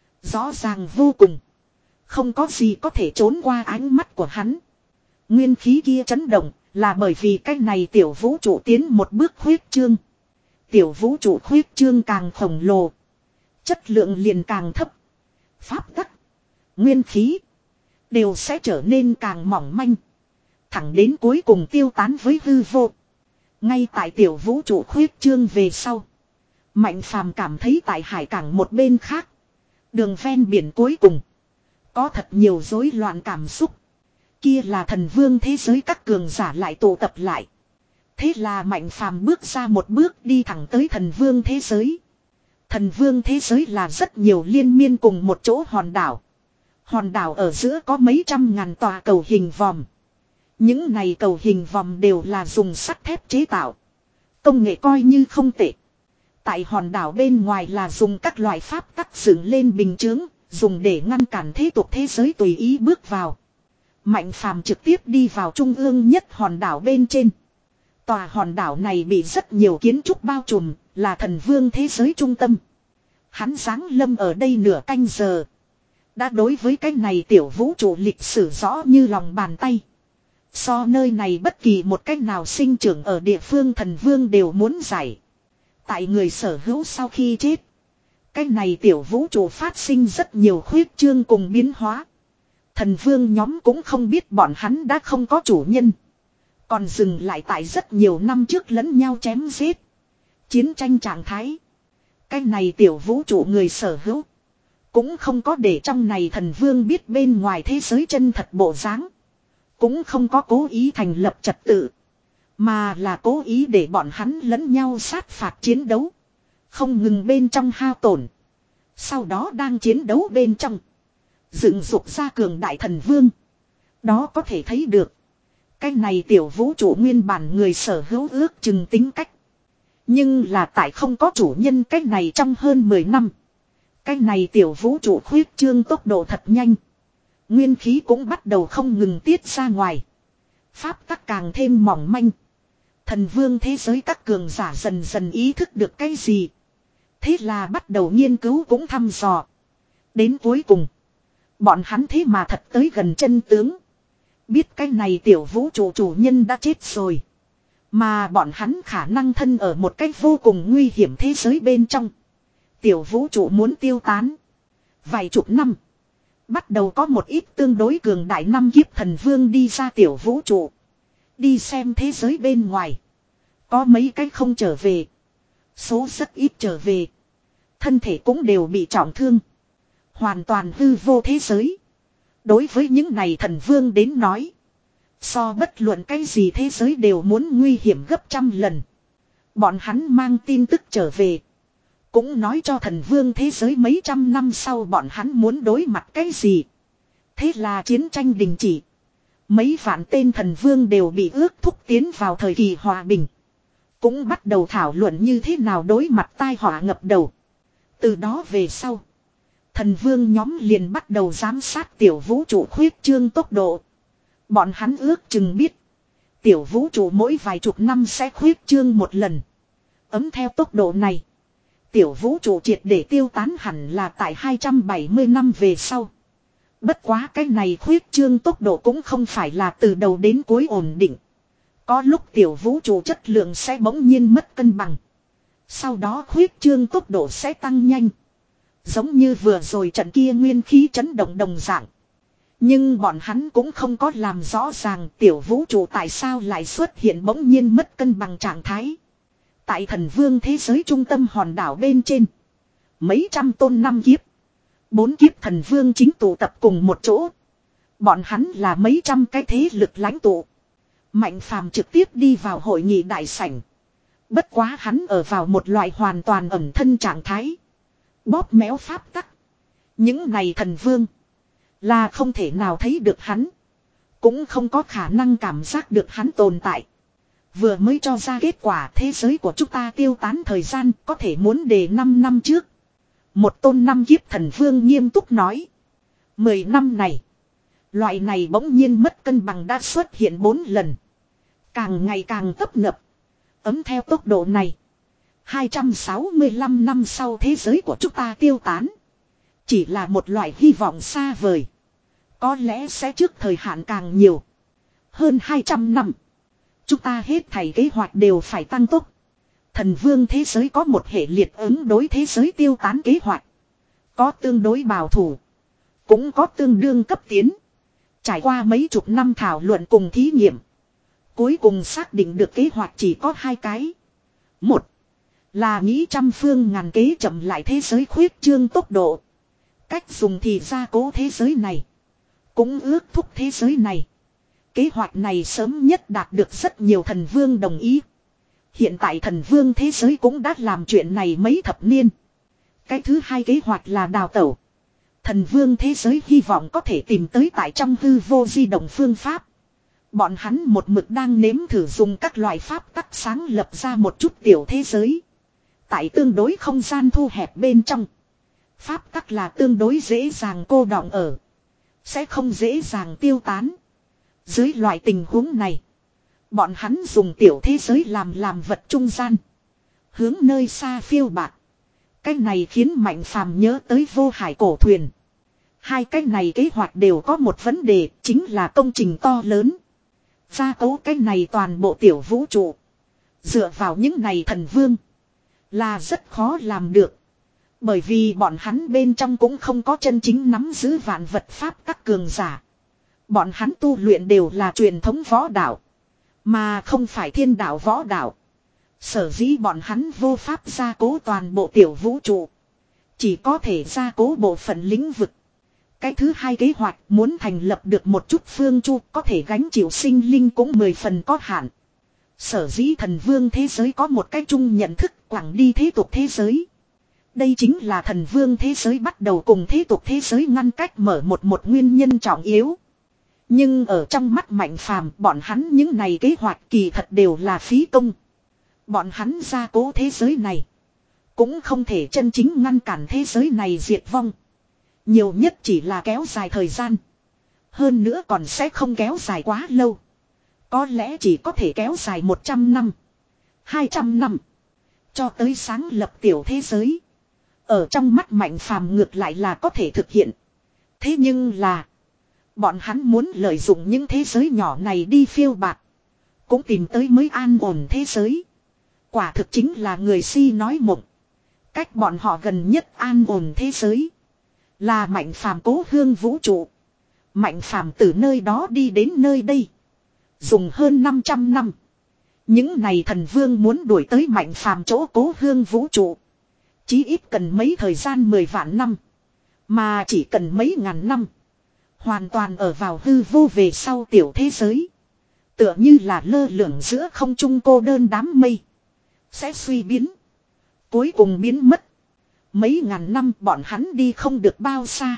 Rõ ràng vô cùng. Không có gì có thể trốn qua ánh mắt của hắn. Nguyên khí kia chấn động là bởi vì cái này tiểu vũ trụ tiến một bước khuyết trương. Tiểu vũ trụ khuyết trương càng khổng lồ. Chất lượng liền càng thấp. Pháp tắc. Nguyên khí. Đều sẽ trở nên càng mỏng manh. Thẳng đến cuối cùng tiêu tán với hư vô. Ngay tại tiểu vũ trụ khuyết trương về sau. Mạnh Phàm cảm thấy tại hải cảng một bên khác. Đường ven biển cuối cùng. Có thật nhiều rối loạn cảm xúc. Kia là thần vương thế giới các cường giả lại tụ tập lại. Thế là Mạnh Phàm bước ra một bước đi thẳng tới thần vương thế giới. Thần vương thế giới là rất nhiều liên miên cùng một chỗ hòn đảo. Hòn đảo ở giữa có mấy trăm ngàn tòa cầu hình vòm. Những này cầu hình vòm đều là dùng sắt thép chế tạo. Công nghệ coi như không tệ. Tại hòn đảo bên ngoài là dùng các loại pháp tắc dựng lên bình chướng, dùng để ngăn cản thế tục thế giới tùy ý bước vào. Mạnh phàm trực tiếp đi vào trung ương nhất hòn đảo bên trên. Tòa hòn đảo này bị rất nhiều kiến trúc bao trùm, là thần vương thế giới trung tâm. Hắn giáng lâm ở đây nửa canh giờ. Đã đối với cái này tiểu vũ trụ lịch sử rõ như lòng bàn tay. So nơi này bất kỳ một cách nào sinh trưởng ở địa phương thần vương đều muốn giải. Tại người sở hữu sau khi chết. Cái này tiểu vũ trụ phát sinh rất nhiều khuyết chương cùng biến hóa. Thần vương nhóm cũng không biết bọn hắn đã không có chủ nhân. Còn dừng lại tại rất nhiều năm trước lẫn nhau chém giết. Chiến tranh trạng thái. Cái này tiểu vũ trụ người sở hữu. Cũng không có để trong này thần vương biết bên ngoài thế giới chân thật bộ dáng. Cũng không có cố ý thành lập trật tự. Mà là cố ý để bọn hắn lẫn nhau sát phạt chiến đấu. Không ngừng bên trong hao tổn. Sau đó đang chiến đấu bên trong. Dựng dục ra cường đại thần vương. Đó có thể thấy được. Cái này tiểu vũ trụ nguyên bản người sở hữu ước chừng tính cách. Nhưng là tại không có chủ nhân cách này trong hơn mười năm. Cái này tiểu vũ trụ khuyết trương tốc độ thật nhanh. Nguyên khí cũng bắt đầu không ngừng tiết ra ngoài. Pháp tắc càng thêm mỏng manh. Thần vương thế giới các cường giả dần dần ý thức được cái gì. Thế là bắt đầu nghiên cứu cũng thăm dò. Đến cuối cùng. Bọn hắn thế mà thật tới gần chân tướng. Biết cái này tiểu vũ trụ chủ nhân đã chết rồi. Mà bọn hắn khả năng thân ở một cách vô cùng nguy hiểm thế giới bên trong. Tiểu vũ trụ muốn tiêu tán. Vài chục năm. Bắt đầu có một ít tương đối cường đại năm kiếp thần vương đi ra tiểu vũ trụ. Đi xem thế giới bên ngoài. Có mấy cách không trở về. Số rất ít trở về. Thân thể cũng đều bị trọng thương. Hoàn toàn hư vô thế giới. Đối với những này thần vương đến nói. So bất luận cái gì thế giới đều muốn nguy hiểm gấp trăm lần. Bọn hắn mang tin tức trở về. Cũng nói cho thần vương thế giới mấy trăm năm sau bọn hắn muốn đối mặt cái gì. Thế là chiến tranh đình chỉ. Mấy vạn tên thần vương đều bị ước thúc tiến vào thời kỳ hòa bình. Cũng bắt đầu thảo luận như thế nào đối mặt tai họa ngập đầu. Từ đó về sau. Thần vương nhóm liền bắt đầu giám sát tiểu vũ trụ khuyết trương tốc độ. Bọn hắn ước chừng biết. Tiểu vũ trụ mỗi vài chục năm sẽ khuyết trương một lần. Ấm theo tốc độ này. Tiểu vũ trụ triệt để tiêu tán hẳn là tại hai trăm bảy mươi năm về sau. Bất quá cái này khuyết trương tốc độ cũng không phải là từ đầu đến cuối ổn định. Có lúc tiểu vũ trụ chất lượng sẽ bỗng nhiên mất cân bằng. Sau đó khuyết trương tốc độ sẽ tăng nhanh. Giống như vừa rồi trận kia nguyên khí chấn động đồng dạng. Nhưng bọn hắn cũng không có làm rõ ràng tiểu vũ trụ tại sao lại xuất hiện bỗng nhiên mất cân bằng trạng thái. Tại thần vương thế giới trung tâm hòn đảo bên trên. Mấy trăm tôn năm kiếp. Bốn kiếp thần vương chính tụ tập cùng một chỗ. Bọn hắn là mấy trăm cái thế lực lãnh tụ. Mạnh phàm trực tiếp đi vào hội nghị đại sảnh. Bất quá hắn ở vào một loại hoàn toàn ẩn thân trạng thái. Bóp méo pháp tắc. Những này thần vương. Là không thể nào thấy được hắn. Cũng không có khả năng cảm giác được hắn tồn tại. Vừa mới cho ra kết quả thế giới của chúng ta tiêu tán thời gian có thể muốn đề năm năm trước. Một tôn năm kiếp thần vương nghiêm túc nói. Mười năm này. Loại này bỗng nhiên mất cân bằng đã xuất hiện bốn lần. Càng ngày càng tấp nập. Ấm theo tốc độ này. hai trăm sáu mươi lăm năm sau thế giới của chúng ta tiêu tán. Chỉ là một loại hy vọng xa vời. Có lẽ sẽ trước thời hạn càng nhiều. Hơn hai trăm năm. Chúng ta hết thảy kế hoạch đều phải tăng tốc. Thần vương thế giới có một hệ liệt ứng đối thế giới tiêu tán kế hoạch. Có tương đối bảo thủ. Cũng có tương đương cấp tiến. Trải qua mấy chục năm thảo luận cùng thí nghiệm. Cuối cùng xác định được kế hoạch chỉ có hai cái. Một. Là nghĩ trăm phương ngàn kế chậm lại thế giới khuyết trương tốc độ. Cách dùng thì gia cố thế giới này. Cũng ước thúc thế giới này. Kế hoạch này sớm nhất đạt được rất nhiều thần vương đồng ý. Hiện tại thần vương thế giới cũng đã làm chuyện này mấy thập niên. Cái thứ hai kế hoạch là đào tẩu. Thần vương thế giới hy vọng có thể tìm tới tại trong hư vô di động phương pháp. Bọn hắn một mực đang nếm thử dùng các loại pháp tắc sáng lập ra một chút tiểu thế giới. Tại tương đối không gian thu hẹp bên trong. Pháp tắc là tương đối dễ dàng cô đọng ở. Sẽ không dễ dàng tiêu tán. Dưới loại tình huống này, bọn hắn dùng tiểu thế giới làm làm vật trung gian. Hướng nơi xa phiêu bạt. Cái này khiến Mạnh Phàm nhớ tới Vô Hải cổ thuyền. Hai cái này kế hoạch đều có một vấn đề, chính là công trình to lớn. Gia cố cái này toàn bộ tiểu vũ trụ. Dựa vào những này thần vương là rất khó làm được. Bởi vì bọn hắn bên trong cũng không có chân chính nắm giữ vạn vật pháp các cường giả. Bọn hắn tu luyện đều là truyền thống võ đạo, mà không phải thiên đạo võ đạo. Sở dĩ bọn hắn vô pháp gia cố toàn bộ tiểu vũ trụ, chỉ có thể gia cố bộ phận lĩnh vực. Cái thứ hai kế hoạch muốn thành lập được một chút phương chu có thể gánh chịu sinh linh cũng mười phần có hạn. Sở dĩ thần vương thế giới có một cái chung nhận thức quẳng đi thế tục thế giới. Đây chính là thần vương thế giới bắt đầu cùng thế tục thế giới ngăn cách mở một một nguyên nhân trọng yếu. Nhưng ở trong mắt Mạnh Phàm, bọn hắn những này kế hoạch kỳ thật đều là phí công. Bọn hắn gia cố thế giới này cũng không thể chân chính ngăn cản thế giới này diệt vong. Nhiều nhất chỉ là kéo dài thời gian. Hơn nữa còn sẽ không kéo dài quá lâu. Có lẽ chỉ có thể kéo dài một trăm năm, hai trăm năm. Cho tới sáng lập tiểu thế giới. Ở trong mắt Mạnh Phàm ngược lại là có thể thực hiện. Thế nhưng là bọn hắn muốn lợi dụng những thế giới nhỏ này đi phiêu bạt, cũng tìm tới mới an ổn thế giới. Quả thực chính là người si nói mộng. Cách bọn họ gần nhất an ổn thế giới là Mạnh Phàm cố hương vũ trụ. Mạnh Phàm từ nơi đó đi đến nơi đây dùng hơn năm trăm năm. Những này thần vương muốn đuổi tới Mạnh Phàm chỗ cố hương vũ trụ, chí ít cần mấy thời gian mười vạn năm. Mà chỉ cần mấy ngàn năm. Hoàn toàn ở vào hư vô về sau tiểu thế giới. Tựa như là lơ lửng giữa không trung cô đơn đám mây. Sẽ suy biến. Cuối cùng biến mất. Mấy ngàn năm bọn hắn đi không được bao xa.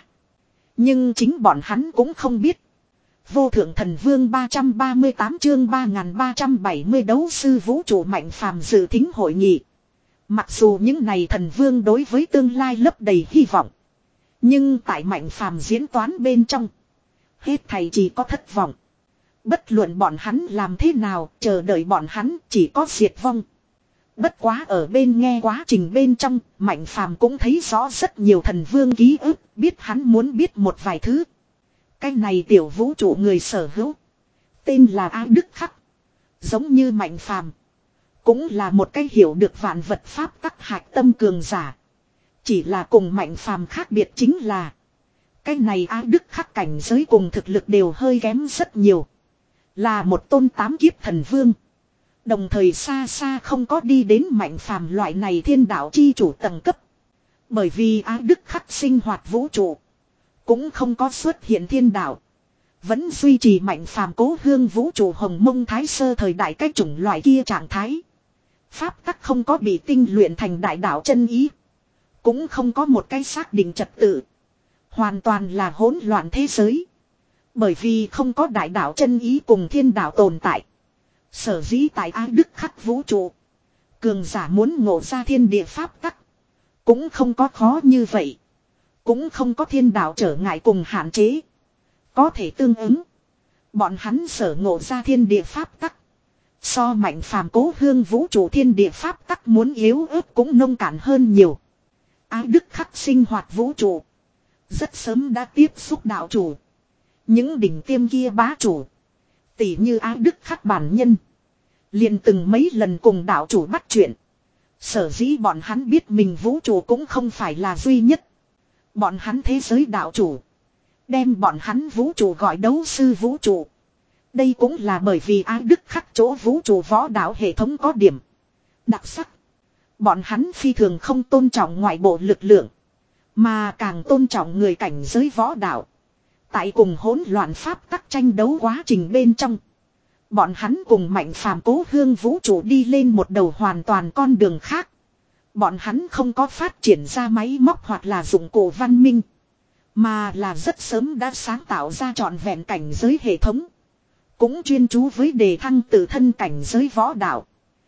Nhưng chính bọn hắn cũng không biết. Vô thượng thần vương ba trăm ba mươi tám chương ba nghìn ba trăm bảy mươi đấu sư vũ trụ Mạnh Phàm dự thính hội nghị. Mặc dù những này thần vương đối với tương lai lấp đầy hy vọng. Nhưng tại Mạnh Phàm diễn toán bên trong, hết thầy chỉ có thất vọng. Bất luận bọn hắn làm thế nào, chờ đợi bọn hắn chỉ có diệt vong. Bất quá ở bên nghe quá trình bên trong, Mạnh Phàm cũng thấy rõ rất nhiều thần vương ký ức, biết hắn muốn biết một vài thứ. Cái này tiểu vũ trụ người sở hữu, tên là A Đức Khắc. Giống như Mạnh Phàm, cũng là một cái hiểu được vạn vật pháp tắc hạch tâm cường giả. Chỉ là cùng Mạnh Phàm khác biệt chính là, cái này A Đức Khắc cảnh giới cùng thực lực đều hơi kém rất nhiều. Là một tôn tám kiếp thần vương. Đồng thời xa xa không có đi đến Mạnh Phàm loại này thiên đạo chi chủ tầng cấp. Bởi vì A Đức Khắc sinh hoạt vũ trụ, cũng không có xuất hiện thiên đạo. Vẫn duy trì Mạnh Phàm cố hương vũ trụ hồng mông thái sơ thời đại cái chủng loại kia trạng thái. Pháp tắc không có bị tinh luyện thành đại đạo chân ý. Cũng không có một cái xác định trật tự. Hoàn toàn là hỗn loạn thế giới. Bởi vì không có đại đạo chân ý cùng thiên đạo tồn tại. Sở dĩ tại A Đức Khắc vũ trụ, cường giả muốn ngộ ra thiên địa pháp tắc, cũng không có khó như vậy. Cũng không có thiên đạo trở ngại cùng hạn chế. Có thể tương ứng. Bọn hắn sở ngộ ra thiên địa pháp tắc, so Mạnh Phàm cố hương vũ trụ thiên địa pháp tắc muốn yếu ớt cũng nông cạn hơn nhiều. A Đức Khắc sinh hoạt vũ trụ, rất sớm đã tiếp xúc đạo chủ. Những đỉnh tiêm kia bá chủ, tỷ như A Đức Khắc bản nhân, liền từng mấy lần cùng đạo chủ bắt chuyện. Sở dĩ bọn hắn biết mình vũ trụ cũng không phải là duy nhất. Bọn hắn thế giới đạo chủ, đem bọn hắn vũ trụ gọi đấu sư vũ trụ. Đây cũng là bởi vì A Đức Khắc chỗ vũ trụ võ đạo hệ thống có điểm đặc sắc. Bọn hắn phi thường không tôn trọng ngoại bộ lực lượng, mà càng tôn trọng người cảnh giới võ đạo. Tại cùng hỗn loạn pháp tắc tranh đấu quá trình bên trong, bọn hắn cùng Mạnh Phàm cố hương vũ trụ đi lên một đầu hoàn toàn con đường khác. Bọn hắn không có phát triển ra máy móc hoặc là dụng cụ văn minh, mà là rất sớm đã sáng tạo ra trọn vẹn cảnh giới hệ thống. Cũng chuyên chú với đề thăng tự thân cảnh giới võ đạo.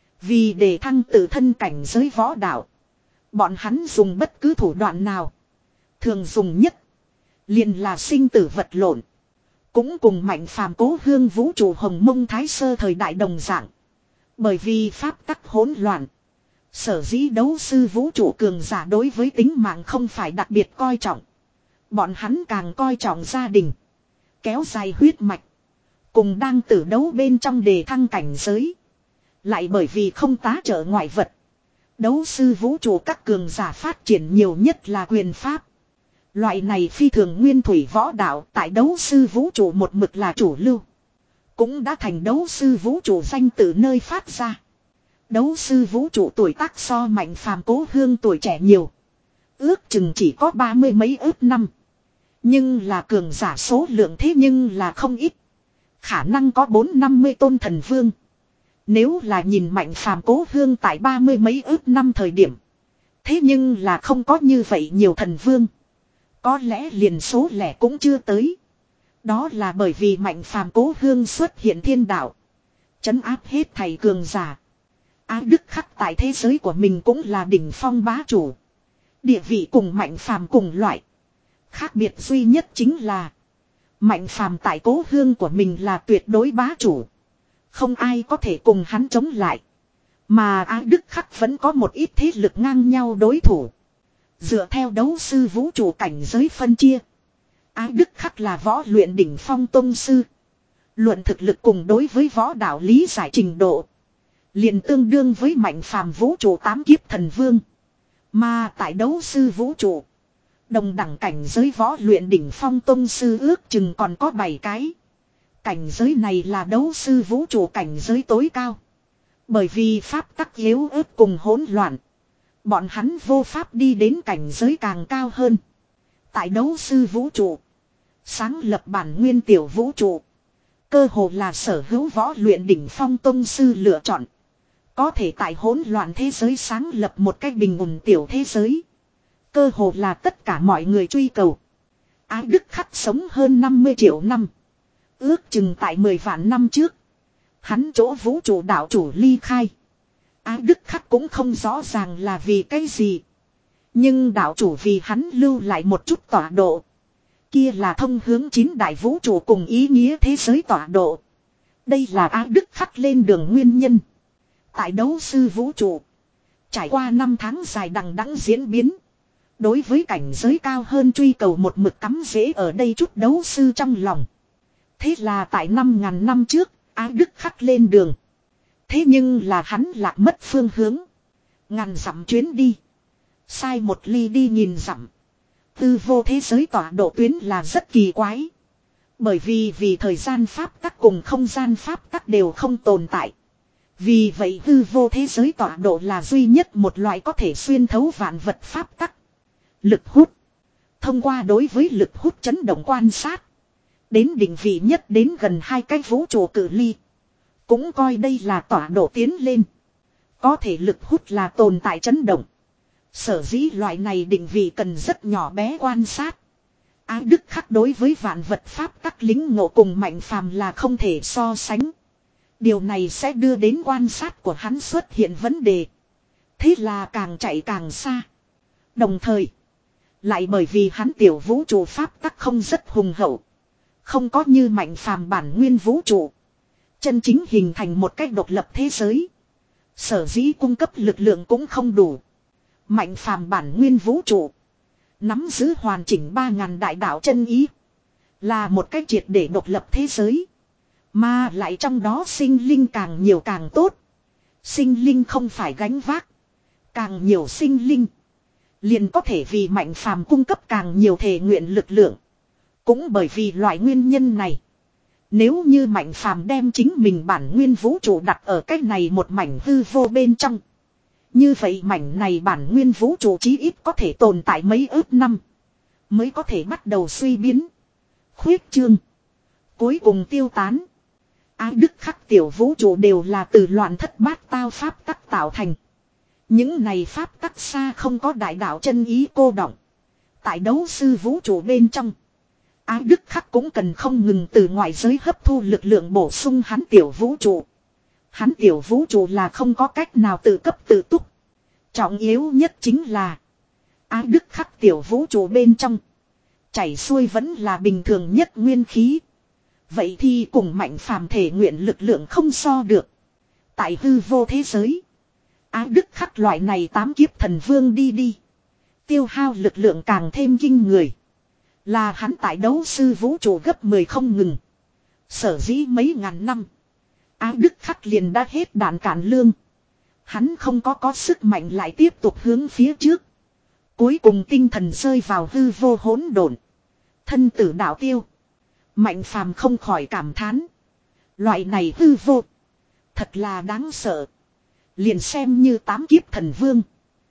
Vì đề thăng tự thân cảnh giới võ đạo, bọn hắn dùng bất cứ thủ đoạn nào. Thường dùng nhất liền là sinh tử vật lộn. Cũng cùng Mạnh Phàm cố hương vũ trụ hồng mông thái sơ thời đại đồng dạng. Bởi vì pháp tắc hỗn loạn. Sở dĩ đấu sư vũ trụ cường giả đối với tính mạng không phải đặc biệt coi trọng. Bọn hắn càng coi trọng gia đình. Kéo dài huyết mạch. Cùng đang tử đấu bên trong đề thăng cảnh giới. Lại bởi vì không tá trợ ngoại vật. Đấu sư vũ trụ các cường giả phát triển nhiều nhất là quyền pháp. Loại này phi thường nguyên thủy võ đạo tại đấu sư vũ trụ một mực là chủ lưu. Cũng đã thành đấu sư vũ trụ danh từ nơi phát ra. Đấu sư vũ trụ tuổi tác so Mạnh Phàm cố hương tuổi trẻ nhiều. Ước chừng chỉ có ba mươi mấy ước năm. Nhưng là cường giả số lượng thế nhưng là không ít. Khả năng có bốn năm mươi tôn thần vương. Nếu là nhìn Mạnh Phàm cố hương tại ba mươi mấy ước năm thời điểm. Thế nhưng là không có như vậy nhiều thần vương. Có lẽ liền số lẻ cũng chưa tới. Đó là bởi vì Mạnh Phàm cố hương xuất hiện thiên đạo. Trấn áp hết thầy cường giả. Á Đức Khắc tại thế giới của mình cũng là đỉnh phong bá chủ. Địa vị cùng Mạnh Phàm cùng loại. Khác biệt duy nhất chính là Mạnh Phàm tại cố hương của mình là tuyệt đối bá chủ. Không ai có thể cùng hắn chống lại. Mà Á Đức Khắc vẫn có một ít thế lực ngang nhau đối thủ. Dựa theo đấu sư vũ trụ cảnh giới phân chia. Á Đức Khắc là võ luyện đỉnh phong tông sư. Luận thực lực cùng đối với võ đạo lý giải trình độ. Liền tương đương với Mạnh Phàm vũ trụ tám kiếp thần vương. Mà tại đấu sư vũ trụ. Đồng đẳng cảnh giới võ luyện đỉnh phong tông sư ước chừng còn có bảy cái. Cảnh giới này là đấu sư vũ trụ cảnh giới tối cao. Bởi vì pháp tắc yếu ớt cùng hỗn loạn. Bọn hắn vô pháp đi đến cảnh giới càng cao hơn. Tại đấu sư vũ trụ. Sáng lập bản nguyên tiểu vũ trụ. Cơ hồ là sở hữu võ luyện đỉnh phong tông sư lựa chọn. Có thể tại hỗn loạn thế giới sáng lập một cách bình ổn tiểu thế giới. Cơ hồ là tất cả mọi người truy cầu. Á Đức Khắc sống hơn năm mươi triệu năm. Ước chừng tại mười vạn năm trước. Hắn chỗ vũ trụ đạo chủ ly khai. Á Đức Khắc cũng không rõ ràng là vì cái gì. Nhưng đạo chủ vì hắn lưu lại một chút tọa độ. Kia là thông hướng chín đại vũ trụ cùng ý nghĩa thế giới tọa độ. Đây là Á Đức Khắc lên đường nguyên nhân. Tại đấu sư vũ trụ. Trải qua năm tháng dài đằng đẵng diễn biến. Đối với cảnh giới cao hơn truy cầu một mực cắm rễ ở đây chút đấu sư trong lòng. Thế là tại năm ngàn năm trước, Á Đức Khắc lên đường. Thế nhưng là hắn lạc mất phương hướng. Ngàn dặm chuyến đi. Sai một ly đi nghìn dặm. Tư vô thế giới tọa độ tuyến là rất kỳ quái. Bởi vì vì thời gian pháp tắc cùng không gian pháp tắc đều không tồn tại. Vì vậy tư vô thế giới tọa độ là duy nhất một loại có thể xuyên thấu vạn vật pháp tắc. Lực hút. Thông qua đối với lực hút chấn động quan sát. Đến định vị nhất đến gần hai cái vũ trụ cự ly. Cũng coi đây là tọa độ tiến lên. Có thể lực hút là tồn tại chấn động. Sở dĩ loại này định vị cần rất nhỏ bé quan sát. Á Đức Khắc đối với vạn vật pháp tắc lính ngộ cùng Mạnh Phàm là không thể so sánh. Điều này sẽ đưa đến quan sát của hắn xuất hiện vấn đề. Thế là càng chạy càng xa. Đồng thời. Lại bởi vì hắn tiểu vũ trụ pháp tắc không rất hùng hậu. Không có như Mạnh Phàm bản nguyên vũ trụ. Chân chính hình thành một cách độc lập thế giới. Sở dĩ cung cấp lực lượng cũng không đủ. Mạnh Phàm bản nguyên vũ trụ. Nắm giữ hoàn chỉnh ba ngàn đại đạo chân ý. Là một cách triệt để độc lập thế giới. Mà lại trong đó sinh linh càng nhiều càng tốt. Sinh linh không phải gánh vác. Càng nhiều sinh linh. Liền có thể vì Mạnh Phàm cung cấp càng nhiều thể nguyện lực lượng. Cũng bởi vì loại nguyên nhân này. Nếu như Mạnh Phàm đem chính mình bản nguyên vũ trụ đặt ở cách này một mảnh hư vô bên trong. Như vậy mảnh này bản nguyên vũ trụ chí ít có thể tồn tại mấy ước năm. Mới có thể bắt đầu suy biến. Khuyết trương. Cuối cùng tiêu tán. Á Đức Khắc tiểu vũ trụ đều là từ loạn thất bát tao pháp tắc tạo thành. Những này pháp tắc xa không có đại đạo chân ý cô đọng. Tại đấu sư vũ trụ bên trong. Á Đức Khắc cũng cần không ngừng từ ngoại giới hấp thu lực lượng bổ sung hắn tiểu vũ trụ. Hắn tiểu vũ trụ là không có cách nào tự cấp tự túc. Trọng yếu nhất chính là Á Đức Khắc tiểu vũ trụ bên trong. Chảy xuôi vẫn là bình thường nhất nguyên khí. Vậy thì cùng Mạnh Phàm thể nguyện lực lượng không so được. Tại hư vô thế giới, Ái Đức Khắc loại này tám kiếp thần vương đi đi, tiêu hao lực lượng càng thêm kinh người. Là hắn tại đấu sư vũ trụ gấp mười không ngừng. Sở dĩ mấy ngàn năm, Ái Đức Khắc liền đã hết đạn cản lương. Hắn không có có sức mạnh lại tiếp tục hướng phía trước. Cuối cùng tinh thần rơi vào hư vô hỗn độn, thân tử đạo tiêu. Mạnh Phàm không khỏi cảm thán. Loại này hư vô, thật là đáng sợ. Liền xem như tám kiếp thần vương,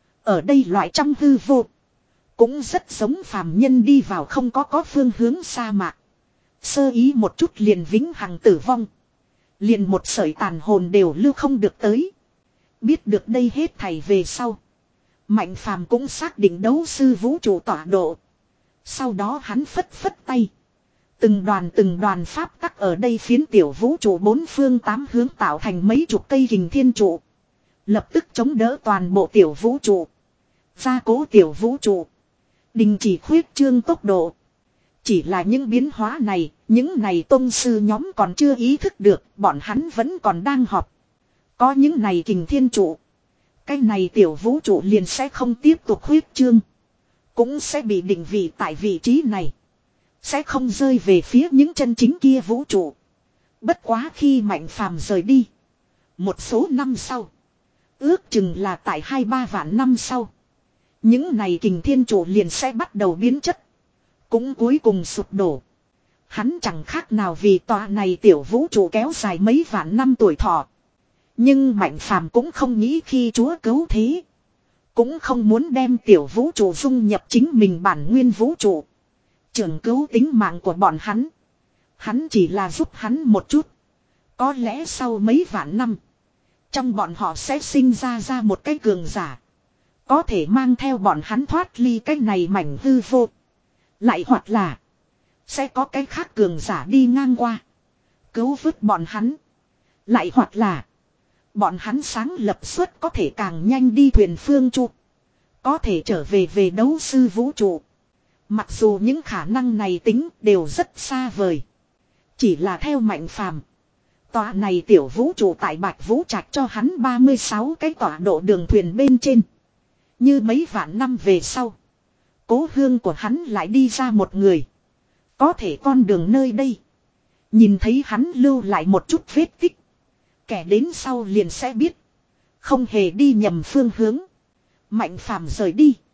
ở đây loại trong hư vô, cũng rất giống phàm nhân đi vào không có có phương hướng sa mạc. Sơ ý một chút liền vĩnh hằng tử vong. Liền một sợi tàn hồn đều lưu không được tới. Biết được đây hết thảy về sau, Mạnh Phàm cũng xác định đấu sư vũ trụ tọa độ. Sau đó hắn phất phất tay. Từng đoàn từng đoàn pháp tắc ở đây phiến tiểu vũ trụ bốn phương tám hướng tạo thành mấy chục cây hình thiên trụ. Lập tức chống đỡ toàn bộ tiểu vũ trụ. Gia cố tiểu vũ trụ. Đình chỉ khuyết trương tốc độ. Chỉ là những biến hóa này, những này tôn sư nhóm còn chưa ý thức được, bọn hắn vẫn còn đang họp. Có những này kình thiên trụ, cái này tiểu vũ trụ liền sẽ không tiếp tục khuyết trương. Cũng sẽ bị định vị tại vị trí này. Sẽ không rơi về phía những chân chính kia vũ trụ. Bất quá khi Mạnh Phàm rời đi, một số năm sau, ước chừng là tại hai ba vạn năm sau, những này kình thiên trụ liền sẽ bắt đầu biến chất. Cũng cuối cùng sụp đổ. Hắn chẳng khác nào vì tòa này tiểu vũ trụ kéo dài mấy vạn năm tuổi thọ. Nhưng Mạnh Phàm cũng không nghĩ khi Chúa cứu thế. Cũng không muốn đem tiểu vũ trụ dung nhập chính mình bản nguyên vũ trụ. Trường cứu tính mạng của bọn hắn. Hắn chỉ là giúp hắn một chút. Có lẽ sau mấy vạn năm, trong bọn họ sẽ sinh ra ra một cái cường giả. Có thể mang theo bọn hắn thoát ly cái này mảnh hư vô. Lại hoặc là sẽ có cái khác cường giả đi ngang qua, cứu vớt bọn hắn. Lại hoặc là bọn hắn sáng lập suất có thể càng nhanh đi thuyền phương chu, có thể trở về về đấu sư vũ trụ. Mặc dù những khả năng này tính đều rất xa vời. Chỉ là theo Mạnh Phàm, tòa này tiểu vũ trụ tại Bạch Vũ Trạch cho hắn ba mươi sáu cái tọa độ đường thuyền bên trên. Như mấy vạn năm về sau, cố hương của hắn lại đi ra một người. Có thể con đường nơi đây, nhìn thấy hắn lưu lại một chút vết tích, kẻ đến sau liền sẽ biết không hề đi nhầm phương hướng. Mạnh Phàm rời đi,